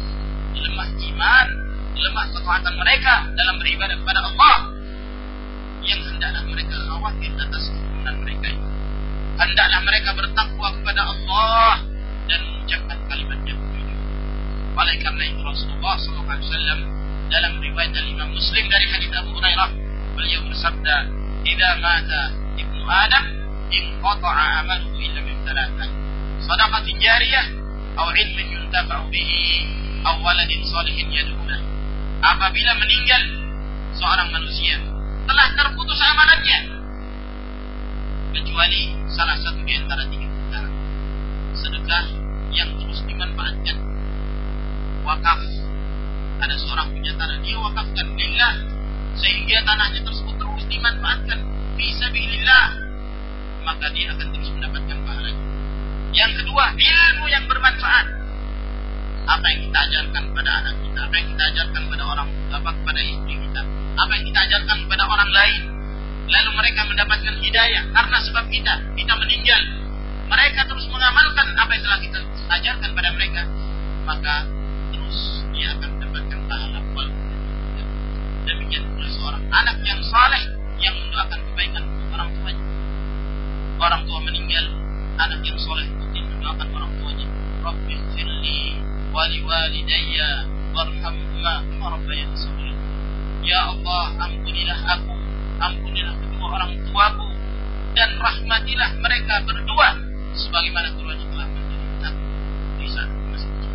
iman, lemah ketaatan mereka dalam beribadah kepada Allah, yang hendaklah mereka khawatir atas keturunan mereka itu. Hendaklah mereka bertakwa kepada Allah dan mengucapkan kalimat yang jujur. Oleh karena itu Rasulullah SAW dalam riwayat Imam Muslim dari hadits Abu Hurairah, beliau bersabda, "Idza mata ibnu Adam, inqata'a amaluhu illa min thalathah, shadaqatin jariyah, aw ilmin yuntafa'u bihi, aw waladin shalihin yad'u lahu." Apabila meninggal seorang manusia, telah terputus amalannya kecuali salah satu di antara tiga perkara: sedekah yang terus dimanfaatkan, wakaf, ada seorang punya tanah dia wakafkan lillah sehingga tanahnya tersebut terus dimanfaatkan fisabilillah, maka dia akan terus mendapatkan pahalanya. Yang kedua, ilmu yang bermanfaat. Apa yang kita ajarkan kepada anak kita, apa yang kita ajarkan kepada orang tua, kepada istri kita, apa yang kita ajarkan kepada orang lain, lalu mereka mendapatkan hidayah karena sebab kita meninggal, mereka terus mengamalkan apa yang telah kita ajarkan pada mereka, maka terus dia akan mendapatkan pahala. Demikian pula seorang anak yang saleh yang mendoakan kebaikan untuk orang tuanya. Orang tua meninggal, anak yang saleh rutin mendoakan orang tuanya, Rabbighfirli wa liwalidayya warhamhuma kama rabbayani shaghira. Ya Allah, ampunilah aku, ampunilah kedua orang tuaku, dan rahmatilah mereka berdua sebagaimana keduanya telah menjadi aku di saat masih kecil.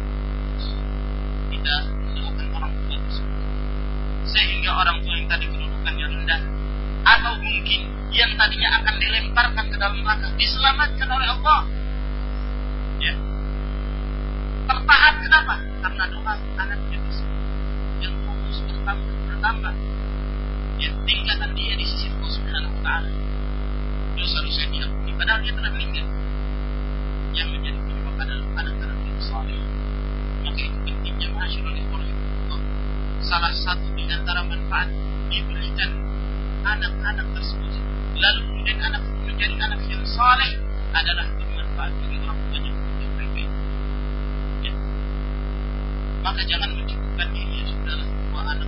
Kita mendoakan orang tua tersebut, sehingga orang tua yang tadi kedudukannya rendah, atau mungkin yang tadinya akan dilemparkan ke dalam neraka, diselamatkan oleh Allah. Ya, tertahan. Kenapa? Karena doa anaknya tersebut yang terus bertambah. Ya, tingkatan dia di sisi Allah Subhanahu wa taala, dosa-dosa yang diampuni padahal dia telah meninggal. Yang menjadi penyebab adalah anak-anak yang saleh. Maka itu pentingnya masyarakat Allah. Salah satu di antara manfaat diberikan anak-anak tersebut, lalu kemudian anak itu menjadi anak yang saleh, adalah bermanfaat bagi orang tuanya. maka jangan mencukupkan diri sudahlah dua anak.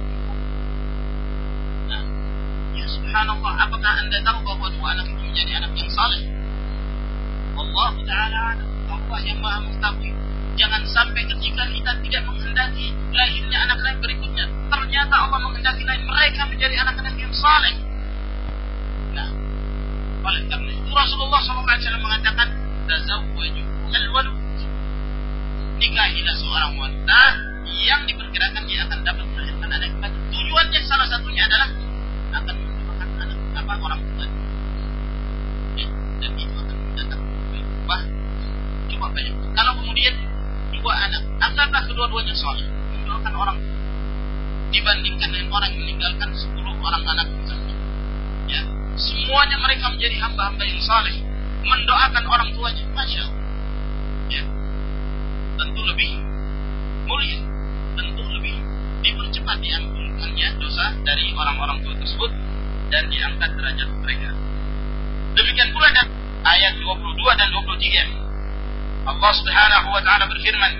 Nah, ya subhanallah, apakah Anda tahu bahwa dua anak itu menjadi anak yang saleh? Allah Ta'ala Allah yang maha mengetahui. Jangan sampai ketika kita tidak menghendaki lahirnya anak-anak berikutnya, ternyata Allah menghendaki lain, mereka menjadi anak-anak yang saleh. Nah, oleh karena itu Rasulullah SAW mengatakan, tazawwaju al-walud, nikahilah seorang wanita yang diperkirakan dia akan dapat melahirkan anak yang tujuannya salah satunya adalah akan mendapatkan anak orang tua. Ya, dan itu akan mendatangkan kebaikan. Coba bayangkan kalau kemudian dua anak, anggaplah kedua-duanya soleh, mendoakan orang dibandingkan dengan orang yang meninggalkan 10 orang anak misalnya. Ya, semuanya mereka menjadi hamba-hamba yang soleh, mendoakan orang tuanya, masya Allah. Ya, tentu lebih mulia, tentu lebih dipercepat diampunkannya dosa dari orang-orang tua tersebut dan diangkat derajat mereka. Demikian pula dan ayat 22 dan 23 Allah Subhanahu wa taala berfirman,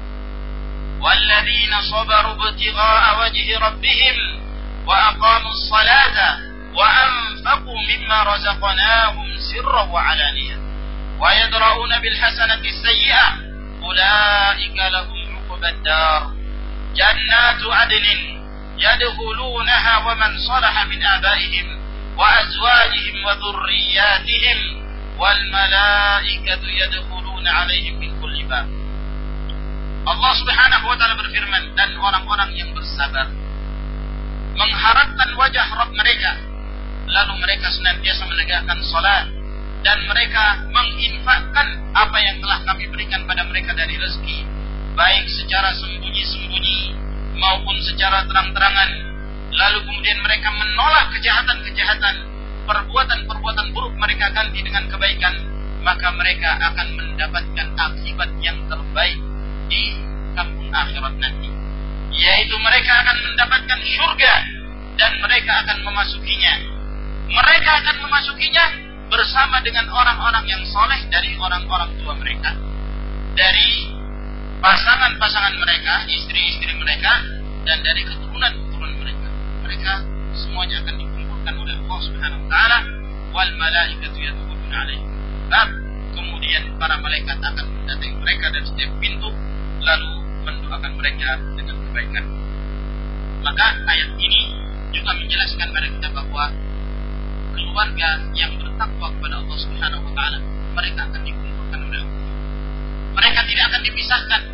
"Walladzina sabaru ibtigha'a wajhi rabbihim wa aqamus salata wa anfaqu mimma razaqnahum sirran wa 'alaniyah wa yadra'una bil hasanati as-sayyi'ah ulaika lahum 'uqbad dar jannatu 'adnin yadkhulunaha wa man salaha min abaihim wa azwajihim wa dhurriyyatihim wal malaikatu yadkhuluna 'alaihim min kulli bab." Allah Subhanahu wa taala berfirman, dan orang-orang yang bersabar mengharapkan wajah Rabb mereka, lalu mereka senantiasa menegakkan salat dan mereka menginfakkan apa yang telah kami berikan pada mereka dari rezeki, baik secara sembunyi-sembunyi maupun secara terang-terangan. Lalu kemudian mereka menolak kejahatan-kejahatan, perbuatan-perbuatan buruk mereka ganti dengan kebaikan, maka mereka akan mendapatkan akibat yang terbaik di kampung akhirat nanti, yaitu mereka akan mendapatkan surga dan mereka akan memasukinya. Mereka akan memasukinya bersama dengan orang-orang yang soleh dari orang-orang tua mereka, dari pasangan-pasangan mereka, istri-istri mereka, dan dari keturunan-keturunan mereka. Mereka semuanya akan dikumpulkan oleh Allah Subhanahu wa taala, wal malaikatu yadkhuluna 'alaihim. Kemudian para malaikat akan mendatangi mereka dari setiap pintu lalu mendoakan mereka dengan kebaikan. Maka ayat ini juga menjelaskan kepada kita bahwa keluarga yang bertakwa kepada Allah Subhanahu wa taala, mereka akan dikumpulkan oleh Allah. Mereka tidak akan dipisahkan.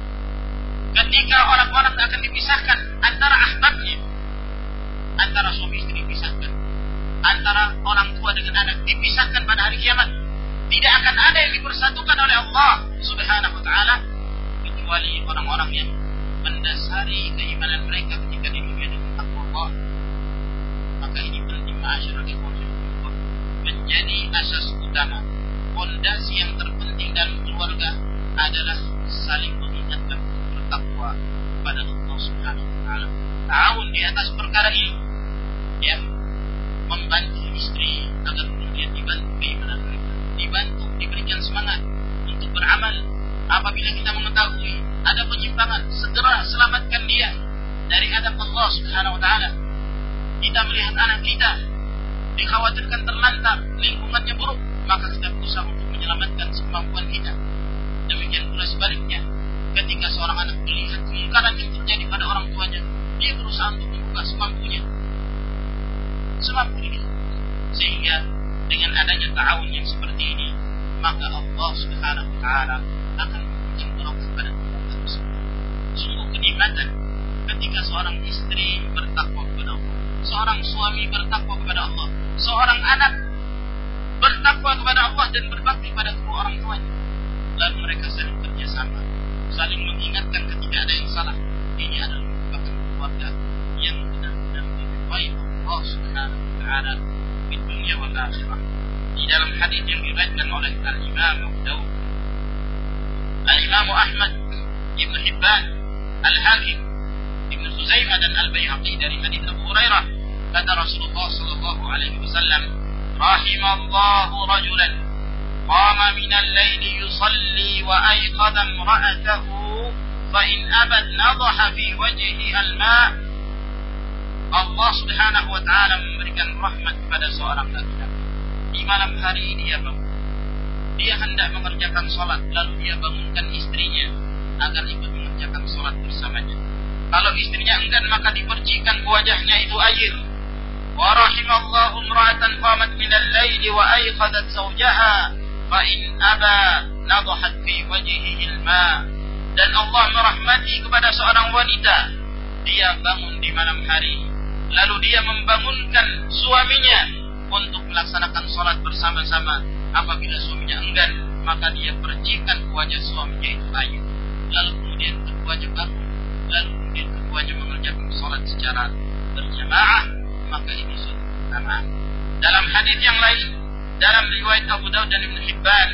Ketika orang-orang akan dipisahkan antara ahbabnya, antara suami istri dipisahkan, antara orang tua dengan anak dipisahkan pada hari kiamat, tidak akan ada yang dipersatukan oleh Allah Subhanahu wa taala kecuali orang-orang yang mendasari keimanan mereka ketika di dunia dengan takwa Allah. Maka ini penting, ma'asyiral ikhwan, menjadi asas utama, fondasi yang terpenting dalam keluarga adalah saling mengingatkan bertakwa kepada Allah Subhanahu wa taala. Ta'awun di atas perkara ini, ya, membantu istri agar kemudian dibantu keimanan mereka, dibantu, diberikan semangat untuk beramal. Apabila kita mengetahui ada penyimpangan, segera selamatkan dia dari adab Allah Subhanahu wa taala. Kita melihat anak kita dikhawatirkan terlantar, lingkungannya buruk, maka kita berusaha untuk menyelamatkan semampuan kita. Demikian pula sebaliknya, ketika seorang anak melihat kemungkaran yang terjadi pada orang tuanya, dia berusaha untuk membuka semampunya, semampu dia. Sehingga dengan adanya ta'awun yang seperti ini, maka Allah Subhanahu wa taala akan memberikan barokah pada keluarga tersebut. Sungguh kenikmatan ketika seorang istri bertakwa kepada Allah, seorang suami bertakwa kepada Allah, seorang anak bertakwa kepada Allah dan berbakti pada kedua orang tuanya. Lalu mereka saling kerjasama, saling mengingatkan ketika ada yang salah. Ini adalah merupakan keluarga yang benar-benar diridhai Allah Subhanahu wa taala di dunia wal akhirah. Di dalam hadis yang diriwayatkan oleh Al-Imam Abu Dawud, Al-Imam Ahmad, Ibn Hibban, Al-Hakim, Ibn Khuzaimah dan Al-Baihaqi dari hadis Abu Hurairah, kata Rasulullah sallallahu alaihi wasallam, rahimallahu rajulan qama min al-laili yusalli wa ayqadha imra'atahu fa in abad nadhaha fi wajhihi al-ma'. Allah Subhanahu wa taala memberikan rahmat kepada seorang laki-laki. Di malam hari dia bangun. Dia hendak mengerjakan salat, lalu dia bangunkan istrinya agar ikut mengerjakan salat bersamanya. Kalau istrinya enggan, maka dipercikan ke wajahnya itu air. Wa rahimallahu imra'atan qamat min al-laili wa ayqadat zawjaha fa in aba nadhahat fi wajhihi al-ma'. Dan Allah merahmati kepada seorang wanita, dia bangun di malam hari, lalu dia membangunkan suaminya untuk melaksanakan salat bersama-sama. Apabila suaminya enggan, maka dia percikan ke wajah suaminya itu air. Lalu kemudian keduanya bangun, lalu kemudian keduanya mengerjakan salat secara berjamaah, maka ini suatu keutamaan. Dalam hadis yang lain, dalam riwayat Abu Daud dan Ibnu Hibban,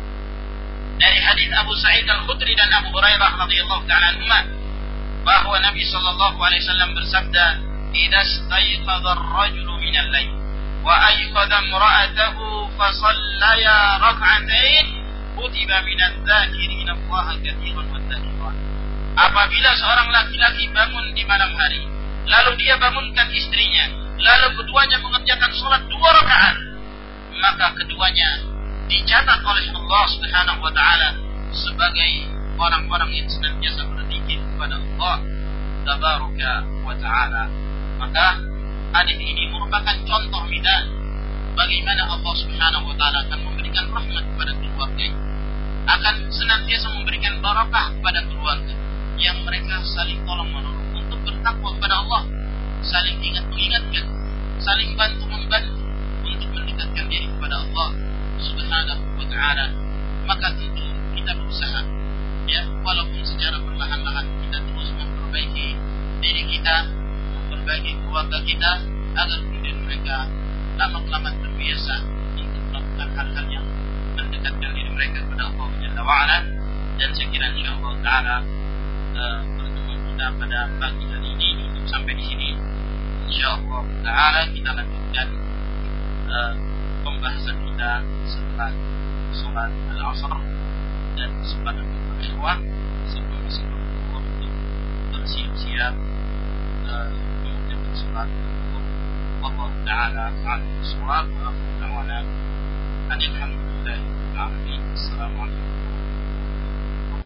dari hadis Abu Sa'id Al-Khudri dan Abu Hurairah radhiyallahu ta'ala anhuma, bahwa Nabi sallallahu alaihi wasallam bersabda, "Idza istayqadha ar-rajulu min al-lail wa ayqadha imra'atahu fa shallaya rak'atain kutiba min adh-dhakirin Allah katsiran wa adh-dhakirat." Apabila seorang laki-laki bangun di malam hari, lalu dia bangunkan istrinya, lalu keduanya mengerjakan salat 2 rakaat, maka keduanya dicatat oleh Allah Subhanahu wa taala sebagai orang-orang yang senantiasa berzikir kepada Allah Tabaraka wa taala. Maka hadis ini merupakan contoh midan bagaimana Allah Subhanahu wa taala akan memberikan rahmat kepada keluarga, akan senantiasa memberikan barakah kepada keluarga yang mereka saling tolong menolong untuk bertakwa kepada Allah, saling ingat mengingatkan, saling bantu membantu untuk mendekatkan diri kepada Allah Subhanahu wa ta'ala. Maka tentu kita berusaha, ya, walaupun secara perlahan-lahan kita terus memperbaiki diri kita, memperbaiki keluarga kita, agar kemudian mereka lama-lama terbiasa untuk melakukan hal-hal yang mendekatkan diri mereka kepada Allah Jalla wa'ala. Dan saya kira insyaallah ta'ala pertemuan kita pada pagi hari ini cukup sampai di sini. Insyaallah ta'ala kita lanjutkan pembahasan kita setelah sholat al-asr, dan kesempatan kita ikhwan sebelum masih berkumpul untuk bersiap-siap mengerjakan sholat al-zuhur. Allah ta'ala a'lam bis-shawab wa akhir da'wana alhamdulillahi rabbil alamin. Assalamualaikum